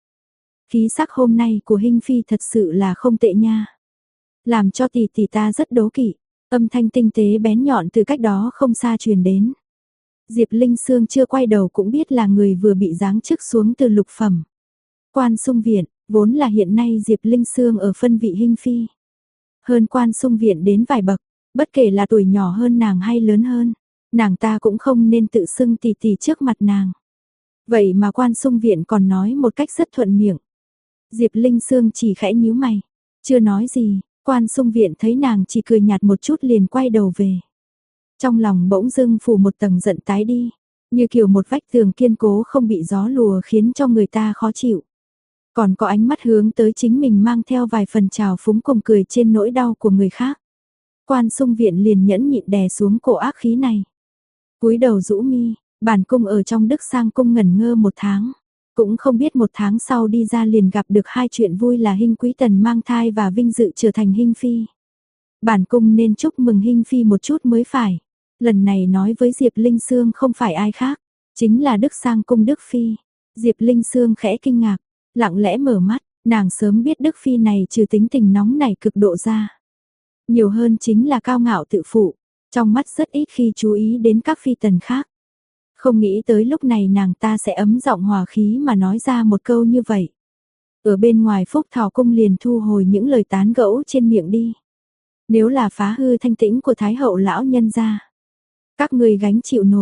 Khí sắc hôm nay của Hinh Phi thật sự là không tệ nha, làm cho tỷ tỷ ta rất đố kỵ. Âm thanh tinh tế bén nhọn từ cách đó không xa truyền đến. Diệp Linh Sương chưa quay đầu cũng biết là người vừa bị giáng chức xuống từ lục phẩm. Quan Sung viện, vốn là hiện nay Diệp Linh Sương ở phân vị Hinh Phi. Hơn Quan Sung viện đến vài bậc, bất kể là tuổi nhỏ hơn nàng hay lớn hơn, nàng ta cũng không nên tự xưng tỷ tỷ trước mặt nàng. Vậy mà Quan Sung viện còn nói một cách rất thuận miệng. Diệp Linh Sương chỉ khẽ nhíu mày, chưa nói gì. Quan Sung viện thấy nàng chỉ cười nhạt một chút liền quay đầu về. Trong lòng bỗng dưng phủ một tầng giận tái đi, như kiểu một vách tường kiên cố không bị gió lùa khiến cho người ta khó chịu. Còn có ánh mắt hướng tới chính mình mang theo vài phần trào phúng cùng cười trên nỗi đau của người khác. Quan Sung viện liền nhẫn nhịn đè xuống cổ ác khí này. Cúi đầu rũ mi, bản cung ở trong Đức Sang cung ngẩn ngơ một tháng. Cũng không biết một tháng sau đi ra liền gặp được hai chuyện vui là Hinh Quý Tần mang thai và vinh dự trở thành Hinh Phi. Bản cung nên chúc mừng Hinh Phi một chút mới phải. Lần này nói với Diệp Linh Sương không phải ai khác, chính là Đức Sang cung Đức Phi. Diệp Linh Sương khẽ kinh ngạc, lặng lẽ mở mắt, nàng sớm biết Đức Phi này trừ tính tình nóng nảy cực độ ra. Nhiều hơn chính là cao ngạo tự phụ, trong mắt rất ít khi chú ý đến các phi tần khác. Không nghĩ tới lúc này nàng ta sẽ ấm giọng hòa khí mà nói ra một câu như vậy. Ở bên ngoài Phúc Thọ cung liền thu hồi những lời tán gẫu trên miệng đi. Nếu là phá hư thanh tĩnh của Thái Hậu lão nhân gia, các người gánh chịu nổi.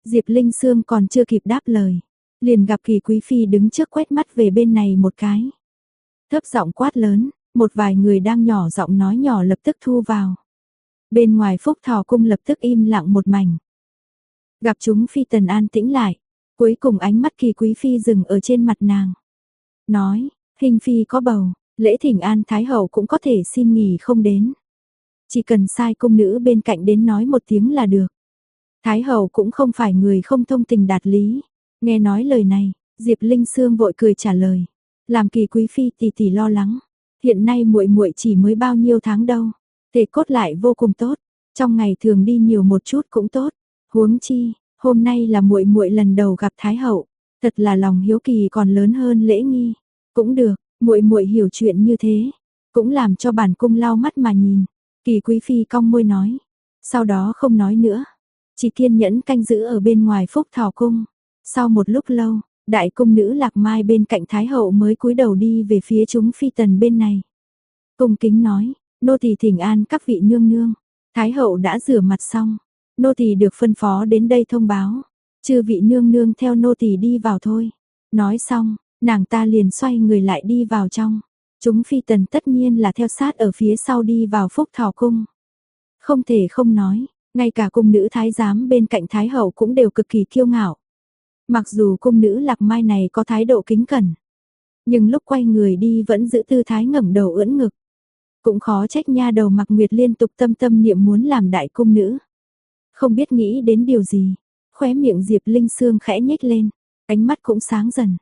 Diệp Linh Sương còn chưa kịp đáp lời, liền gặp Kỳ Quý Phi đứng trước quét mắt về bên này một cái. Thấp giọng quát lớn, một vài người đang nhỏ giọng nói nhỏ lập tức thu vào. Bên ngoài Phúc Thọ cung lập tức im lặng một mảnh. Gặp chúng phi tần an tĩnh lại, cuối cùng ánh mắt Kỳ Quý Phi dừng ở trên mặt nàng. Nói, Hình Phi có bầu, lễ thỉnh an Thái Hậu cũng có thể xin nghỉ không đến. Chỉ cần sai cung nữ bên cạnh đến nói một tiếng là được. Thái Hậu cũng không phải người không thông tình đạt lý. Nghe nói lời này, Diệp Linh Sương vội cười trả lời. Làm Kỳ Quý Phi tỷ tỷ lo lắng. Hiện nay muội muội chỉ mới bao nhiêu tháng đâu. Thể cốt lại vô cùng tốt. Trong ngày thường đi nhiều một chút cũng tốt. Huống chi, hôm nay là muội muội lần đầu gặp Thái Hậu. Thật là lòng hiếu kỳ còn lớn hơn lễ nghi. Cũng được, muội muội hiểu chuyện như thế. Cũng làm cho bản cung lau mắt mà nhìn. Kỳ Quý Phi cong môi nói. Sau đó không nói nữa. Chỉ kiên nhẫn canh giữ ở bên ngoài Phúc Thọ cung. Sau một lúc lâu, đại cung nữ Lạc Mai bên cạnh Thái Hậu mới cúi đầu đi về phía chúng phi tần bên này. Cung kính nói, nô tỳ thỉnh an các vị nương nương. Thái Hậu đã rửa mặt xong, nô tỳ được phân phó đến đây thông báo. Chư vị nương nương theo nô tỳ đi vào thôi. Nói xong, nàng ta liền xoay người lại đi vào trong. Chúng phi tần tất nhiên là theo sát ở phía sau đi vào Phúc Thọ cung. Không thể không nói, ngay cả cung nữ thái giám bên cạnh Thái Hậu cũng đều cực kỳ kiêu ngạo. Mặc dù cung nữ Lạc Mai này có thái độ kính cẩn, nhưng lúc quay người đi vẫn giữ tư thái ngẩng đầu ưỡn ngực. Cũng khó trách nha đầu Mặc Nguyệt liên tục tâm tâm niệm muốn làm đại cung nữ. Không biết nghĩ đến điều gì, khóe miệng Diệp Linh Sương khẽ nhếch lên, ánh mắt cũng sáng dần.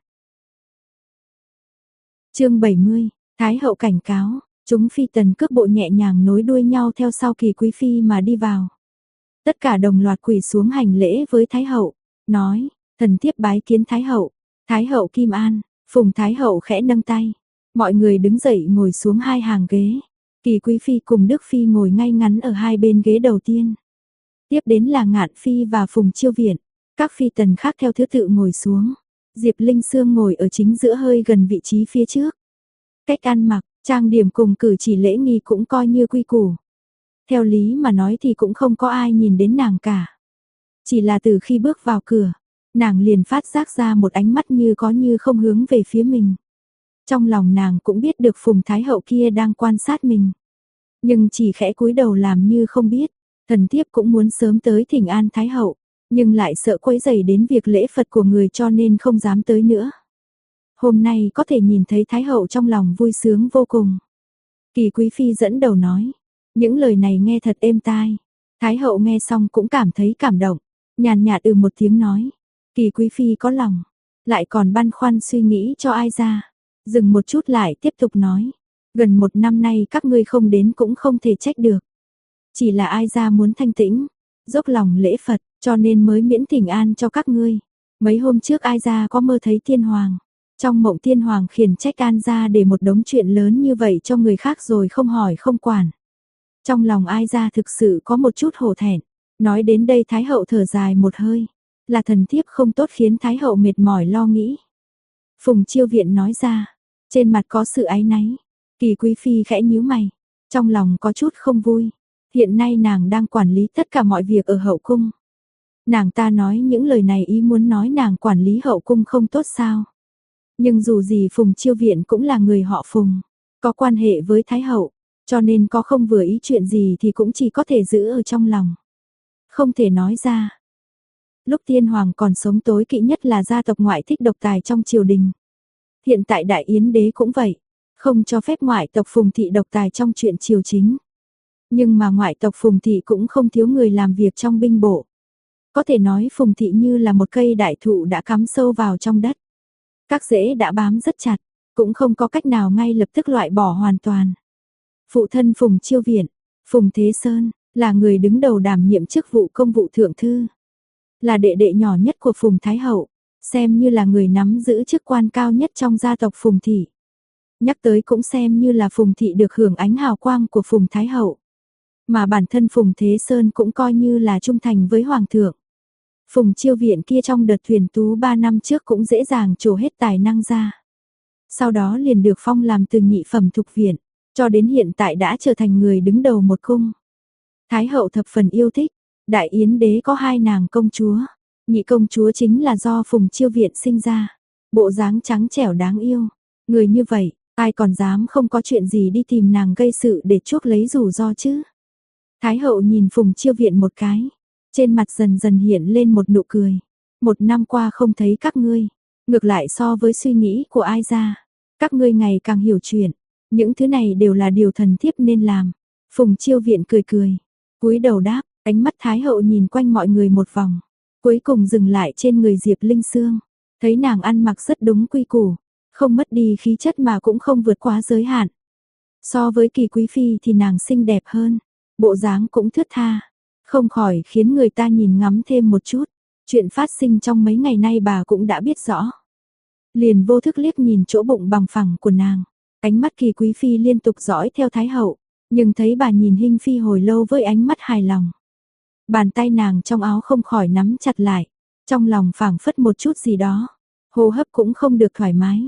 Chương 70, Thái Hậu cảnh cáo, chúng phi tần cước bộ nhẹ nhàng nối đuôi nhau theo sau Kỳ Quý Phi mà đi vào. Tất cả đồng loạt quỳ xuống hành lễ với Thái Hậu, nói, thần thiếp bái kiến Thái Hậu. Thái Hậu Kim An, Phùng Thái Hậu khẽ nâng tay. Mọi người đứng dậy ngồi xuống hai hàng ghế. Kỳ Quý Phi cùng Đức Phi ngồi ngay ngắn ở hai bên ghế đầu tiên. Tiếp đến là Ngạn Phi và Phùng Chiêu Viện. Các phi tần khác theo thứ tự ngồi xuống. Diệp Linh Sương ngồi ở chính giữa hơi gần vị trí phía trước. Cách ăn mặc, trang điểm cùng cử chỉ lễ nghi cũng coi như quy củ. Theo lý mà nói thì cũng không có ai nhìn đến nàng cả. Chỉ là từ khi bước vào cửa, nàng liền phát giác ra một ánh mắt như có như không hướng về phía mình. Trong lòng nàng cũng biết được Phùng Thái Hậu kia đang quan sát mình. Nhưng chỉ khẽ cúi đầu làm như không biết. Thần thiếp cũng muốn sớm tới thỉnh an Thái Hậu, nhưng lại sợ quấy rầy đến việc lễ Phật của người cho nên không dám tới nữa. Hôm nay có thể nhìn thấy Thái Hậu trong lòng vui sướng vô cùng. Kỳ Quý Phi dẫn đầu nói. Những lời này nghe thật êm tai. Thái Hậu nghe xong cũng cảm thấy cảm động. Nhàn nhạt một tiếng nói. Kỳ Quý Phi có lòng. Lại còn băn khoăn suy nghĩ cho ai ra. Dừng một chút lại tiếp tục nói. Gần một năm nay các ngươi không đến cũng không thể trách được. Chỉ là ai ra muốn thanh tĩnh. Dốc lòng lễ Phật cho nên mới miễn thỉnh an cho các ngươi. Mấy hôm trước ai ra có mơ thấy Tiên Hoàng. Trong mộng Tiên Hoàng khiển trách an ra để một đống chuyện lớn như vậy cho người khác rồi không hỏi không quản. Trong lòng ai ra thực sự có một chút hổ thẹn. Nói đến đây Thái Hậu thở dài một hơi. Là thần thiếp không tốt khiến Thái Hậu mệt mỏi lo nghĩ. Phùng Chiêu Viện nói ra. Trên mặt có sự áy náy. Kỳ Quý Phi khẽ nhíu mày. Trong lòng có chút không vui. Hiện nay nàng đang quản lý tất cả mọi việc ở hậu cung. Nàng ta nói những lời này ý muốn nói nàng quản lý hậu cung không tốt sao. Nhưng dù gì Phùng Chiêu Viện cũng là người họ Phùng. Có quan hệ với Thái Hậu. Cho nên có không vừa ý chuyện gì thì cũng chỉ có thể giữ ở trong lòng. Không thể nói ra. Lúc Tiên Hoàng còn sống tối kỵ nhất là gia tộc ngoại thích độc tài trong triều đình. Hiện tại Đại Yến Đế cũng vậy. Không cho phép ngoại tộc Phùng Thị độc tài trong chuyện triều chính. Nhưng mà ngoại tộc Phùng Thị cũng không thiếu người làm việc trong binh bộ. Có thể nói Phùng Thị như là một cây đại thụ đã cắm sâu vào trong đất. Các rễ đã bám rất chặt. Cũng không có cách nào ngay lập tức loại bỏ hoàn toàn. Phụ thân Phùng Chiêu Viện, Phùng Thế Sơn, là người đứng đầu đảm nhiệm chức vụ công vụ thượng thư. Là đệ đệ nhỏ nhất của Phùng Thái Hậu, xem như là người nắm giữ chức quan cao nhất trong gia tộc Phùng Thị. Nhắc tới cũng xem như là Phùng Thị được hưởng ánh hào quang của Phùng Thái Hậu. Mà bản thân Phùng Thế Sơn cũng coi như là trung thành với Hoàng thượng. Phùng Chiêu Viện kia trong đợt thuyền tú 3 năm trước cũng dễ dàng trổ hết tài năng ra. Sau đó liền được phong làm từ nhị phẩm thục viện. Cho đến hiện tại đã trở thành người đứng đầu một cung. Thái Hậu thập phần yêu thích, Đại Yến Đế có hai nàng công chúa, nhị công chúa chính là do Phùng Chiêu Viện sinh ra, bộ dáng trắng trẻo đáng yêu. Người như vậy, ai còn dám không có chuyện gì đi tìm nàng gây sự để chuốc lấy rủi ro chứ. Thái hậu nhìn Phùng Chiêu Viện một cái, trên mặt dần dần hiện lên một nụ cười. Một năm qua không thấy các ngươi, ngược lại so với suy nghĩ của ai ra, các ngươi ngày càng hiểu chuyện, những thứ này đều là điều thần thiếp nên làm. Phùng Chiêu Viện cười cười, cúi đầu đáp, ánh mắt Thái hậu nhìn quanh mọi người một vòng, cuối cùng dừng lại trên người Diệp Linh Sương, thấy nàng ăn mặc rất đúng quy củ, không mất đi khí chất mà cũng không vượt quá giới hạn. So với Kỳ quý phi thì nàng xinh đẹp hơn, bộ dáng cũng thướt tha, không khỏi khiến người ta nhìn ngắm thêm một chút. Chuyện phát sinh trong mấy ngày nay bà cũng đã biết rõ. Liền vô thức liếc nhìn chỗ bụng bằng phẳng của nàng, ánh mắt Kỳ quý phi liên tục dõi theo Thái hậu, nhưng thấy bà nhìn Hinh phi hồi lâu với ánh mắt hài lòng. Bàn tay nàng trong áo không khỏi nắm chặt lại, trong lòng phảng phất một chút gì đó, hô hấp cũng không được thoải mái.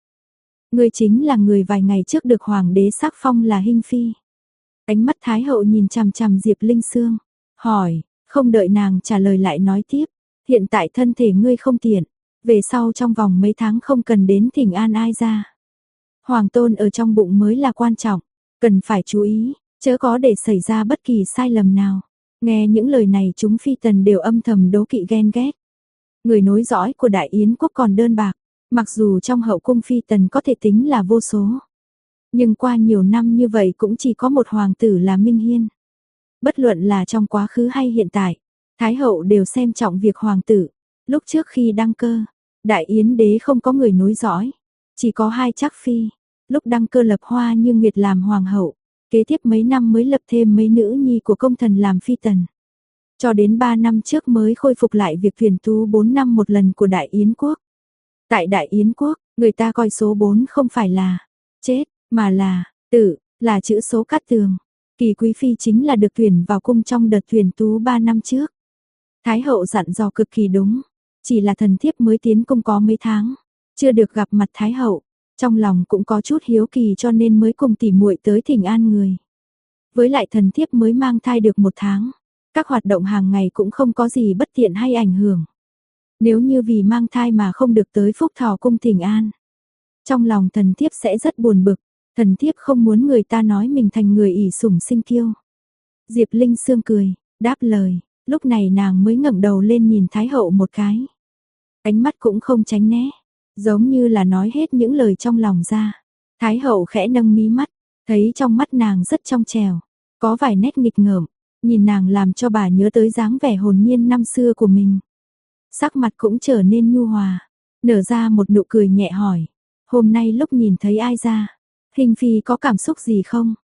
Ngươi chính là người vài ngày trước được hoàng đế sắc phong là Hinh phi. Ánh mắt Thái hậu nhìn chằm chằm Diệp Linh Sương, hỏi, không đợi nàng trả lời lại nói tiếp, hiện tại thân thể ngươi không tiện, về sau trong vòng mấy tháng không cần đến thỉnh an ai ra. Hoàng tôn ở trong bụng mới là quan trọng, cần phải chú ý, chớ có để xảy ra bất kỳ sai lầm nào. Nghe những lời này chúng phi tần đều âm thầm đố kỵ ghen ghét. Người nối dõi của Đại Yến quốc còn đơn bạc, mặc dù trong hậu cung phi tần có thể tính là vô số. Nhưng qua nhiều năm như vậy cũng chỉ có một hoàng tử là Minh Hiên. Bất luận là trong quá khứ hay hiện tại, Thái hậu đều xem trọng việc hoàng tử. Lúc trước khi đăng cơ, Đại Yến đế không có người nối dõi, chỉ có hai trác phi. Lúc đăng cơ lập Hoa Như Nguyệt làm hoàng hậu, kế tiếp mấy năm mới lập thêm mấy nữ nhi của công thần làm phi tần. Cho đến 3 năm trước mới khôi phục lại việc tuyển tú 4 năm một lần của Đại Yến quốc. Tại Đại Yến quốc, người ta coi số 4 không phải là chết, mà là tử, là chữ số cát tường. Kỳ quý phi chính là được tuyển vào cung trong đợt tuyển tú 3 năm trước. Thái hậu dặn dò cực kỳ đúng, chỉ là thần thiếp mới tiến cung có mấy tháng, chưa được gặp mặt Thái hậu, trong lòng cũng có chút hiếu kỳ cho nên mới cùng tỉ muội tới thỉnh an người. Với lại thần thiếp mới mang thai được 1 tháng, các hoạt động hàng ngày cũng không có gì bất tiện hay ảnh hưởng. Nếu như vì mang thai mà không được tới Phúc Thọ cung thỉnh an, trong lòng thần thiếp sẽ rất buồn bực, thần thiếp không muốn người ta nói mình thành người ỷ sủng sinh kiêu. Diệp Linh Sương cười, đáp lời, lúc này nàng mới ngẩng đầu lên nhìn Thái hậu một cái. Ánh mắt cũng không tránh né, giống như là nói hết những lời trong lòng ra. Thái hậu khẽ nâng mí mắt, thấy trong mắt nàng rất trong trẻo, có vài nét nghịch ngợm, nhìn nàng làm cho bà nhớ tới dáng vẻ hồn nhiên năm xưa của mình. Sắc mặt cũng trở nên nhu hòa, nở ra một nụ cười nhẹ hỏi, hôm nay lúc nhìn thấy ai ra, Hình phi có cảm xúc gì không?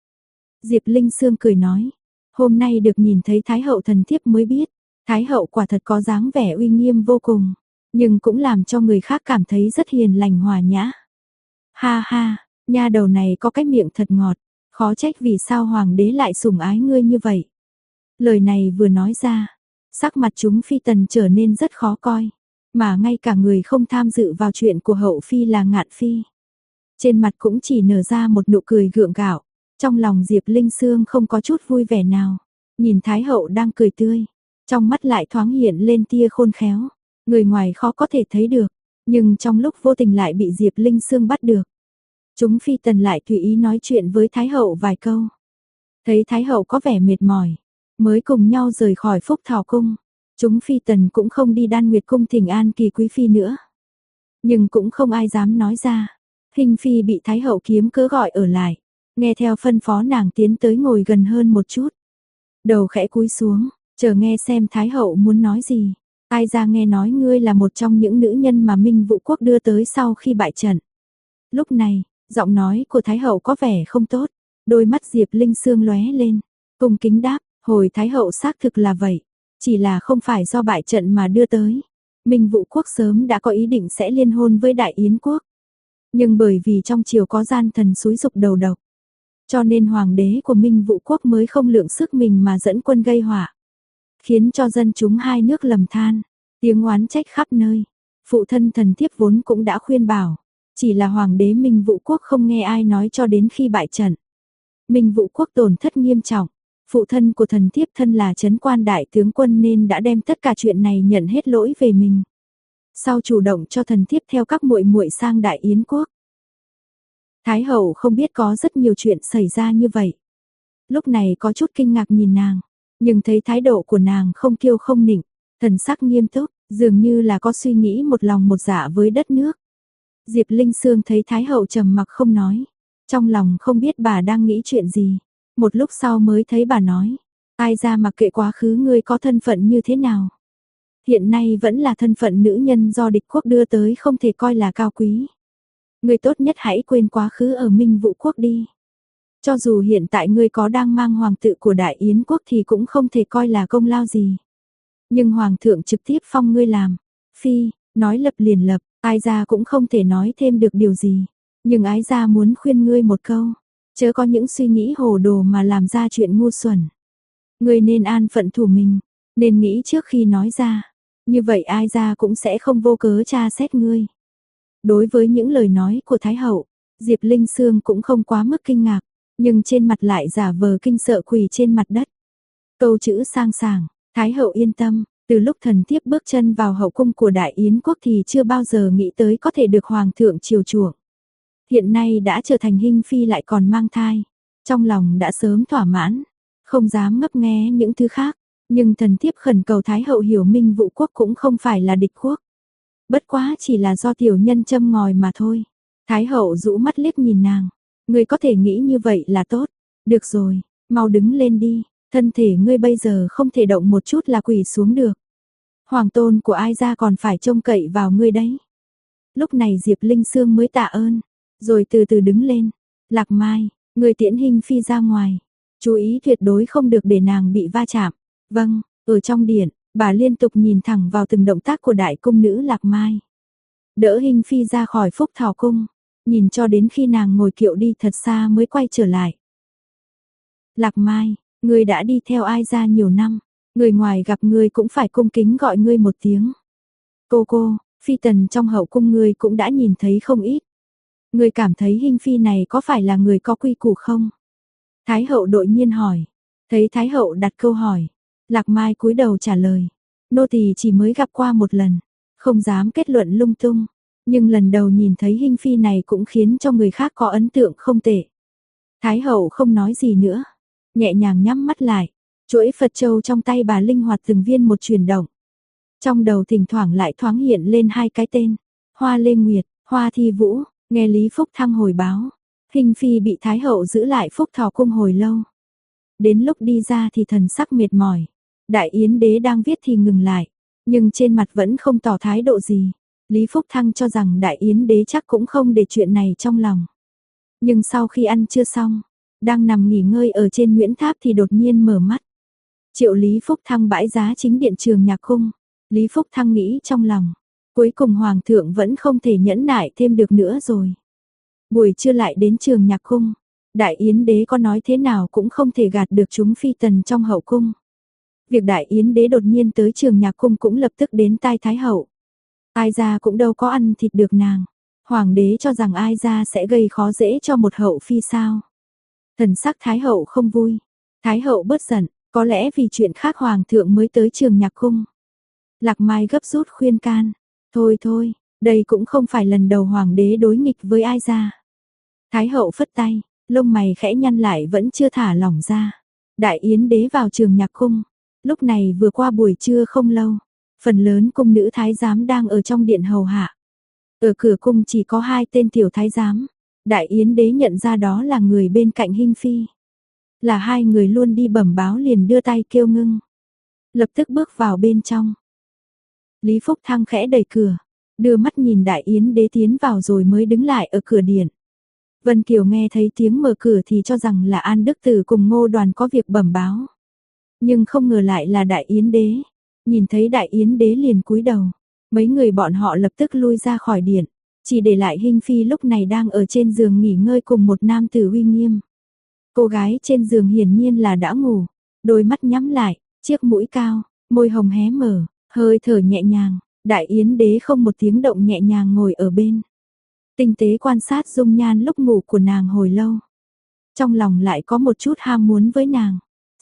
Diệp Linh Sương cười nói, hôm nay được nhìn thấy Thái hậu thần thiếp mới biết, Thái hậu quả thật có dáng vẻ uy nghiêm vô cùng, nhưng cũng làm cho người khác cảm thấy rất hiền lành hòa nhã. Ha ha, nha đầu này có cái miệng thật ngọt, khó trách vì sao hoàng đế lại sủng ái ngươi như vậy. Lời này vừa nói ra, sắc mặt chúng phi tần trở nên rất khó coi, mà ngay cả người không tham dự vào chuyện của hậu phi là Ngạn phi. Trên mặt cũng chỉ nở ra một nụ cười gượng gạo, trong lòng Diệp Linh Sương không có chút vui vẻ nào. Nhìn Thái hậu đang cười tươi, trong mắt lại thoáng hiện lên tia khôn khéo, người ngoài khó có thể thấy được, nhưng trong lúc vô tình lại bị Diệp Linh Sương bắt được. Chúng phi tần lại tùy ý nói chuyện với Thái hậu vài câu. Thấy Thái hậu có vẻ mệt mỏi, mới cùng nhau rời khỏi Phúc Thọ cung. Chúng phi tần cũng không đi Đan Nguyệt cung thỉnh an Kỳ quý phi nữa. Nhưng cũng không ai dám nói ra. Hình phi bị Thái hậu kiếm cớ gọi ở lại, nghe theo phân phó nàng tiến tới ngồi gần hơn một chút. Đầu khẽ cúi xuống, chờ nghe xem Thái hậu muốn nói gì. Ai ra nghe nói ngươi là một trong những nữ nhân mà Minh Vũ Quốc đưa tới sau khi bại trận. Lúc này, giọng nói của Thái hậu có vẻ không tốt, đôi mắt Diệp Linh Sương lóe lên, cung kính đáp, hồi Thái hậu xác thực là vậy, chỉ là không phải do bại trận mà đưa tới. Minh Vũ Quốc sớm đã có ý định sẽ liên hôn với Đại Yến Quốc. Nhưng bởi vì trong triều có gian thần xúi dục đầu độc, cho nên hoàng đế của Minh Vũ Quốc mới không lượng sức mình mà dẫn quân gây họa, khiến cho dân chúng hai nước lầm than, tiếng oán trách khắp nơi. Phụ thân thần thiếp vốn cũng đã khuyên bảo, chỉ là hoàng đế Minh Vũ Quốc không nghe ai nói cho đến khi bại trận. Minh Vũ Quốc tổn thất nghiêm trọng, Phụ thân của thần thiếp thân là trấn quan đại tướng quân nên đã đem tất cả chuyện này nhận hết lỗi về mình. Sau chủ động cho thần thiếp theo các muội muội sang Đại Yến quốc. Thái hậu không biết có rất nhiều chuyện xảy ra như vậy. Lúc này có chút kinh ngạc nhìn nàng, nhưng thấy thái độ của nàng không kiêu không nịnh, thần sắc nghiêm túc, dường như là có suy nghĩ một lòng một dạ với đất nước. Diệp Linh Sương thấy thái hậu trầm mặc không nói, trong lòng không biết bà đang nghĩ chuyện gì. Một lúc sau mới thấy bà nói, ai ra mặc kệ quá khứ ngươi có thân phận như thế nào. Hiện nay vẫn là thân phận nữ nhân do địch quốc đưa tới, không thể coi là cao quý. Ngươi tốt nhất hãy quên quá khứ ở Minh Vũ quốc đi. Cho dù hiện tại ngươi có đang mang hoàng tự của Đại Yến quốc thì cũng không thể coi là công lao gì. Nhưng hoàng thượng trực tiếp phong ngươi làm phi, nói lập liền lập, ai ra cũng không thể nói thêm được điều gì. Nhưng ái gia muốn khuyên ngươi một câu, chớ có những suy nghĩ hồ đồ mà làm ra chuyện ngu xuẩn. Ngươi nên an phận thủ mình, nên nghĩ trước khi nói ra. Như vậy ai gia cũng sẽ không vô cớ tra xét ngươi. Đối với những lời nói của Thái hậu, Diệp Linh Sương cũng không quá mức kinh ngạc, nhưng trên mặt lại giả vờ kinh sợ quỳ trên mặt đất. Câu chữ sang sảng, Thái hậu yên tâm, từ lúc thần thiếp bước chân vào hậu cung của Đại Yến quốc thì chưa bao giờ nghĩ tới có thể được hoàng thượng chiều chuộng. Hiện nay đã trở thành hinh phi lại còn mang thai, trong lòng đã sớm thỏa mãn, không dám ngấp nghé những thứ khác, nhưng thần thiếp khẩn cầu Thái hậu hiểu Minh Vũ quốc cũng không phải là địch quốc. Bất quá chỉ là do tiểu nhân châm ngòi mà thôi. Thái hậu rũ mắt liếc nhìn nàng, ngươi có thể nghĩ như vậy là tốt. Được rồi, mau đứng lên đi, thân thể ngươi bây giờ không thể động một chút là quỳ xuống được. Hoàng tôn của ai ra còn phải trông cậy vào ngươi đấy. Lúc này Diệp Linh Sương mới tạ ơn, rồi từ từ đứng lên. Lạc Mai, ngươi tiễn Hinh phi ra ngoài, chú ý tuyệt đối không được để nàng bị va chạm. Vâng, ở trong điện, bà liên tục nhìn thẳng vào từng động tác của đại cung nữ Lạc Mai. Đỡ Hinh phi ra khỏi Phúc Thảo cung, nhìn cho đến khi nàng ngồi kiệu đi thật xa mới quay trở lại. Lạc Mai, ngươi đã đi theo ai ra nhiều năm, người ngoài gặp ngươi cũng phải cung kính gọi ngươi một tiếng. Cô, phi tần trong hậu cung ngươi cũng đã nhìn thấy không ít. Ngươi cảm thấy Hinh phi này có phải là người có quy củ không? Thái hậu đột nhiên hỏi. Thấy Thái hậu đặt câu hỏi, Lạc Mai cúi đầu trả lời. Nô tỳ chỉ mới gặp qua một lần, không dám kết luận lung tung. Nhưng lần đầu nhìn thấy Hinh phi này cũng khiến cho người khác có ấn tượng không tệ. Thái hậu không nói gì nữa, nhẹ nhàng nhắm mắt lại. Chuỗi Phật châu trong tay bà linh hoạt từng viên một chuyển động. Trong đầu thỉnh thoảng lại thoáng hiện lên hai cái tên, Hoa Lê Nguyệt, Hoa Thi Vũ. Nghe Lý Phúc Thăng hồi báo, Hinh phi bị Thái hậu giữ lại Phúc Thọ cung hồi lâu. Đến lúc đi ra thì thần sắc mệt mỏi. Đại Yến đế đang viết thì ngừng lại, nhưng trên mặt vẫn không tỏ thái độ gì. Lý Phúc Thăng cho rằng Đại Yến đế chắc cũng không để chuyện này trong lòng. Nhưng sau khi ăn trưa xong, đang nằm nghỉ ngơi ở trên Nguyễn Tháp thì đột nhiên mở mắt. Triệu Lý Phúc Thăng bãi giá chính điện Trường Nhạc cung. Lý Phúc Thăng nghĩ trong lòng, cuối cùng hoàng thượng vẫn không thể nhẫn nại thêm được nữa rồi. Buổi trưa lại đến Trường Nhạc cung, Đại Yến đế có nói thế nào cũng không thể gạt được chúng phi tần trong hậu cung. Việc Đại Yến đế đột nhiên tới Trường Nhạc cung cũng lập tức đến tai Thái hậu. Ai gia cũng đâu có ăn thịt được nàng. Hoàng đế cho rằng ai gia sẽ gây khó dễ cho một hậu phi sao? Thần sắc Thái hậu không vui. Thái hậu bớt giận, có lẽ vì chuyện khác hoàng thượng mới tới Trường Nhạc cung. Lạc Mai gấp rút khuyên can. Thôi, đây cũng không phải lần đầu hoàng đế đối nghịch với ai gia. Thái hậu phất tay, lông mày khẽ nhăn lại vẫn chưa thả lỏng ra. Đại Yến đế vào Trường Nhạc cung, lúc này vừa qua buổi trưa không lâu, phần lớn cung nữ thái giám đang ở trong điện hầu hạ. Ở cửa cung chỉ có 2 tên tiểu thái giám. Đại Yến đế nhận ra đó là người bên cạnh Hinh phi. Là 2 người luôn đi bẩm báo liền đưa tay kêu ngưng. Lập tức bước vào bên trong. Lý Phúc Thăng khẽ đẩy cửa, đưa mắt nhìn Đại Yến đế tiến vào rồi mới đứng lại ở cửa điện. Vân Kiều nghe thấy tiếng mở cửa thì cho rằng là An Đức Tử cùng Ngô Đoàn có việc bẩm báo. Nhưng không ngờ lại là Đại Yến đế. Nhìn thấy Đại Yến đế liền cúi đầu. Mấy người bọn họ lập tức lui ra khỏi điện, chỉ để lại Hinh phi lúc này đang ở trên giường nghỉ ngơi cùng một nam tử uy nghiêm. Cô gái trên giường hiển nhiên là đã ngủ, đôi mắt nhắm lại, chiếc mũi cao, môi hồng hé mở, hơi thở nhẹ nhàng. Đại Yến đế không một tiếng động nhẹ nhàng ngồi ở bên, tinh tế quan sát dung nhan lúc ngủ của nàng hồi lâu. Trong lòng lại có một chút ham muốn với nàng.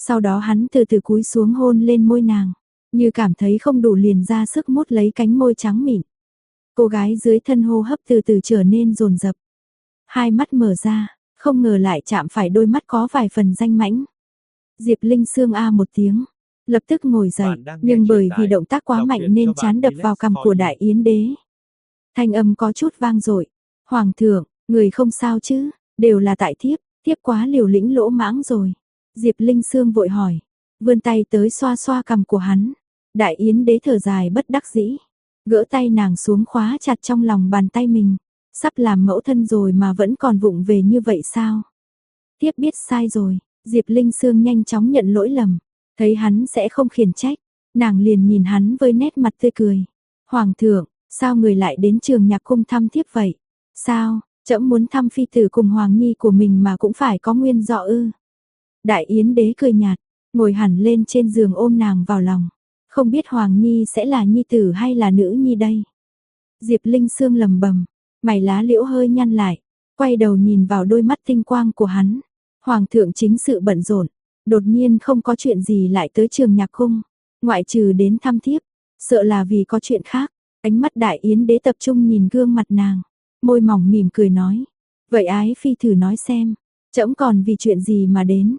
Sau đó hắn từ từ cúi xuống hôn lên môi nàng, như cảm thấy không đủ liền ra sức mút lấy cánh môi trắng mịn. Cô gái dưới thân hô hấp từ từ trở nên dồn dập. Hai mắt mở ra, không ngờ lại chạm phải đôi mắt có vài phần danh mãnh. Diệp Linh Sương a một tiếng, lập tức ngồi dậy, nhưng bởi vì động tác quá mạnh nên trán đập vào cằm của Đại Yến Đế. Thanh âm có chút vang dội. Hoàng thượng, người không sao chứ, đều là tại thiếp, thiếp quá liều lĩnh lỗ mãng rồi. Diệp Linh Sương vội hỏi, vươn tay tới xoa xoa cằm của hắn. Đại Yến Đế thở dài bất đắc dĩ, gỡ tay nàng xuống khóa chặt trong lòng bàn tay mình. Sắp làm mẫu thân rồi mà vẫn còn vụng về như vậy sao? Thiếp biết sai rồi. Diệp Linh Sương nhanh chóng nhận lỗi lầm, thấy hắn sẽ không khiển trách, nàng liền nhìn hắn với nét mặt tươi cười. Hoàng thượng, sao người lại đến Trường Nhạc cung thăm thiếp vậy? Sao, trẫm muốn thăm phi tử cùng hoàng nhi của mình mà cũng phải có nguyên do ư? Đại Yến Đế cười nhạt, ngồi hẳn lên trên giường ôm nàng vào lòng. Không biết hoàng nhi sẽ là nhi tử hay là nữ nhi đây? Diệp Linh Sương lầm bầm, mày lá liễu hơi nhăn lại, quay đầu nhìn vào đôi mắt tinh quang của hắn. Hoàng thượng chính sự bận rộn, đột nhiên không có chuyện gì lại tới Trường Nhạc cung, ngoại trừ đến thăm thiếp, sợ là vì có chuyện khác. Ánh mắt Đại Yến Đế tập trung nhìn gương mặt nàng, môi mỏng mỉm cười nói, vậy ái phi thử nói xem, trẫm còn vì chuyện gì mà đến?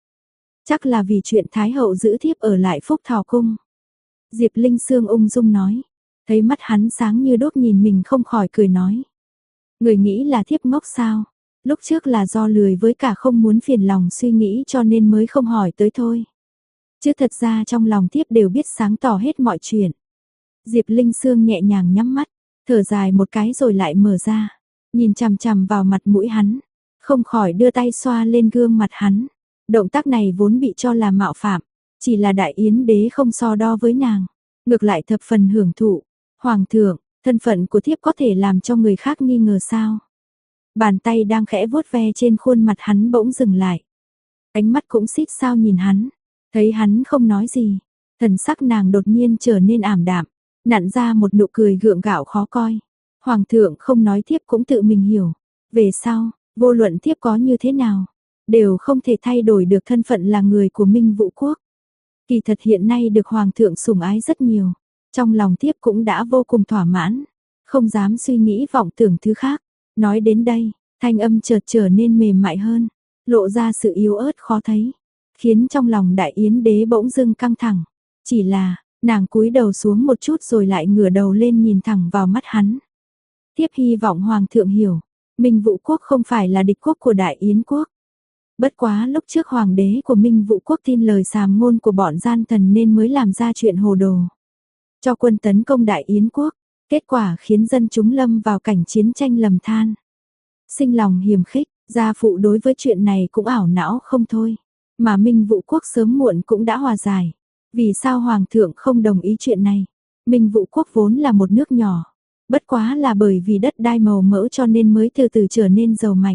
Chắc là vì chuyện Thái hậu giữ thiếp ở lại Phúc Thọ cung. Diệp Linh Sương ung dung nói, thấy mắt hắn sáng như đốt nhìn mình không khỏi cười nói, người nghĩ là thiếp ngốc sao? Lúc trước là do lười với cả không muốn phiền lòng suy nghĩ cho nên mới không hỏi tới thôi. Chứ thật ra trong lòng thiếp đều biết sáng tỏ hết mọi chuyện. Diệp Linh Sương nhẹ nhàng nhắm mắt, thở dài một cái rồi lại mở ra, nhìn chằm chằm vào mặt mũi hắn, không khỏi đưa tay xoa lên gương mặt hắn. Động tác này vốn bị cho là mạo phạm, chỉ là Đại Yến Đế không so đo với nàng, ngược lại thập phần hưởng thụ. Hoàng thượng, thân phận của thiếp có thể làm cho người khác nghi ngờ sao? Bàn tay đang khẽ vuốt ve trên khuôn mặt hắn bỗng dừng lại. Ánh mắt cũng xít sao nhìn hắn, thấy hắn không nói gì, thần sắc nàng đột nhiên trở nên ảm đạm, nặn ra một nụ cười gượng gạo khó coi. Hoàng thượng không nói thiếp cũng tự mình hiểu, về sau, vô luận thiếp có như thế nào, đều không thể thay đổi được thân phận là người của Minh Vũ Quốc. Kỳ thật hiện nay được Hoàng thượng sủng ái rất nhiều, trong lòng thiếp cũng đã vô cùng thỏa mãn, không dám suy nghĩ vọng tưởng thứ khác. Nói đến đây, thanh âm chợt trở nên mềm mại hơn, lộ ra sự yếu ớt khó thấy, khiến trong lòng Đại Yến Đế bỗng dưng căng thẳng. Chỉ là, nàng cúi đầu xuống một chút rồi lại ngửa đầu lên nhìn thẳng vào mắt hắn. Tiếp hy vọng Hoàng thượng hiểu, Minh Vũ Quốc không phải là địch quốc của Đại Yến Quốc. Bất quá lúc trước Hoàng đế của Minh Vũ Quốc tin lời sàm ngôn của bọn gian thần nên mới làm ra chuyện hồ đồ. Cho quân tấn công Đại Yến Quốc. Kết quả khiến dân chúng lâm vào cảnh chiến tranh lầm than. Sinh lòng hiềm khích, gia phụ đối với chuyện này cũng ảo não không thôi. Mà Minh Vũ Quốc sớm muộn cũng đã hòa giải. Vì sao Hoàng thượng không đồng ý chuyện này? Minh Vũ Quốc vốn là một nước nhỏ. Bất quá là bởi vì đất đai màu mỡ cho nên mới từ từ trở nên giàu mạnh.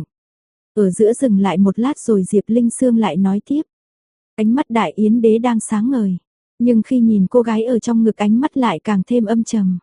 Ở giữa dừng lại một lát rồi Diệp Linh Sương lại nói tiếp. Ánh mắt Đại Yến Đế đang sáng ngời. Nhưng khi nhìn cô gái ở trong ngực ánh mắt lại càng thêm âm trầm.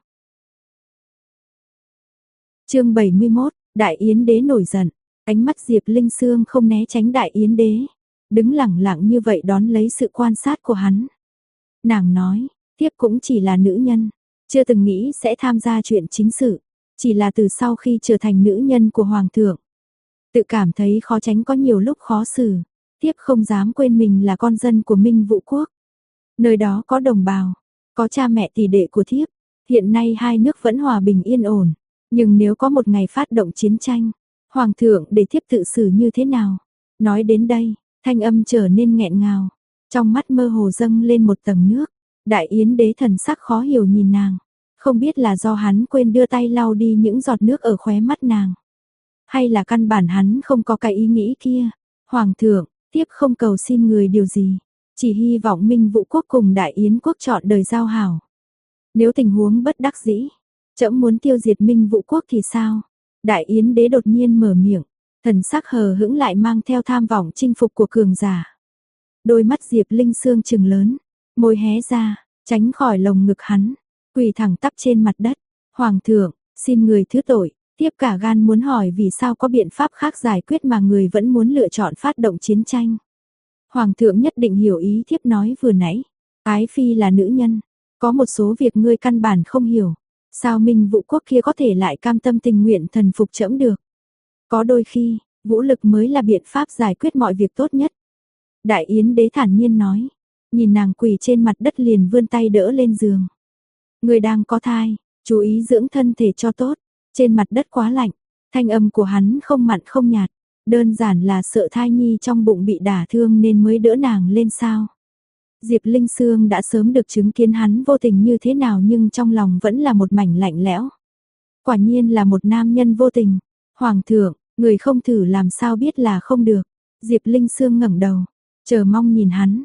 Chương 71, Đại Yến Đế nổi giận, ánh mắt Diệp Linh Sương không né tránh Đại Yến Đế, đứng lẳng lặng như vậy đón lấy sự quan sát của hắn. Nàng nói, thiếp cũng chỉ là nữ nhân, chưa từng nghĩ sẽ tham gia chuyện chính sự, chỉ là từ sau khi trở thành nữ nhân của Hoàng thượng. Tự cảm thấy khó tránh có nhiều lúc khó xử, thiếp không dám quên mình là con dân của Minh Vũ Quốc. Nơi đó có đồng bào, có cha mẹ tỷ đệ của thiếp, hiện nay hai nước vẫn hòa bình yên ổn. Nhưng nếu có một ngày phát động chiến tranh, Hoàng thượng để thiếp tự xử như thế nào? Nói đến đây, thanh âm trở nên nghẹn ngào, trong mắt mơ hồ dâng lên một tầng nước. Đại Yến Đế thần sắc khó hiểu nhìn nàng, không biết là do hắn quên đưa tay lau đi những giọt nước ở khóe mắt nàng, hay là căn bản hắn không có cái ý nghĩ kia. Hoàng thượng, thiếp không cầu xin người điều gì, chỉ hy vọng Minh Vũ Quốc cùng Đại Yến Quốc chọn đời giao hảo. Nếu tình huống bất đắc dĩ, trẫm muốn tiêu diệt Minh Vũ Quốc thì sao? Đại Yến Đế đột nhiên mở miệng, thần sắc hờ hững lại mang theo tham vọng chinh phục của cường giả. Đôi mắt Diệp Linh Sương trừng lớn, môi hé ra, tránh khỏi lồng ngực hắn, quỳ thẳng tắp trên mặt đất. Hoàng thượng, xin người thứ tội, tiếp cả gan muốn hỏi vì sao có biện pháp khác giải quyết mà người vẫn muốn lựa chọn phát động chiến tranh. Hoàng thượng nhất định hiểu ý thiếp nói vừa nãy. Ái phi là nữ nhân, có một số việc ngươi căn bản không hiểu. Sao Minh Vũ quốc kia có thể lại cam tâm tình nguyện thần phục trẫm được? Có đôi khi, vũ lực mới là biện pháp giải quyết mọi việc tốt nhất. Đại Yến đế thản nhiên nói, nhìn nàng quỳ trên mặt đất liền vươn tay đỡ lên giường. Người đang có thai, chú ý dưỡng thân thể cho tốt, trên mặt đất quá lạnh, thanh âm của hắn không mặn không nhạt, đơn giản là sợ thai nhi trong bụng bị đả thương nên mới đỡ nàng lên sao. Diệp Linh Sương đã sớm được chứng kiến hắn vô tình như thế nào nhưng trong lòng vẫn là một mảnh lạnh lẽo. Quả nhiên là một nam nhân vô tình. Hoàng thượng, người không thử làm sao biết là không được. Diệp Linh Sương ngẩng đầu, chờ mong nhìn hắn.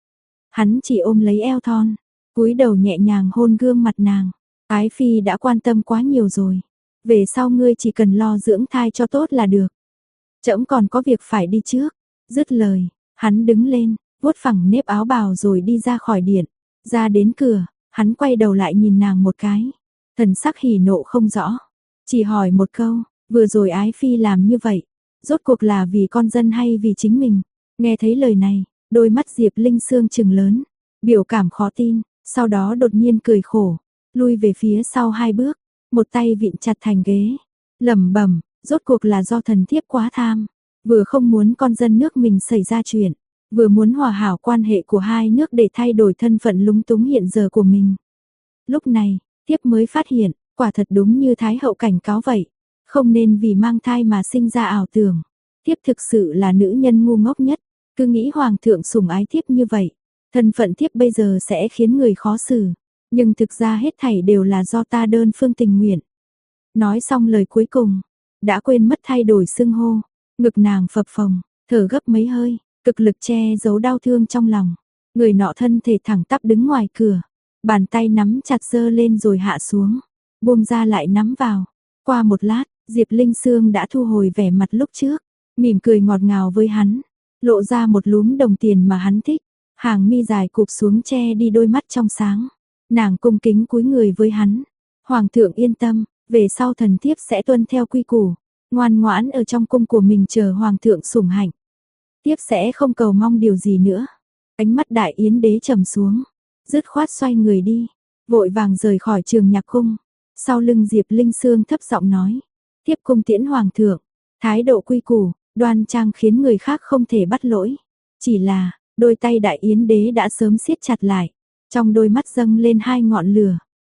Hắn chỉ ôm lấy eo thon, cúi đầu nhẹ nhàng hôn gương mặt nàng. Ái phi đã quan tâm quá nhiều rồi. Về sau ngươi chỉ cần lo dưỡng thai cho tốt là được. Trẫm còn có việc phải đi trước. Dứt lời, hắn đứng lên, vuốt phẳng nếp áo bào rồi đi ra khỏi điện. Ra đến cửa, hắn quay đầu lại nhìn nàng một cái. Thần sắc hỉ nộ không rõ. Chỉ hỏi một câu, vừa rồi ái phi làm như vậy. Rốt cuộc là vì con dân hay vì chính mình? Nghe thấy lời này, đôi mắt Diệp Linh Sương trừng lớn. Biểu cảm khó tin, sau đó đột nhiên cười khổ. Lui về phía sau 2 bước, một tay vịn chặt thành ghế. Lẩm bẩm, rốt cuộc là do thần thiếp quá tham. Vừa không muốn con dân nước mình xảy ra chuyện. Vừa muốn hòa hảo quan hệ của hai nước để thay đổi thân phận lúng túng hiện giờ của mình. Lúc này, thiếp mới phát hiện, quả thật đúng như Thái hậu cảnh cáo vậy. Không nên vì mang thai mà sinh ra ảo tưởng. Thiếp thực sự là nữ nhân ngu ngốc nhất. Cứ nghĩ hoàng thượng sủng ái thiếp như vậy. Thân phận thiếp bây giờ sẽ khiến người khó xử. Nhưng thực ra hết thảy đều là do ta đơn phương tình nguyện. Nói xong lời cuối cùng, đã quên mất thay đổi xưng hô. Ngực nàng phập phồng, thở gấp mấy hơi. Cực lực che giấu đau thương trong lòng. Người nọ thân thể thẳng tắp đứng ngoài cửa. Bàn tay nắm chặt giơ lên rồi hạ xuống. Buông ra lại nắm vào. Qua một lát, Diệp Linh Sương đã thu hồi vẻ mặt lúc trước. Mỉm cười ngọt ngào với hắn. Lộ ra một lúm đồng tiền mà hắn thích. Hàng mi dài cụp xuống che đi đôi mắt trong sáng. Nàng cung kính cúi người với hắn. Hoàng thượng yên tâm, về sau thần thiếp sẽ tuân theo quy củ. Ngoan ngoãn ở trong cung của mình chờ hoàng thượng sủng hạnh. Tiếp sẽ không cầu mong điều gì nữa. Ánh mắt Đại Yến đế trầm xuống, dứt khoát xoay người đi, vội vàng rời khỏi Trường Nhạc cung. Sau lưng Diệp Linh Sương thấp giọng nói, tiếp cung tiễn hoàng thượng, thái độ quy củ, đoan trang khiến người khác không thể bắt lỗi. Chỉ là, đôi tay Đại Yến đế đã sớm siết chặt lại, trong đôi mắt dâng lên 2 ngọn lửa.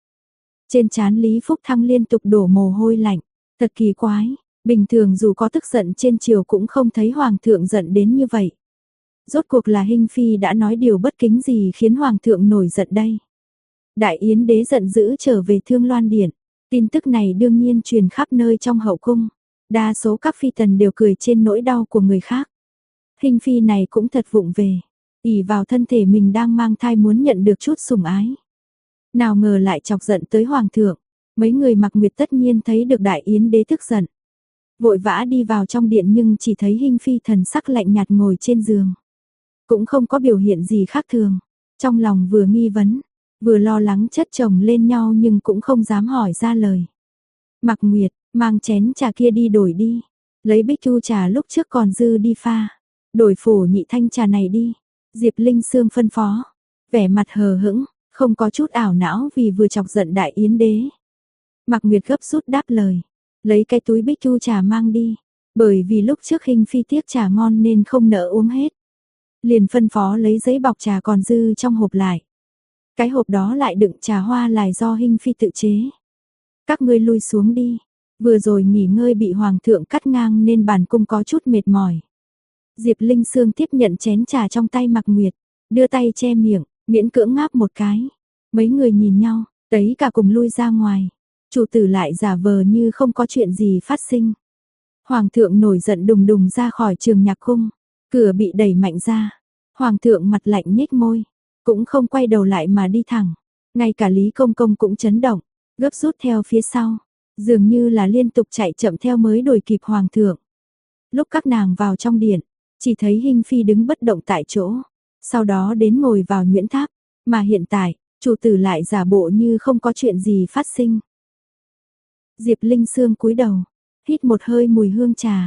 Trên trán Lý Phúc Thăng liên tục đổ mồ hôi lạnh, thật kỳ quái. Bình thường dù có tức giận trên triều cũng không thấy hoàng thượng giận đến như vậy. Rốt cuộc là Hinh Phi đã nói điều bất kính gì khiến hoàng thượng nổi giận đây. Đại Yến đế giận dữ trở về Thương Loan Điện. Tin tức này đương nhiên truyền khắp nơi trong hậu cung. Đa số các phi tần đều cười trên nỗi đau của người khác. Hinh Phi này cũng thật vụng về. Ỷ vào thân thể mình đang mang thai muốn nhận được chút sủng ái. Nào ngờ lại chọc giận tới hoàng thượng. Mấy người Mặc Nguyệt tất nhiên thấy được Đại Yến đế tức giận. Vội vã đi vào trong điện nhưng chỉ thấy Hinh Phi thần sắc lạnh nhạt ngồi trên giường. Cũng không có biểu hiện gì khác thường. Trong lòng vừa nghi vấn, vừa lo lắng chất chồng lên nhau nhưng cũng không dám hỏi ra lời. Mặc Nguyệt, mang chén trà kia đi đổi đi. Lấy bích chu trà lúc trước còn dư đi pha. Đổi phổ nhị thanh trà này đi. Diệp Linh Sương phân phó. Vẻ mặt hờ hững, không có chút ảo não vì vừa chọc giận Đại Yến đế. Mặc Nguyệt gấp rút đáp lời. Lấy cái túi bích chu trà mang đi. Bởi vì lúc trước Hinh Phi tiếc trà ngon nên không nỡ uống hết. Liền phân phó lấy giấy bọc trà còn dư trong hộp lại. Cái hộp đó lại đựng trà hoa lại do Hinh Phi tự chế. Các ngươi lui xuống đi. Vừa rồi nghỉ ngơi bị hoàng thượng cắt ngang nên bản cung có chút mệt mỏi. Diệp Linh Sương tiếp nhận chén trà trong tay Mặc Nguyệt. Đưa tay che miệng, miễn cưỡng ngáp một cái. Mấy người nhìn nhau, thấy cả cùng lui ra ngoài. Chủ tử lại giả vờ như không có chuyện gì phát sinh. Hoàng thượng nổi giận đùng đùng ra khỏi Trường Nhạc cung. Cửa bị đẩy mạnh ra. Hoàng thượng mặt lạnh nhếch môi. Cũng không quay đầu lại mà đi thẳng. Ngay cả Lý Công Công cũng chấn động. Gấp rút theo phía sau. Dường như là liên tục chạy chậm theo mới đuổi kịp Hoàng thượng. Lúc các nàng vào trong điện. Chỉ thấy Hinh Phi đứng bất động tại chỗ. Sau đó đến ngồi vào nhuyễn tháp. Mà hiện tại, chủ tử lại giả bộ như không có chuyện gì phát sinh. Diệp Linh Sương cúi đầu, hít một hơi mùi hương trà,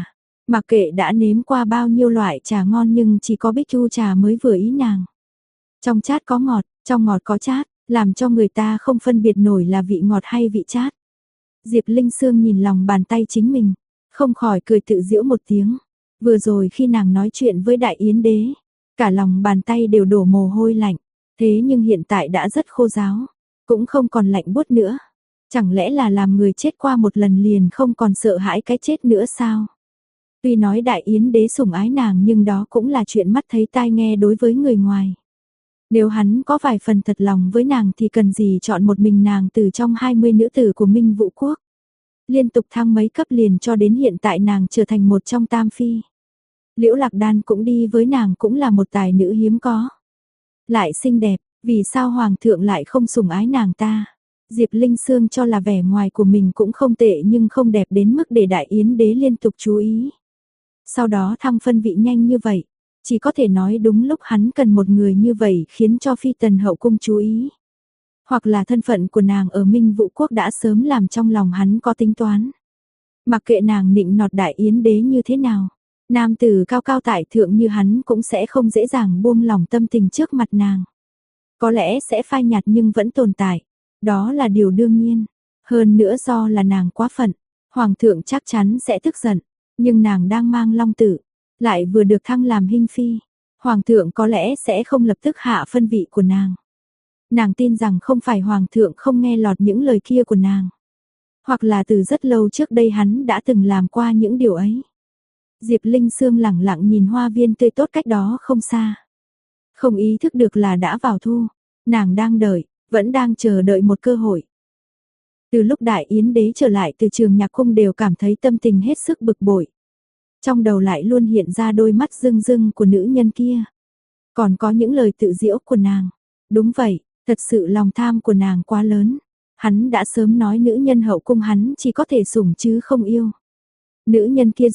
Mặc kệ đã nếm qua bao nhiêu loại trà ngon nhưng chỉ có Bích Chu trà mới vừa ý nàng. Trong chát có ngọt, trong ngọt có chát, làm cho người ta không phân biệt nổi là vị ngọt hay vị chát. Diệp Linh Sương nhìn lòng bàn tay chính mình, không khỏi cười tự giễu một tiếng. Vừa rồi khi nàng nói chuyện với Đại Yến Đế, cả lòng bàn tay đều đổ mồ hôi lạnh, thế nhưng hiện tại đã rất khô ráo, cũng không còn lạnh buốt nữa. Chẳng lẽ là làm người chết qua một lần liền không còn sợ hãi cái chết nữa sao? Tuy nói Đại Yến Đế sủng ái nàng nhưng đó cũng là chuyện mắt thấy tai nghe đối với người ngoài. Nếu hắn có vài phần thật lòng với nàng thì cần gì chọn một mình nàng từ trong 20 nữ tử của Minh Vũ Quốc. Liên tục thăng mấy cấp liền cho đến hiện tại nàng trở thành một trong tam phi. Liễu Lạc Đan cũng đi với nàng cũng là một tài nữ hiếm có. Lại xinh đẹp, vì sao Hoàng thượng lại không sủng ái nàng ta? Diệp Linh Sương cho là vẻ ngoài của mình cũng không tệ nhưng không đẹp đến mức để Đại Yến Đế liên tục chú ý. Sau đó thăng phân vị nhanh như vậy, chỉ có thể nói đúng lúc hắn cần một người như vậy khiến cho phi tần hậu cung chú ý. Hoặc là thân phận của nàng ở Minh Vũ Quốc đã sớm làm trong lòng hắn có tính toán. Mặc kệ nàng nịnh nọt Đại Yến Đế như thế nào, nam tử cao cao tại thượng như hắn cũng sẽ không dễ dàng buông lòng tâm tình trước mặt nàng. Có lẽ sẽ phai nhạt nhưng vẫn tồn tại, đó là điều đương nhiên. Hơn nữa do là nàng quá phận, Hoàng thượng chắc chắn sẽ tức giận, nhưng nàng đang mang long tử, lại vừa được thăng làm hinh phi. Hoàng thượng có lẽ sẽ không lập tức hạ phân vị của nàng. Nàng tin rằng không phải Hoàng thượng không nghe lọt những lời kia của nàng. Hoặc là từ rất lâu trước đây hắn đã từng làm qua những điều ấy. Diệp Linh Sương lẳng lặng nhìn hoa viên tươi tốt cách đó không xa. Không ý thức được là đã vào thu. Nàng đang đợi, vẫn đang chờ đợi một cơ hội. Từ lúc Đại Yến Đế trở lại từ Trường Nhạc Cung đều cảm thấy tâm tình hết sức bực bội. Trong đầu lại luôn hiện ra đôi mắt rưng rưng của nữ nhân kia. Còn có những lời tự giễu của nàng. Đúng vậy, thật sự lòng tham của nàng quá lớn. Hắn đã sớm nói nữ nhân hậu cung hắn chỉ có thể sủng chứ không yêu. Nữ nhân kia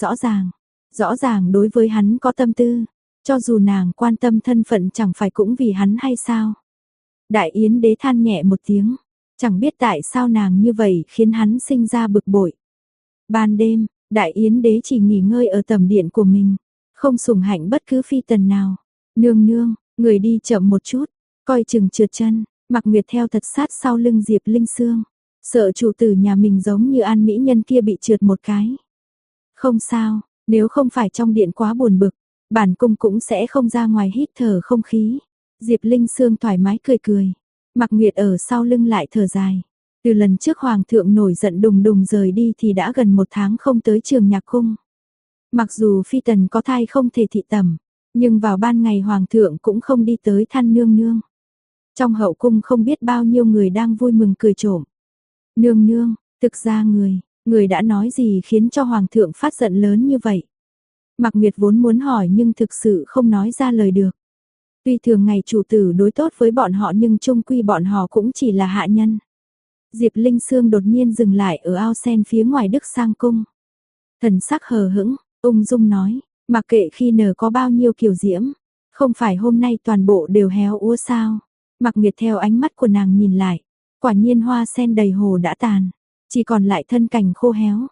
rõ ràng đối với hắn có tâm tư. Cho dù nàng quan tâm thân phận chẳng phải cũng vì hắn hay sao. Đại Yến Đế than nhẹ một tiếng. Chẳng biết tại sao nàng như vậy khiến hắn sinh ra bực bội. Ban đêm, Đại Yến Đế chỉ nghỉ ngơi ở tầm điện của mình, không sủng hạnh bất cứ phi tần nào. Nương nương, người đi chậm một chút, coi chừng trượt chân. Mạc Nguyệt theo thật sát sau lưng Diệp Linh Sương, sợ chủ tử nhà mình giống như An mỹ nhân kia bị trượt một cái. Không sao, nếu không phải trong điện quá buồn bực, bản cung cũng sẽ không ra ngoài hít thở không khí. Diệp Linh Sương thoải mái cười cười. Mạc Nguyệt ở sau lưng lại thở dài. Từ lần trước Hoàng thượng nổi giận đùng đùng rời đi thì đã gần 1 tháng không tới Trường Nhạc Cung. Mặc dù phi tần có thai không thể thị tẩm, nhưng vào ban ngày Hoàng thượng cũng không đi tới thăm nương nương. Trong hậu cung không biết bao nhiêu người đang vui mừng cười trộm. Nương nương, thực ra người đã nói gì khiến cho Hoàng thượng phát giận lớn như vậy? Mạc Nguyệt vốn muốn hỏi nhưng thực sự không nói ra lời được. Tuy thường ngày chủ tử đối tốt với bọn họ nhưng chung quy bọn họ cũng chỉ là hạ nhân. Diệp Linh Sương đột nhiên dừng lại ở ao sen phía ngoài Đức Sang Cung. Thần sắc hờ hững, ung dung nói, mặc kệ khi nở có bao nhiêu kiều diễm, không phải hôm nay toàn bộ đều héo úa sao? Mạc Nguyệt theo ánh mắt của nàng nhìn lại, quả nhiên hoa sen đầy hồ đã tàn, chỉ còn lại thân cành khô héo.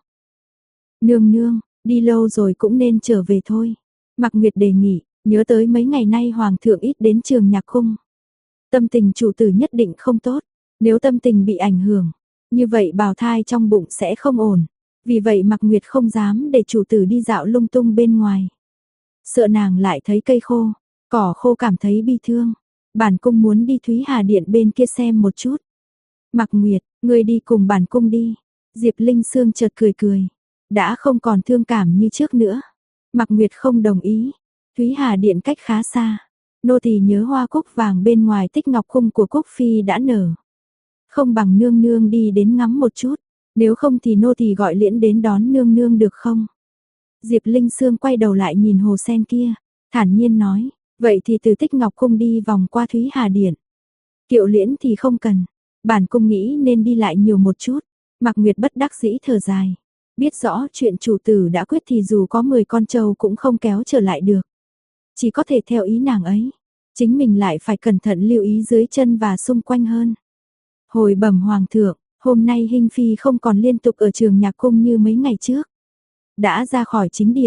Nương nương, đi lâu rồi cũng nên trở về thôi. Mạc Nguyệt đề nghị, nhớ tới mấy ngày nay Hoàng thượng ít đến Trường Nhạc Cung. Tâm tình chủ tử nhất định không tốt, nếu tâm tình bị ảnh hưởng, như vậy bào thai trong bụng sẽ không ổn. Vì vậy Mạc Nguyệt không dám để chủ tử đi dạo lung tung bên ngoài. Sợ nàng lại thấy cây khô, cỏ khô cảm thấy bi thương. Bản cung muốn đi Thúy Hà Điện bên kia xem một chút. Mạc Nguyệt, ngươi đi cùng bản cung đi. Diệp Linh Sương chợt cười cười. Đã không còn thương cảm như trước nữa. Mạc Nguyệt không đồng ý. Thúy Hà Điện cách khá xa. Nô tỳ nhớ hoa cúc vàng bên ngoài Tích Ngọc Cung của Cúc Phi đã nở. Không bằng nương nương đi đến ngắm một chút. Nếu không thì nô tỳ gọi Liễn đến đón nương nương được không? Diệp Linh Sương quay đầu lại nhìn hồ sen kia. Thản nhiên nói. Vậy thì từ Tích Ngọc Cung đi vòng qua Thúy Hà Điện. Kiệu Liễn thì không cần. Bản cung nghĩ nên đi lại nhiều một chút. Mạc Nguyệt bất đắc dĩ thở dài. Biết rõ chuyện chủ tử đã quyết thì dù có 10 con trâu cũng không kéo trở lại được. Chỉ có thể theo ý nàng ấy. Chính mình lại phải cẩn thận lưu ý dưới chân và xung quanh hơn. Hồi bẩm Hoàng thượng, hôm nay Hinh Phi không còn liên tục ở Trường Nhạc Cung như mấy ngày trước. Đã ra khỏi chính điện,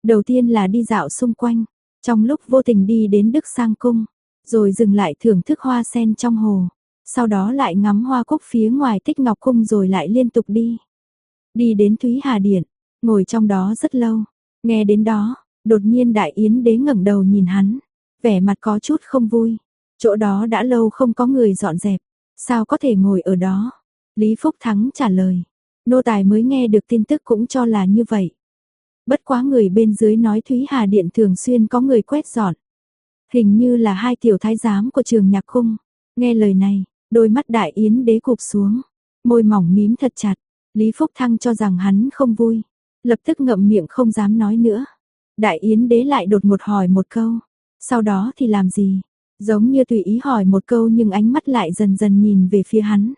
Đầu tiên là đi dạo xung quanh, trong lúc vô tình đi đến Đức Sang cung, rồi dừng lại thưởng thức hoa sen trong hồ, sau đó lại ngắm hoa cúc phía ngoài Tích Ngọc cung rồi lại liên tục đi. Đi đến Thúy Hà Điện, ngồi trong đó rất lâu, nghe đến đó, đột nhiên Đại Yến Đế ngẩng đầu nhìn hắn, vẻ mặt có chút không vui. Chỗ đó đã lâu không có người dọn dẹp, sao có thể ngồi ở đó? Lý Phúc Thắng trả lời, nô tài mới nghe được tin tức cũng cho là như vậy. Bất quá người bên dưới nói Thúy Hà Điện thường xuyên có người quét dọn. Hình như là 2 tiểu thái giám của Trường Nhạc cung. Nghe lời này, đôi mắt Đại Yến Đế cụp xuống, môi mỏng mím thật chặt. Lý Phúc Thăng cho rằng hắn không vui, lập tức ngậm miệng không dám nói nữa. Đại Yến Đế lại đột ngột hỏi một câu, sau đó thì làm gì? Giống như tùy ý hỏi một câu nhưng ánh mắt lại dần dần nhìn về phía hắn.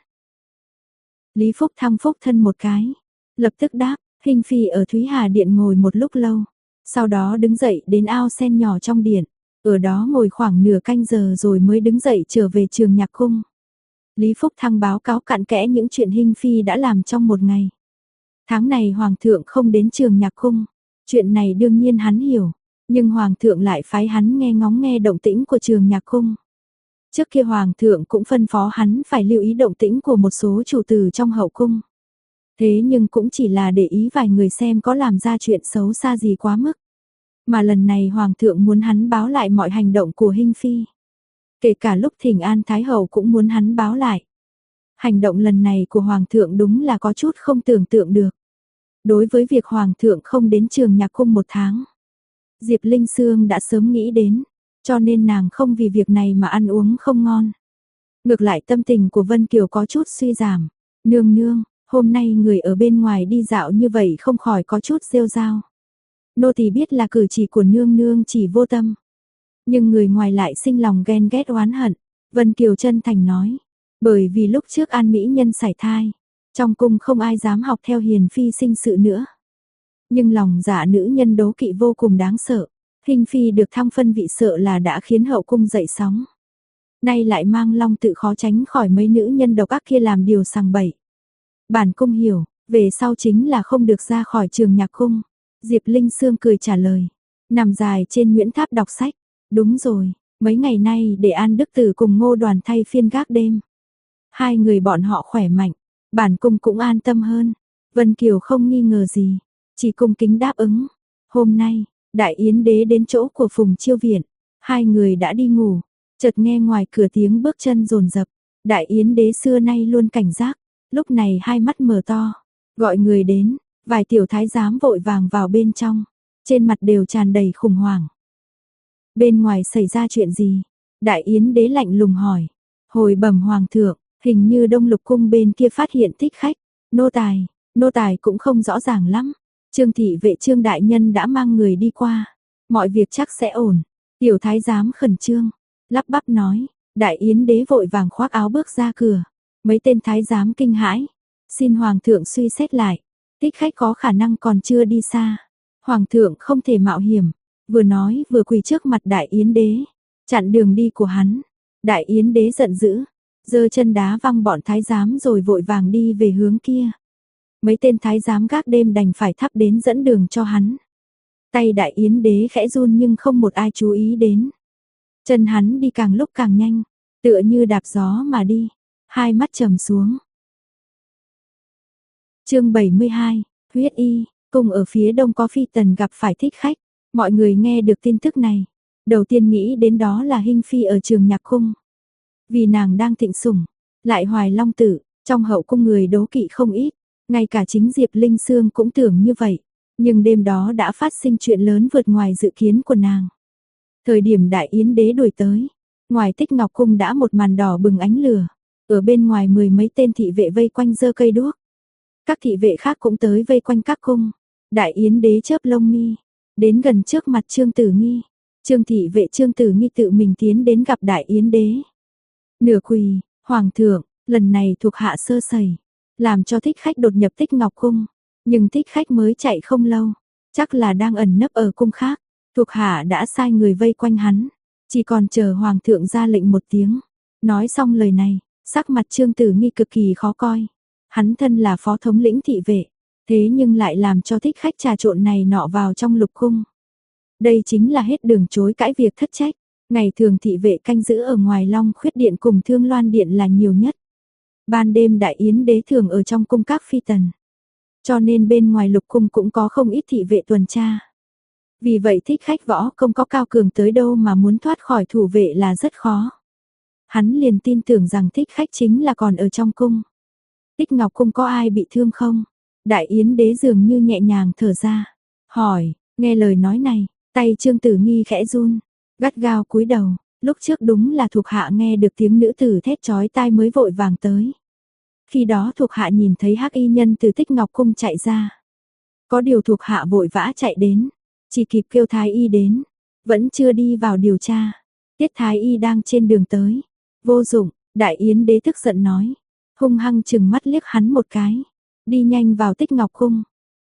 Lý Phúc Thăng phúc thân một cái, lập tức đáp, Hình phi ở Thúy Hà Điện ngồi một lúc lâu, sau đó đứng dậy đến ao sen nhỏ trong điện, ở đó ngồi khoảng nửa canh giờ rồi mới đứng dậy trở về Trường Nhạc cung. Lý Phúc Thăng báo cáo cặn kẽ những chuyện Hình phi đã làm trong một ngày. Tháng này Hoàng thượng không đến Trường Nhạc cung, chuyện này đương nhiên hắn hiểu, nhưng Hoàng thượng lại phái hắn nghe ngóng nghe động tĩnh của Trường Nhạc cung. Trước kia Hoàng thượng cũng phân phó hắn phải lưu ý động tĩnh của một số chủ tử trong hậu cung. Thế nhưng cũng chỉ là để ý vài người xem có làm ra chuyện xấu xa gì quá mức. Mà lần này Hoàng thượng muốn hắn báo lại mọi hành động của Hình phi. Kể cả lúc thỉnh an Thái hậu cũng muốn hắn báo lại. Hành động lần này của Hoàng thượng đúng là có chút không tưởng tượng được. Đối với việc Hoàng thượng không đến Trường Nhạc cung 1 tháng, Diệp Linh Sương đã sớm nghĩ đến, cho nên nàng không vì việc này mà ăn uống không ngon. Ngược lại tâm tình của Vân Kiều có chút suy giảm. Nương nương, hôm nay người ở bên ngoài đi dạo như vậy không khỏi có chút rêu rao. Nô tỳ biết là cử chỉ của nương nương chỉ vô tâm, nhưng người ngoài lại sinh lòng ghen ghét oán hận. Vân Kiều chân thành nói, bởi vì lúc trước An Mỹ Nhân sảy thai, trong cung không ai dám học theo Hiền phi sinh sự nữa. Nhưng lòng dạ nữ nhân đố kỵ vô cùng đáng sợ, Hình phi được thăng phân vị sợ là đã khiến hậu cung dậy sóng. Nay lại mang long tự khó tránh khỏi mấy nữ nhân độc ác kia làm điều sằng bậy. Bản cung hiểu, về sau chính là không được ra khỏi Trường Nhạc cung. Diệp Linh Sương cười trả lời, nằm dài trên Nguyễn Tháp đọc sách. Đúng rồi, mấy ngày nay để An Đức Tử cùng Ngô Đoàn thay phiên gác đêm. 2 người bọn họ khỏe mạnh, bản cung cũng an tâm hơn. Vân Kiều không nghi ngờ gì, chỉ cung kính đáp ứng. Hôm nay, Đại Yến Đế đến chỗ của Phùng Chiêu Viện, 2 người đã đi ngủ, chợt nghe ngoài cửa tiếng bước chân dồn dập. Đại Yến Đế xưa nay luôn cảnh giác, lúc này 2 mắt mở to, gọi người đến. Vài tiểu thái giám vội vàng vào bên trong, trên mặt đều tràn đầy khủng hoảng. Bên ngoài xảy ra chuyện gì? Đại Yến Đế lạnh lùng hỏi. Hồi bẩm Hoàng thượng, hình như Đông Lục cung bên kia phát hiện thích khách. Nô tài cũng không rõ ràng lắm. Trương thị vệ Trương đại nhân đã mang người đi qua, mọi việc chắc sẽ ổn. Tiểu thái giám khẩn trương, lắp bắp nói. Đại Yến Đế vội vàng khoác áo bước ra cửa. Mấy tên thái giám kinh hãi, xin Hoàng thượng suy xét lại. Thích khách có khả năng còn chưa đi xa. Hoàng thượng không thể mạo hiểm. Vừa nói vừa quỳ trước mặt Đại Yến Đế, chặn đường đi của hắn. Đại Yến Đế giận dữ, giơ chân đá văng bọn thái giám rồi vội vàng đi về hướng kia. Mấy tên thái giám gác đêm đành phải thắp đến dẫn đường cho hắn. Tay Đại Yến Đế khẽ run nhưng không một ai chú ý đến. Chân hắn đi càng lúc càng nhanh, tựa như đạp gió mà đi, 2 mắt trầm xuống. Chương 72, huyết y, cung ở phía đông có phi tần gặp phải thích khách. Mọi người nghe được tin tức này, đầu tiên nghĩ đến đó là Hình phi ở Trường Nhạc cung. Vì nàng đang thịnh sủng, lại hoài long tử, trong hậu cung người đố kỵ không ít, ngay cả chính Diệp Linh Sương cũng tưởng như vậy. Nhưng đêm đó đã phát sinh chuyện lớn vượt ngoài dự kiến của nàng. Thời điểm Đại Yến Đế đuổi tới, ngoài Tích Ngọc cung đã một màn đỏ bừng ánh lửa, ở bên ngoài 10 mấy tên thị vệ vây quanh giơ cây đuốc. Các thị vệ khác cũng tới vây quanh các cung. Đại Yến Đế chớp lông mi, đến gần trước mặt Trương Tử Nghi. Trương thị vệ Trương Tử Nghi tự mình tiến đến gặp Đại Yến Đế. Nửa quỳ, Hoàng thượng, lần này thuộc hạ sơ sẩy, làm cho thích khách đột nhập Tích Ngọc cung, nhưng thích khách mới chạy không lâu, chắc là đang ẩn nấp ở cung khác. Thuộc hạ đã sai người vây quanh hắn, chỉ còn chờ Hoàng thượng ra lệnh một tiếng. Nói xong lời này, sắc mặt Trương Tử Nghi cực kỳ khó coi. Hắn thân là phó thống lĩnh thị vệ, thế nhưng lại làm cho thích khách trà trộn này nọ vào trong lục cung. Đây chính là hết đường chối cãi việc thất trách. Ngày thường thị vệ canh giữ ở ngoài Long Khuyết Điện cùng Thương Loan Điện là nhiều nhất. Ban đêm đại yến đế thường ở trong cung các phi tần. Cho nên bên ngoài lục cung cũng có không ít thị vệ tuần tra. Vì vậy Thích Khách võ không có cao cường tới đâu mà muốn thoát khỏi thủ vệ là rất khó. Hắn liền tin tưởng rằng Thích Khách chính là còn ở trong cung. Tích Ngọc cung có ai bị thương không? Đại yến đế dường như nhẹ nhàng thở ra. Hỏi, nghe lời nói này, tay Trương Tử Nghi khẽ run, gắt gao cúi đầu. Lúc trước đúng là thuộc hạ nghe được tiếng nữ tử thét chói tai mới vội vàng tới. Khi đó thuộc hạ nhìn thấy hắc y nhân từ Tích Ngọc cung chạy ra. Có điều thuộc hạ vội vã chạy đến, chỉ kịp kêu thái y đến, vẫn chưa đi vào điều tra. Tiết thái y đang trên đường tới. Vô dụng, đại yến đế tức giận nói, hung hăng chừng mắt liếc hắn một cái, đi nhanh vào Tích Ngọc cung.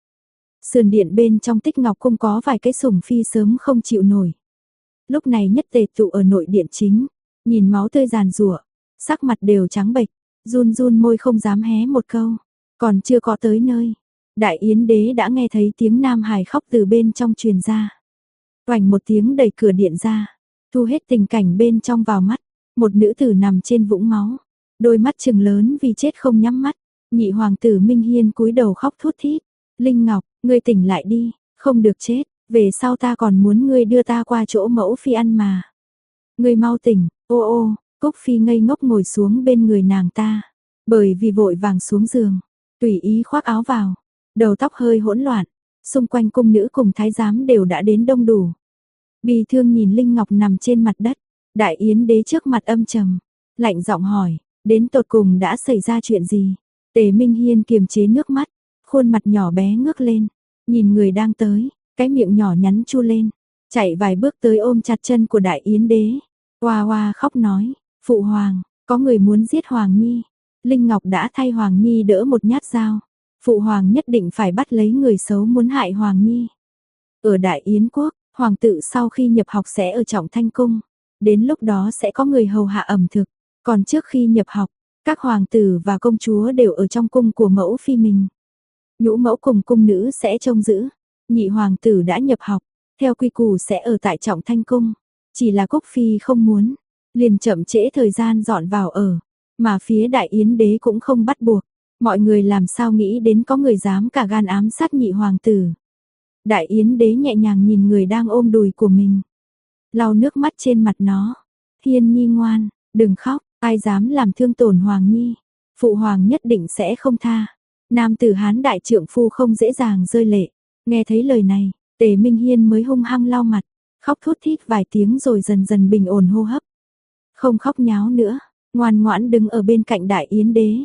Sườn điện bên trong Tích Ngọc cung có vài cái sủng phi sớm không chịu nổi. Lúc này nhất tề tụ ở nội điện chính, nhìn máu tươi giàn giụa, sắc mặt đều trắng bệch, run run môi không dám hé một câu. Còn chưa có tới nơi, đại yến đế đã nghe thấy tiếng nam hài khóc từ bên trong truyền ra. Oành một tiếng đẩy cửa điện ra, thu hết tình cảnh bên trong vào mắt. Một nữ tử nằm trên vũng máu, đôi mắt trừng lớn vì chết không nhắm mắt. Nhị hoàng tử Minh Hiên cúi đầu khóc thút thít. Linh Ngọc, ngươi tỉnh lại đi, không được chết, về sau ta còn muốn ngươi đưa ta qua chỗ mẫu phi ăn mà. Ngươi mau tỉnh, ô ô, Cúc Phi ngây ngốc ngồi xuống bên người nàng ta, bởi vì vội vàng xuống giường, tùy ý khoác áo vào, đầu tóc hơi hỗn loạn, xung quanh cung nữ cùng thái giám đều đã đến đông đủ. Bì thương nhìn Linh Ngọc nằm trên mặt đất, đại yến đế trước mặt âm trầm, lạnh giọng hỏi, đến tột cùng đã xảy ra chuyện gì? Tề Minh Hiên kiềm chế nước mắt, khuôn mặt nhỏ bé ngước lên, nhìn người đang tới, cái miệng nhỏ nhắn chu lên, chạy vài bước tới ôm chặt chân của đại yến đế, oa oa khóc nói, phụ hoàng, có người muốn giết hoàng nhi. Linh Ngọc đã thay hoàng nhi đỡ một nhát dao, phụ hoàng nhất định phải bắt lấy người xấu muốn hại hoàng nhi. Ở đại yến quốc, hoàng tử sau khi nhập học sẽ ở Trọng Thanh cung, đến lúc đó sẽ có người hầu hạ ẩm thực, còn trước khi nhập học, các hoàng tử và công chúa đều ở trong cung của mẫu phi mình. Nhũ mẫu cùng cung nữ sẽ trông giữ. Nhị hoàng tử đã nhập học, theo quy củ sẽ ở tại Trọng Thanh cung, chỉ là Cúc Phi không muốn, liền chậm trễ thời gian dọn vào ở, mà phía đại yến đế cũng không bắt buộc. Mọi người làm sao nghĩ đến có người dám cả gan ám sát nhị hoàng tử. Đại yến đế nhẹ nhàng nhìn người đang ôm đùi của mình, lau nước mắt trên mặt nó. Hiên nhi ngoan, đừng khóc, ai dám làm thương tổn hoàng nhi, phụ hoàng nhất định sẽ không tha. Nam tử Hán đại trượng phu không dễ dàng rơi lệ. Nghe thấy lời này, Tề Minh Hiên mới hung hăng lau mặt, khóc thút thít vài tiếng rồi dần dần bình ổn hô hấp. Không khóc nháo nữa, ngoan ngoãn đứng ở bên cạnh đại yến đế.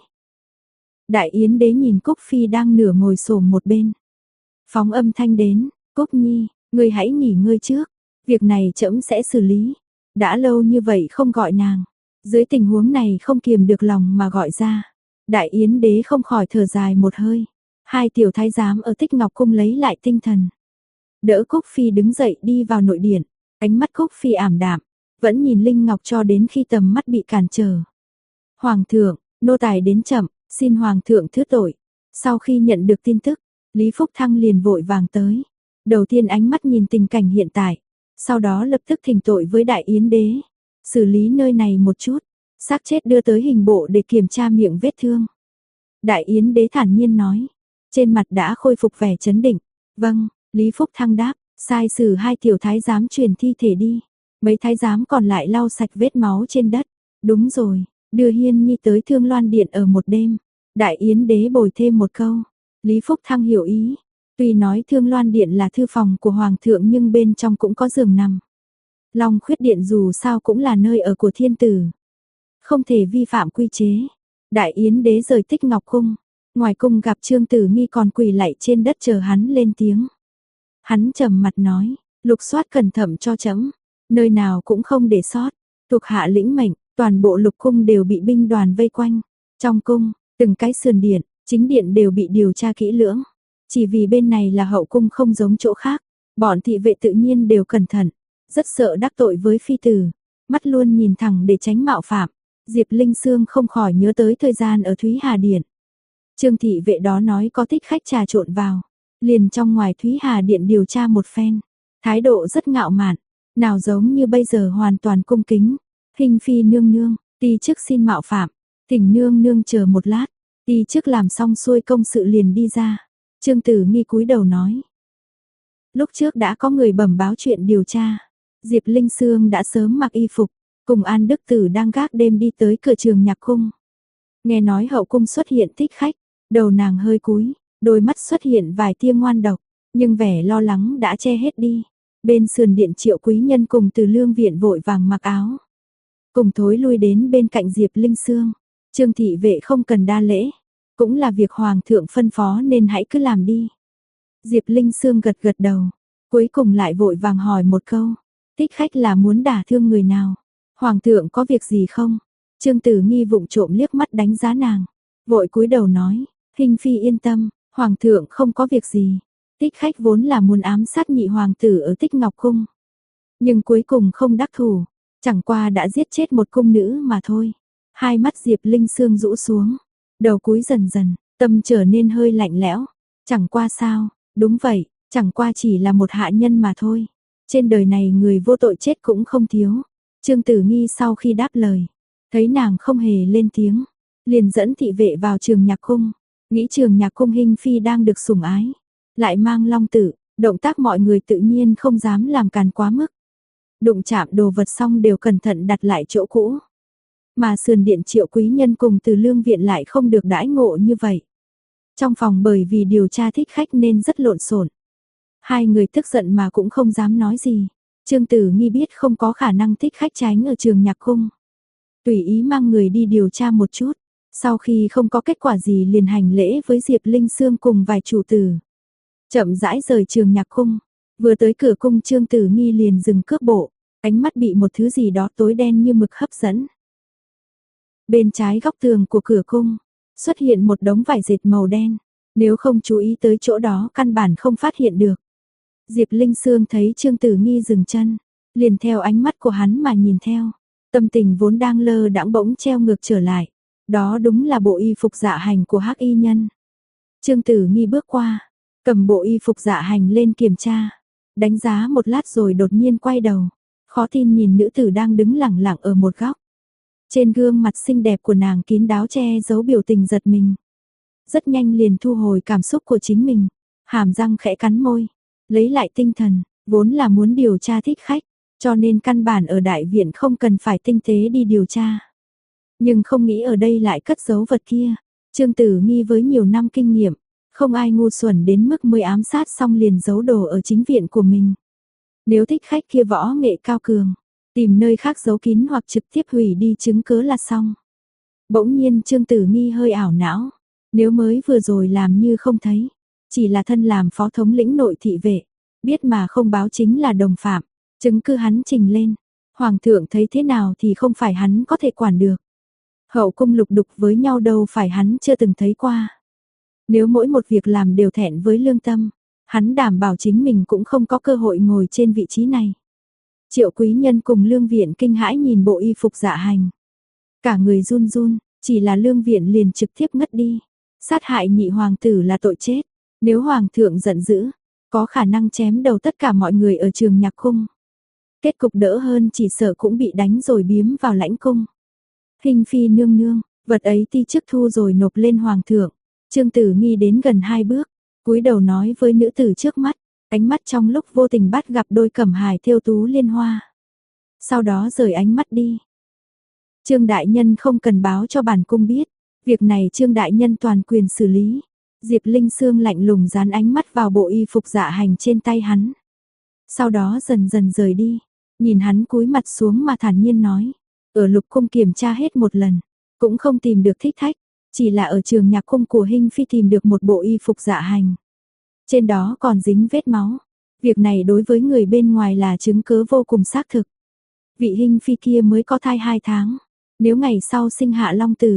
Đại yến đế nhìn Cúc Phi đang nửa ngồi xổm một bên, phóng âm thanh đến, Cúc Nhi, ngươi hãy nghỉ ngơi trước, việc này trẫm sẽ xử lý. Đã lâu như vậy không gọi nàng, dưới tình huống này không kiềm được lòng mà gọi ra. Đại yến đế không khỏi thở dài một hơi. Hai tiểu thái giám ở Tích Ngọc cung lấy lại tinh thần, đỡ Cúc Phi đứng dậy đi vào nội điện. Ánh mắt Cúc Phi ảm đạm, vẫn nhìn Linh Ngọc cho đến khi tầm mắt bị cản trở. Hoàng thượng, nô tài đến chậm, xin hoàng thượng thứ tội. Sau khi nhận được tin tức, Lý Phúc Thăng liền vội vàng tới. Đầu tiên ánh mắt nhìn tình cảnh hiện tại, sau đó lập tức thỉnh tội với đại yến đế, xử lý nơi này một chút, xác chết đưa tới hình bộ để kiểm tra miệng vết thương. Đại yến đế thản nhiên nói, trên mặt đã khôi phục vẻ trấn định. Vâng, Lý Phúc Thăng đáp, sai sử hai tiểu thái giám truyền thi thể đi. Mấy thái giám còn lại lau sạch vết máu trên đất. Đúng rồi, đưa Hiên Nhi tới Thương Loan Điện ở một đêm. Đại yến đế bồi thêm một câu. Lý Phúc Thăng hiểu ý. Tuy nói Thương Loan Điện là thư phòng của hoàng thượng nhưng bên trong cũng có giường nằm. Long Khuyết Điện dù sao cũng là nơi ở của thiên tử, không thể vi phạm quy chế. Đại yến đế rời Tích Ngọc cung, ngoài cung gặp Trương Tử Nghi còn quỳ lạy trên đất chờ hắn lên tiếng. Hắn trầm mặt nói, lục soát cẩn thận cho trẫm, nơi nào cũng không để sót. Thuộc hạ lĩnh mệnh, toàn bộ lục cung đều bị binh đoàn vây quanh. Trong cung, từng cái sườn điện, chính điện đều bị điều tra kỹ lưỡng. Chỉ vì bên này là hậu cung không giống chỗ khác, bọn thị vệ tự nhiên đều cẩn thận, rất sợ đắc tội với phi tử, mắt luôn nhìn thẳng để tránh mạo phạm. Diệp Linh Sương không khỏi nhớ tới thời gian ở Thúy Hà Điện. Trương thị vệ đó nói có thích khách trà trộn vào, liền trong ngoài Thúy Hà Điện điều tra một phen, thái độ rất ngạo mạn, nào giống như bây giờ hoàn toàn cung kính. Hình phi nương nương, ti chức xin mạo phạm, thỉnh nương nương chờ một lát, ti chức làm xong xuôi công sự liền đi ra. Trương Tử Nghi cúi đầu nói. Lúc trước đã có người bẩm báo chuyện điều tra, Diệp Linh Sương đã sớm mặc y phục, cùng An Đức Tử đang gác đêm đi tới cửa Trường Nhạc cung. Nghe nói hậu cung xuất hiện thích khách, đầu nàng hơi cúi, đôi mắt xuất hiện vài tia ngoan độc, nhưng vẻ lo lắng đã che hết đi. Bên sườn điện Triệu quý nhân cùng Từ Lương viện vội vàng mặc áo, cùng thối lui đến bên cạnh Diệp Linh Sương. Trương thị vệ không cần đa lễ, cũng là việc hoàng thượng phân phó nên hãy cứ làm đi. Diệp Linh Sương gật gật đầu, cuối cùng lại vội vàng hỏi một câu, thích khách là muốn đả thương người nào? Hoàng thượng có việc gì không? Trương Tử Nghi vụng trộm liếc mắt đánh giá nàng, vội cúi đầu nói, Hình phi yên tâm, hoàng thượng không có việc gì. Thích khách vốn là muốn ám sát nhị hoàng tử ở Tích Ngọc cung, nhưng cuối cùng không đắc thủ, chẳng qua đã giết chết một cung nữ mà thôi. Hai mắt Diệp Linh Sương rũ xuống, đầu cúi dần dần, tâm trở nên hơi lạnh lẽo. Chẳng qua sao? Đúng vậy, chẳng qua chỉ là một hạ nhân mà thôi. Trên đời này người vô tội chết cũng không thiếu. Trương Tử Nghi sau khi đáp lời, thấy nàng không hề lên tiếng, liền dẫn thị vệ vào Trường Nhạc cung, nghĩ Trường Nhạc cung Hình phi đang được sủng ái, lại mang long tử, động tác mọi người tự nhiên không dám làm càn quá mức. Đụng chạm đồ vật xong đều cẩn thận đặt lại chỗ cũ. Mà sườn điện Triệu quý nhân cùng Từ Lương viện lại không được đãi ngộ như vậy. Trong phòng bởi vì điều tra thích khách nên rất lộn xộn. Hai người tức giận mà cũng không dám nói gì. Trương Tử Nghi biết không có khả năng thích khách tránh ở Trường Nhạc cung, tùy ý mang người đi điều tra một chút. Sau khi không có kết quả gì liền hành lễ với Diệp Linh Sương cùng vài chủ tử, chậm rãi rời Trường Nhạc cung. Vừa tới cửa cung Trương Tử Nghi liền dừng cước bộ, ánh mắt bị một thứ gì đó tối đen như mực hấp dẫn. Bên trái góc tường của cửa cung xuất hiện một đống vải dệt màu đen, nếu không chú ý tới chỗ đó căn bản không phát hiện được. Diệp Linh Sương thấy Trương Tử Nghi dừng chân, liền theo ánh mắt của hắn mà nhìn theo. Tâm tình vốn đang lơ đãng bỗng treo ngược trở lại. Đó đúng là bộ y phục dạ hành của Hắc y nhân. Trương Tử Nghi bước qua, cầm bộ y phục dạ hành lên kiểm tra, đánh giá một lát rồi đột nhiên quay đầu, khó tin nhìn nữ tử đang đứng lẳng lặng ở một góc. Trên gương mặt xinh đẹp của nàng kín đáo che giấu biểu tình giật mình. Rất nhanh liền thu hồi cảm xúc của chính mình, hàm răng khẽ cắn môi, lấy lại tinh thần, vốn là muốn điều tra thích khách, cho nên căn bản ở đại viện không cần phải tinh tế đi điều tra. Nhưng không nghĩ ở đây lại cất giấu vật kia. Trương Tử Nghi với nhiều năm kinh nghiệm, không ai ngu xuẩn đến mức mới ám sát xong liền giấu đồ ở chính viện của mình. Nếu thích khách kia võ nghệ cao cường, tìm nơi khác giấu kín hoặc trực tiếp hủy đi chứng cứ là xong. Bỗng nhiên Trương Tử Nghi hơi ảo não, nếu mới vừa rồi làm như không thấy, chỉ là thân làm phó thống lĩnh nội thị vệ, biết mà không báo chính là đồng phạm, chứng cứ hắn trình lên, hoàng thượng thấy thế nào thì không phải hắn có thể quản được. Hậu cung lục đục với nhau đâu phải hắn chưa từng thấy qua. Nếu mỗi một việc làm đều thẹn với lương tâm, hắn đảm bảo chính mình cũng không có cơ hội ngồi trên vị trí này. Triệu quý nhân cùng Lương viện kinh hãi nhìn bộ y phục dạ hành, cả người run run, chỉ là Lương viện liền trực tiếp ngất đi. Sát hại nhị hoàng tử là tội chết, nếu hoàng thượng giận dữ, có khả năng chém đầu tất cả mọi người ở Trường Nhạc cung. Kết cục đỡ hơn chỉ sợ cũng bị đánh rồi biếm vào lãnh cung. Hình phi nương nương, vật ấy ti chức thu rồi nộp lên hoàng thượng. Trương Tử Nghi đến gần 2 bước, cúi đầu nói với nữ tử trước mắt, ánh mắt trong lúc vô tình bắt gặp đôi cẩm hài thêu tú liên hoa. Sau đó rời ánh mắt đi. Trương đại nhân không cần báo cho bản cung biết, việc này Trương đại nhân toàn quyền xử lý. Diệp Linh Sương lạnh lùng dán ánh mắt vào bộ y phục dạ hành trên tay hắn. Sau đó dần dần rời đi, nhìn hắn cúi mặt xuống mà thản nhiên nói, ở lục cung kiểm tra hết một lần, cũng không tìm được thích khách, chỉ là ở Trường Nhạc cung của Hình phi tìm được một bộ y phục dạ hành. Trên đó còn dính vết máu. Việc này đối với người bên ngoài là chứng cứ vô cùng xác thực. Vị Hình phi kia mới có thai 2 tháng, nếu ngày sau sinh hạ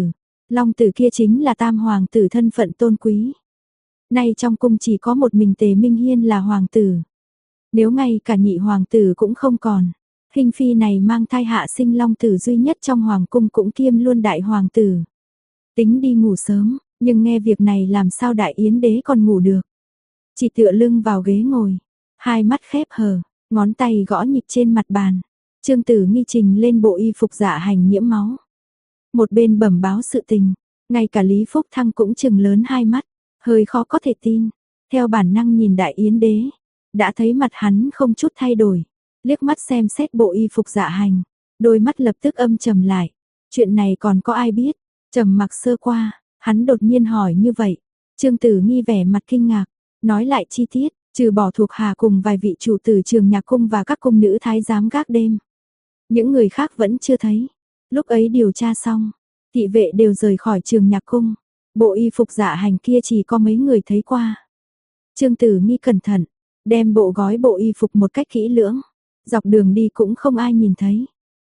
long tử kia chính là tam hoàng tử thân phận tôn quý. Nay trong cung chỉ có một mình Tề Minh Hiên là hoàng tử. Nếu ngay cả nhị hoàng tử cũng không còn, Hình phi này mang thai hạ sinh long tử duy nhất trong hoàng cung cũng kiêm luôn đại hoàng tử. Tính đi ngủ sớm, nhưng nghe việc này làm sao đại yến đế còn ngủ được. Chỉ tựa lưng vào ghế ngồi, hai mắt khép hờ, ngón tay gõ nhịp trên mặt bàn. Trương Tử Nghi trình lên bộ y phục dạ hành nhiễm máu. Một bên bẩm báo sự tình, ngay cả Lý Phúc Thăng cũng trừng lớn hai mắt, hơi khó có thể tin. Theo bản năng nhìn Đại Yến Đế, đã thấy mặt hắn không chút thay đổi, liếc mắt xem xét bộ y phục dạ hành, đôi mắt lập tức âm trầm lại. Chuyện này còn có ai biết? Trầm mặc sơ qua, hắn đột nhiên hỏi như vậy. Trương Tử Nghi vẻ mặt kinh ngạc, nói lại chi tiết, trừ bỏ thuộc hạ cùng vài vị chủ tử Trường Nhạc cung và các cung nữ thái giám gác đêm. Những người khác vẫn chưa thấy. Lúc ấy điều tra xong, thị vệ đều rời khỏi Trường Nhạc cung. Bộ y phục dạ hành kia chỉ có mấy người thấy qua. Trương Tử Nghi cẩn thận, đem gói bộ y phục một cách kỹ lưỡng. Dọc đường đi cũng không ai nhìn thấy.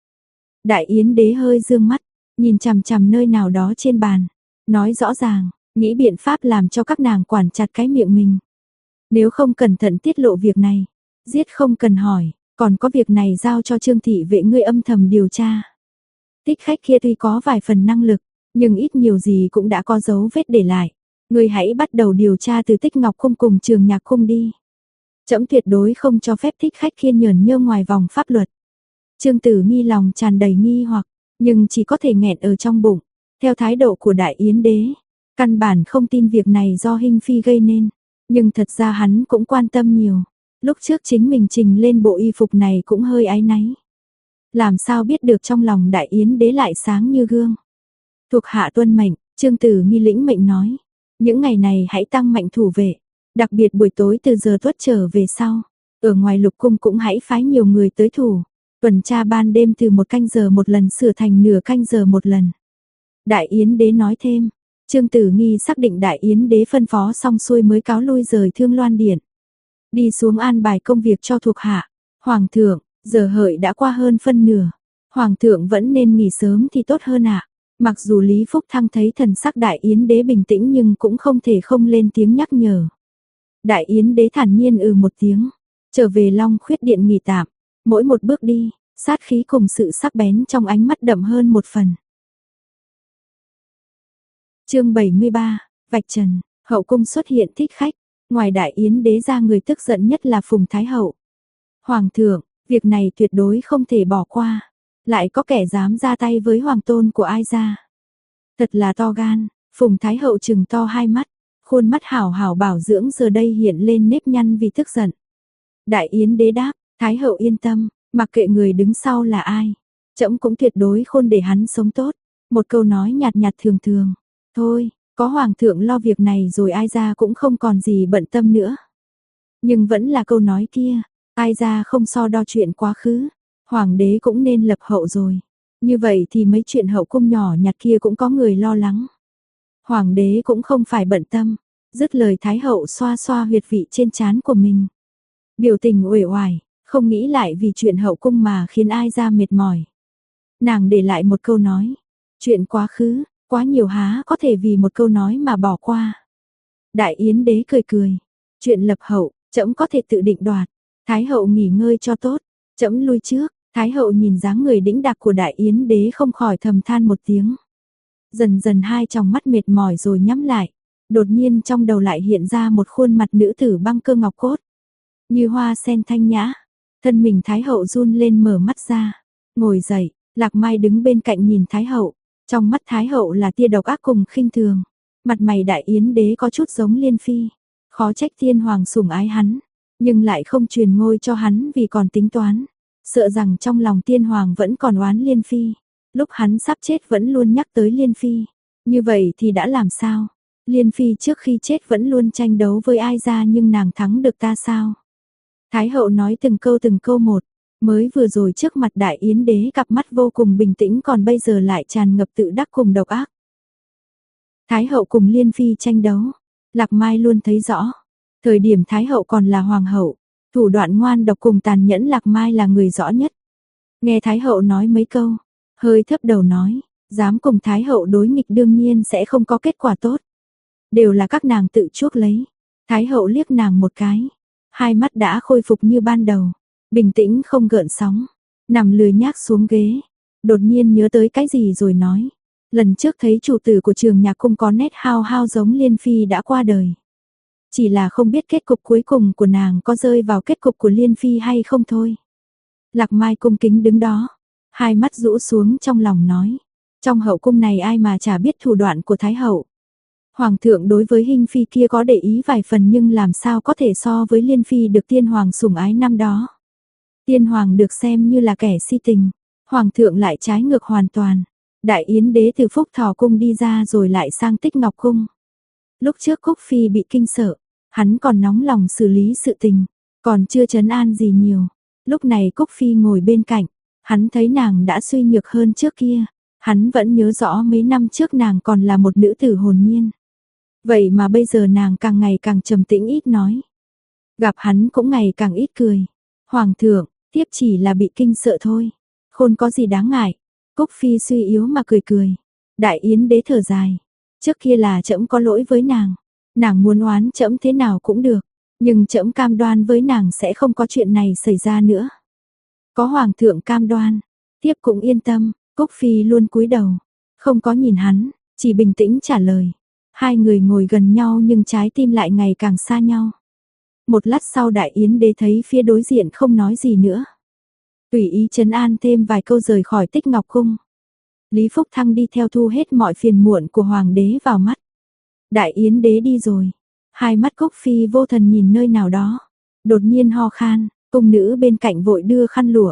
Đại Yến Đế hơi dương mắt, nhìn chằm chằm nơi nào đó trên bàn, nói rõ ràng, nghĩ biện pháp làm cho các nàng quản chặt cái miệng mình. Nếu không cẩn thận tiết lộ việc này, giết không cần hỏi, còn có việc này giao cho Trương thị vệ ngươi âm thầm điều tra. Thích khách kia tuy có vài phần năng lực, nhưng ít nhiều gì cũng đã có dấu vết để lại. Ngươi hãy bắt đầu điều tra từ Tích Ngọc cung cùng Trường Nhạc cung đi. Trẫm tuyệt đối không cho phép thích khách kia nhởn nhơ ngoài vòng pháp luật. Trương Tử Nghi lòng tràn đầy nghi hoặc, nhưng chỉ có thể nghẹn ở trong bụng. Theo thái độ của Đại Yến Đế, căn bản không tin việc này do Hinh Phi gây nên. Nhưng thật ra hắn cũng quan tâm nhiều. Lúc trước chính mình trình lên bộ y phục này cũng hơi áy náy. Làm sao biết được trong lòng Đại Yến Đế lại sáng như gương. Thuộc hạ tuân mệnh, Trương Tử Nghi lĩnh mệnh nói. Những ngày này hãy tăng mạnh thủ vệ. Đặc biệt buổi tối từ giờ tuất trở về sau. Ở ngoài lục cung cũng hãy phái nhiều người tới thủ. Tuần tra ban đêm từ 1 canh giờ một lần sửa thành nửa canh giờ một lần. Đại Yến Đế nói thêm. Trương Tử Nghi xác định Đại Yến Đế phân phó xong xuôi mới cáo lui rời Thương Loan Điện. Đi xuống an bài công việc cho thuộc hạ. Hoàng thượng, giờ hợi đã qua hơn phân nửa. Hoàng thượng vẫn nên nghỉ sớm thì tốt hơn ạ. Mặc dù Lý Phúc Thăng thấy thần sắc Đại Yến Đế bình tĩnh nhưng cũng không thể không lên tiếng nhắc nhở. Đại Yến Đế thản nhiên một tiếng. Trở về Long Khuyết Điện nghỉ tạm. Mỗi một bước đi, sát khí cùng sự sắc bén trong ánh mắt đậm hơn một phần. Chương 73, vạch trần, hậu cung xuất hiện thích khách, ngoài Đại Yến Đế ra người tức giận nhất là Phùng Thái Hậu. Hoàng thượng, việc này tuyệt đối không thể bỏ qua, lại có kẻ dám ra tay với hoàng tôn của ai ra. Thật là to gan, Phùng Thái Hậu trừng to hai mắt, khuôn mắt hảo hảo bảo dưỡng giờ đây hiện lên nếp nhăn vì tức giận. Đại Yến Đế đáp, Thái Hậu yên tâm, mặc kệ người đứng sau là ai, trẫm cũng tuyệt đối khôn để hắn sống tốt. Một câu nói nhạt nhạt thường thường. Thôi, có hoàng thượng lo việc này rồi ai ra cũng không còn gì bận tâm nữa. Nhưng vẫn là câu nói kia, ai ra không so đo chuyện quá khứ, hoàng đế cũng nên lập hậu rồi. Như vậy thì mấy chuyện hậu cung nhỏ nhặt kia cũng có người lo lắng. Hoàng đế cũng không phải bận tâm, dứt lời Thái Hậu xoa xoa huyệt vị trên trán của mình. Biểu tình uể oải, không nghĩ lại vì chuyện hậu cung mà khiến ai ra mệt mỏi. Nàng để lại một câu nói, chuyện quá khứ, quá nhiều há có thể vì một câu nói mà bỏ qua. Đại Yến Đế cười cười, chuyện lập hậu, trẫm có thể tự định đoạt. Thái Hậu nghỉ ngơi cho tốt, trẫm lui trước. Thái Hậu nhìn dáng người đĩnh đạc của Đại Yến Đế không khỏi thầm than một tiếng. Dần dần hai tròng mắt mệt mỏi rồi nhắm lại. Đột nhiên trong đầu lại hiện ra một khuôn mặt nữ tử băng cơ ngọc cốt, như hoa sen thanh nhã. Thân mình Thái Hậu run lên mở mắt ra, ngồi dậy. Lạc Mai đứng bên cạnh nhìn Thái Hậu, trong mắt Thái Hậu là tia độc ác cùng khinh thường. Mặt mày Đại Yến Đế có chút giống Liên Phi, khó trách Thiên Hoàng sủng ái hắn, nhưng lại không truyền ngôi cho hắn vì còn tính toán, sợ rằng trong lòng Thiên Hoàng vẫn còn oán Liên Phi, lúc hắn sắp chết vẫn luôn nhắc tới Liên Phi. Như vậy thì đã làm sao? Liên Phi trước khi chết vẫn luôn tranh đấu với ai ra nhưng nàng thắng được ta sao? Thái Hậu nói từng câu một, mới vừa rồi trước mặt Đại Yến Đế cặp mắt vô cùng bình tĩnh còn bây giờ lại tràn ngập tự đắc cùng độc ác. Thái Hậu cùng Liên Phi tranh đấu, Lạc Mai luôn thấy rõ. Thời điểm Thái Hậu còn là Hoàng hậu, thủ đoạn ngoan độc cùng tàn nhẫn Lạc Mai là người rõ nhất. Nghe Thái Hậu nói mấy câu, hơi thấp đầu nói, dám cùng Thái Hậu đối nghịch đương nhiên sẽ không có kết quả tốt. Đều là các nàng tự chuốc lấy. Thái Hậu liếc nàng một cái, hai mắt đã khôi phục như ban đầu, bình tĩnh không gợn sóng, nằm lười nhác xuống ghế. Đột nhiên nhớ tới cái gì rồi nói, lần trước thấy chủ tử của Trường Nhạc cung có nét hao hao giống Liên Phi đã qua đời. chỉ là không biết kết cục cuối cùng của nàng có rơi vào kết cục của Liên Phi hay không thôi. Lạc Mai cung kính đứng đó, hai mắt rũ xuống trong lòng nói, trong hậu cung này ai mà chả biết thủ đoạn của Thái hậu. Hoàng thượng đối với Hinh Phi kia có để ý vài phần nhưng làm sao có thể so với Liên Phi được tiên hoàng sủng ái năm đó. Tiên hoàng được xem như là kẻ si tình, hoàng thượng lại trái ngược hoàn toàn. Đại yến đế từ Phúc Thọ cung đi ra rồi lại sang Tích Ngọc cung. Lúc trước Cúc Phi bị kinh sợ, hắn còn nóng lòng xử lý sự tình, còn chưa trấn an gì nhiều. Lúc này Cúc Phi ngồi bên cạnh, hắn thấy nàng đã suy nhược hơn trước kia. Hắn vẫn nhớ rõ mấy năm trước nàng còn là một nữ tử hồn nhiên. Vậy mà bây giờ nàng càng ngày càng trầm tĩnh ít nói. Gặp hắn cũng ngày càng ít cười. Hoàng thượng, tiếp chỉ là bị kinh sợ thôi. Khôn có gì đáng ngại. Cúc Phi suy yếu mà cười cười. Đại yến đế thở dài. Trước kia là trẫm có lỗi với nàng. Nàng muốn oán trẫm thế nào cũng được. Nhưng trẫm cam đoan với nàng sẽ không có chuyện này xảy ra nữa. Có hoàng thượng cam đoan. Tiếp cũng yên tâm. Cúc Phi luôn cúi đầu. Không có nhìn hắn. Chỉ bình tĩnh trả lời. Hai người ngồi gần nhau nhưng trái tim lại ngày càng xa nhau. Một lát sau đại yến đế thấy phía đối diện không nói gì nữa. Tùy ý trấn an thêm vài câu rời khỏi Tích Ngọc cung. Lý Phúc Thăng đi theo thu hết mọi phiền muộn của hoàng đế vào mắt. Đại yến đế đi rồi. Hai mắt Cúc Phi vô thần nhìn nơi nào đó. Đột nhiên ho khan, cung nữ bên cạnh vội đưa khăn lụa.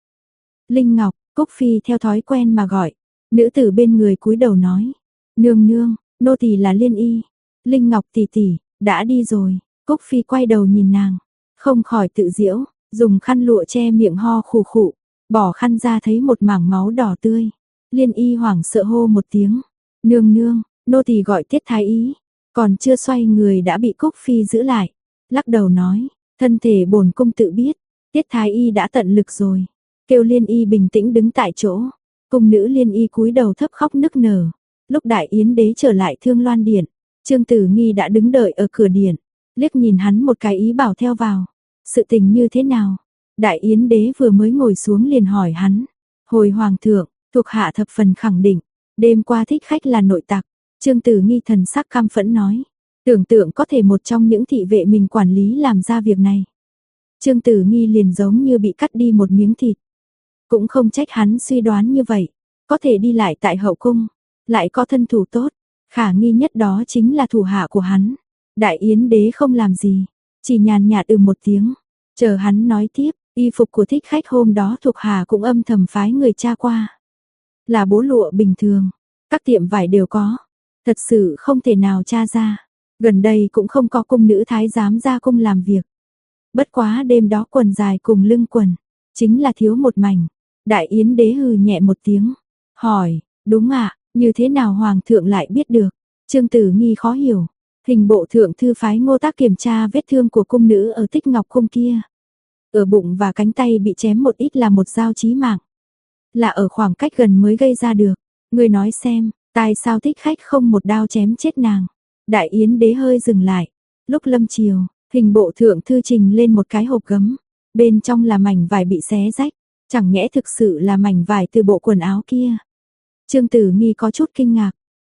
Linh Ngọc, Cúc Phi theo thói quen mà gọi. Nữ tử bên người cúi đầu nói. Nương nương, nô tỳ là Liên Y. Linh Ngọc tỷ tỷ, đã đi rồi. Cúc Phi quay đầu nhìn nàng. Không khỏi tự giễu, dùng khăn lụa che miệng ho khù khụ. Bỏ khăn ra thấy một mảng máu đỏ tươi. Liên Y hoảng sợ hô một tiếng. Nương nương, nô tỳ gọi Tiết Thái Y. Còn chưa xoay người đã bị Cúc Phi giữ lại. Lắc đầu nói, thân thể bổn cung tự biết. Tiết Thái Y đã tận lực rồi. Kêu Liên Y bình tĩnh đứng tại chỗ. Cung nữ Liên Y cúi đầu thấp khóc nức nở. Lúc đại yến đế trở lại Thương Loan điện, Trương Tử Nghi đã đứng đợi ở cửa điện, liếc nhìn hắn một cái ý bảo theo vào. Sự tình như thế nào? Đại yến đế vừa mới ngồi xuống liền hỏi hắn. Hồi hoàng thượng, thuộc hạ thập phần khẳng định, đêm qua thích khách là nội tặc. Trương Tử Nghi thần sắc căm phẫn nói, tưởng tượng có thể một trong những thị vệ mình quản lý làm ra việc này. Trương Tử Nghi liền giống như bị cắt đi một miếng thịt. Cũng không trách hắn suy đoán như vậy, có thể đi lại tại hậu cung, lại có thân thủ tốt, khả nghi nhất đó chính là thủ hạ của hắn. Đại yến đế không làm gì, chỉ nhàn nhạt một tiếng, chờ hắn nói tiếp. Y phục của thích khách hôm đó thuộc hạ cũng âm thầm phái người tra qua, là bố lụa bình thường, các tiệm vải đều có, thật sự không thể nào tra ra. Gần đây cũng không có cung nữ thái giám ra cung làm việc. Bất quá đêm đó quần dài cùng lưng quần, chính là thiếu một mảnh. Đại yến đế hừ nhẹ một tiếng, hỏi, đúng ạ, như thế nào hoàng thượng lại biết được? Trương Tử Nghi khó hiểu. Hình bộ thượng thư phái Ngô Tác kiểm tra vết thương của cung nữ ở Tích Ngọc cung kia. Ở bụng và cánh tay bị chém một ít là một dao chí mạng. Là ở khoảng cách gần mới gây ra được. Người nói xem, tại sao thích khách không một đao chém chết nàng? Đại yến đế hơi dừng lại. Lúc lâm chiều, hình bộ thượng thư trình lên một cái hộp gấm. Bên trong là mảnh vải bị xé rách. Chẳng nhẽ thực sự là mảnh vải từ bộ quần áo kia? Trương Tử Nghi có chút kinh ngạc.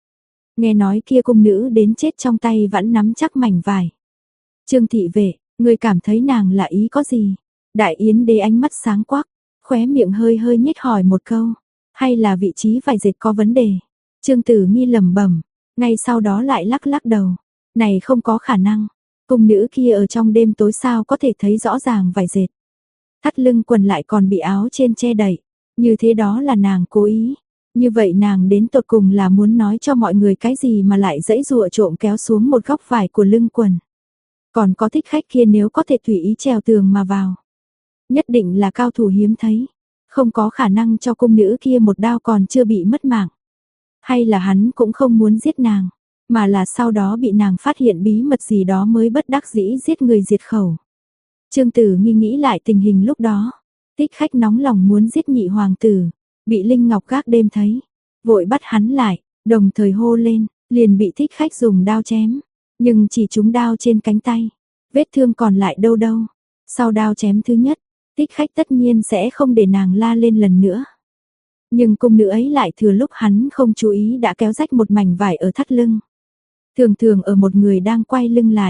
Nghe nói kia cung nữ đến chết trong tay vẫn nắm chắc mảnh vải. Trương thị vệ, người cảm thấy nàng là ý có gì? Đại yến đế ánh mắt sáng quắc, khóe miệng hơi hơi nhếch hỏi một câu, hay là vị trí vải dệt có vấn đề? Trương Tử Nghi lẩm bẩm, ngay sau đó lại lắc lắc đầu, này không có khả năng, cung nữ kia ở trong đêm tối sao có thể thấy rõ ràng vải dệt. Thắt lưng quần lại còn bị áo trên che đậy, như thế đó là nàng cố ý. Như vậy nàng đến tột cùng là muốn nói cho mọi người cái gì mà lại giãy giụa trộm kéo xuống một góc vải của lưng quần. Còn có thích khách kia nếu có thể tùy ý trèo tường mà vào, nhất định là cao thủ hiếm thấy, không có khả năng cho cung nữ kia một đao còn chưa bị mất mạng. Hay là hắn cũng không muốn giết nàng, mà là sau đó bị nàng phát hiện bí mật gì đó mới bất đắc dĩ giết người diệt khẩu. Trương Tử Nghi nghĩ lại tình hình lúc đó, thích khách nóng lòng muốn giết nhị hoàng tử, bị Linh Ngọc gác đêm thấy, vội bắt hắn lại, đồng thời hô lên, liền bị thích khách dùng đao chém, nhưng chỉ trúng đao trên cánh tay, vết thương còn lại đâu đâu. Sau đao chém thứ nhất, thích khách tất nhiên sẽ không để nàng la lên lần nữa. Nhưng cung nữ ấy lại thừa lúc hắn không chú ý đã kéo rách một mảnh vải ở thắt lưng. Thường thường ở một người đang quay lưng lại,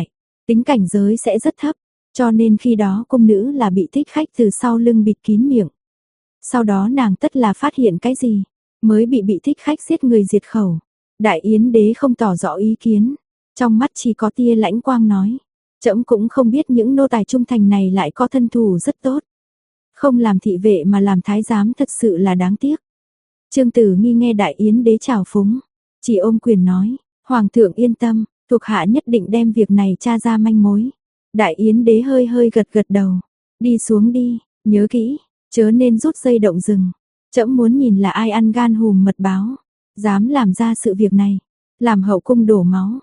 tính cảnh giới sẽ rất thấp, cho nên khi đó cung nữ là bị thích khách từ sau lưng bịt kín miệng. Sau đó nàng tất là phát hiện cái gì, mới bị thích khách giết người diệt khẩu. Đại Yến đế không tỏ rõ ý kiến, trong mắt chỉ có tia lãnh quang nói, trẫm cũng không biết những nô tài trung thành này lại có thân thủ rất tốt. Không làm thị vệ mà làm thái giám thật sự là đáng tiếc. Trương Tử Nghi nghe Đại Yến đế chào phúng, chỉ ôm quyền nói, Hoàng thượng yên tâm, thuộc hạ nhất định đem việc này tra ra manh mối. Đại Yến đế hơi hơi gật gật đầu, đi xuống đi, nhớ kỹ, chớ nên rút dây động rừng. Trẫm muốn nhìn là ai ăn gan hùm mật báo, dám làm ra sự việc này, làm hậu cung đổ máu.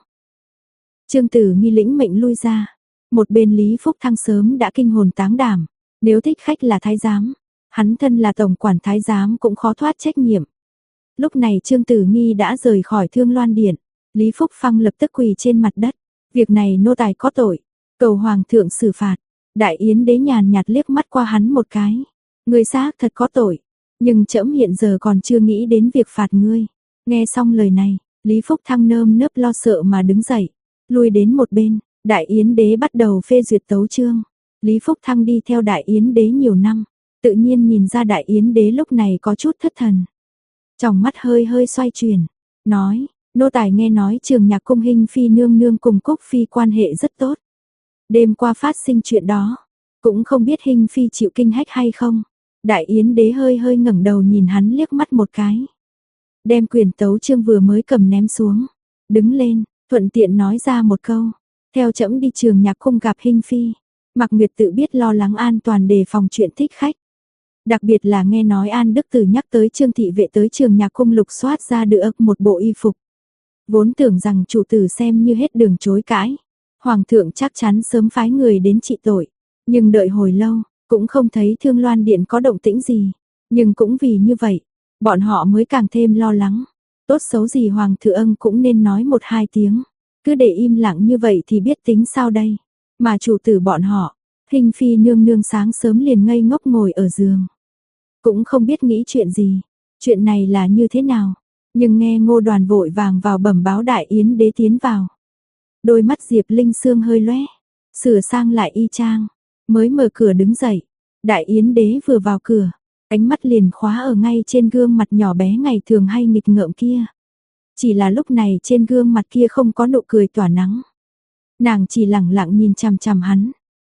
Trương Tử Nghi lĩnh mệnh lui ra, một bên Lý Phúc Thăng sớm đã kinh hồn táng đảm, nếu thích khách là thái giám, hắn thân là tổng quản thái giám cũng khó thoát trách nhiệm. Lúc này Trương Tử Nghi đã rời khỏi Thương Loan Điện, Lý Phúc Phăng lập tức quỳ trên mặt đất, việc này nô tài có tội, cầu hoàng thượng xử phạt. Đại Yến đế nhàn nhạt liếc mắt qua hắn một cái, ngươi xác thật có tội, nhưng trẫm hiện giờ còn chưa nghĩ đến việc phạt ngươi. Nghe xong lời này, Lý Phúc Thăng nơm nớp lo sợ mà đứng dậy, lui đến một bên. Đại Yến đế bắt đầu phê duyệt tấu chương. Lý Phúc Thăng đi theo Đại Yến đế nhiều năm, tự nhiên nhìn ra Đại Yến đế lúc này có chút thất thần. Trong mắt hơi hơi xoay chuyển, nói, nô tài nghe nói Trường Nhạc cung Hinh phi nương nương cùng Cúc phi quan hệ rất tốt. Đêm qua phát sinh chuyện đó, cũng không biết Hinh phi chịu kinh hách hay không. Đại Yến đế hơi hơi ngẩng đầu nhìn hắn liếc mắt một cái, đem quyền tấu chương vừa mới cầm ném xuống, đứng lên, thuận tiện nói ra một câu, theo trẫm đi Trường Nhạc cung gặp Hinh phi. Mạc Nguyệt tự biết lo lắng an toàn đề phòng chuyện thích khách. Đặc biệt là nghe nói An Đức Tử nhắc tới Trương thị vệ tới Trường Nhạc cung lục soát ra được một bộ y phục. Vốn tưởng rằng chủ tử xem như hết đường chối cãi, hoàng thượng chắc chắn sớm phái người đến trị tội, nhưng đợi hồi lâu, cũng không thấy Thương Loan Điện có động tĩnh gì, nhưng cũng vì như vậy, bọn họ mới càng thêm lo lắng. Tốt xấu gì hoàng thượng cũng nên nói một hai tiếng, cứ để im lặng như vậy thì biết tính sao đây. Mà chủ tử bọn họ, Hinh phi nương nương sáng sớm liền ngây ngốc ngồi ở giường, cũng không biết nghĩ chuyện gì, chuyện này là như thế nào. Nhưng nghe Ngô Đoàn vội vàng vào bẩm báo Đại Yến đế tiến vào. Đôi mắt Diệp Linh Sương hơi lóe, sửa sang lại y trang, mới mở cửa đứng dậy. Đại Yến đế vừa vào cửa, ánh mắt liền khóa ở ngay trên gương mặt nhỏ bé ngày thường hay nghịch ngợm kia. Chỉ là lúc này trên gương mặt kia không có nụ cười tỏa nắng. Nàng chỉ lẳng lặng nhìn chằm chằm hắn.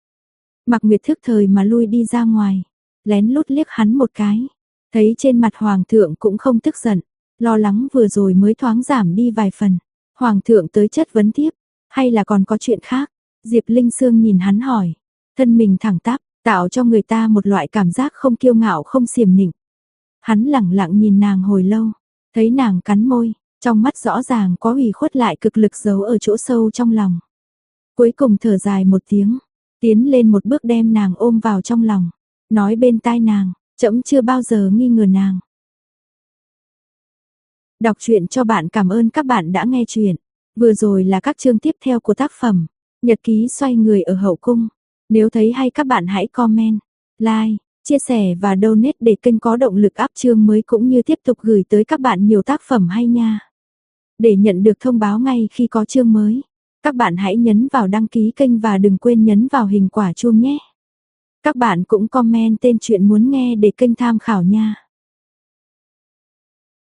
Mạc Nguyệt thức thời mà lui đi ra ngoài, lén lút liếc hắn một cái, thấy trên mặt hoàng thượng cũng không tức giận, lo lắng vừa rồi mới thoáng giảm đi vài phần. Hoàng thượng tới chất vấn tiếp, hay là còn có chuyện khác? Diệp Linh Sương nhìn hắn hỏi, thân mình thẳng tắp, tạo cho người ta một loại cảm giác không kiêu ngạo không xiểm nịnh. Hắn lẳng lặng nhìn nàng hồi lâu, thấy nàng cắn môi, trong mắt rõ ràng có ủy khuất lại cực lực giấu ở chỗ sâu trong lòng. Cuối cùng thở dài một tiếng, tiến lên một bước đem nàng ôm vào trong lòng, nói bên tai nàng, trẫm chưa bao giờ nghi ngờ nàng. Đọc truyện cho bạn, cảm ơn các bạn đã nghe truyện. Vừa rồi là các chương tiếp theo của tác phẩm Nhật ký xoay người ở hậu cung. Nếu thấy hay các bạn hãy comment, like, chia sẻ và donate để kênh có động lực up chương mới cũng như tiếp tục gửi tới các bạn nhiều tác phẩm hay nha. Để nhận được thông báo ngay khi có chương mới, các bạn hãy nhấn vào đăng ký kênh và đừng quên nhấn vào hình quả chuông nhé. Các bạn cũng comment tên truyện muốn nghe để kênh tham khảo nha.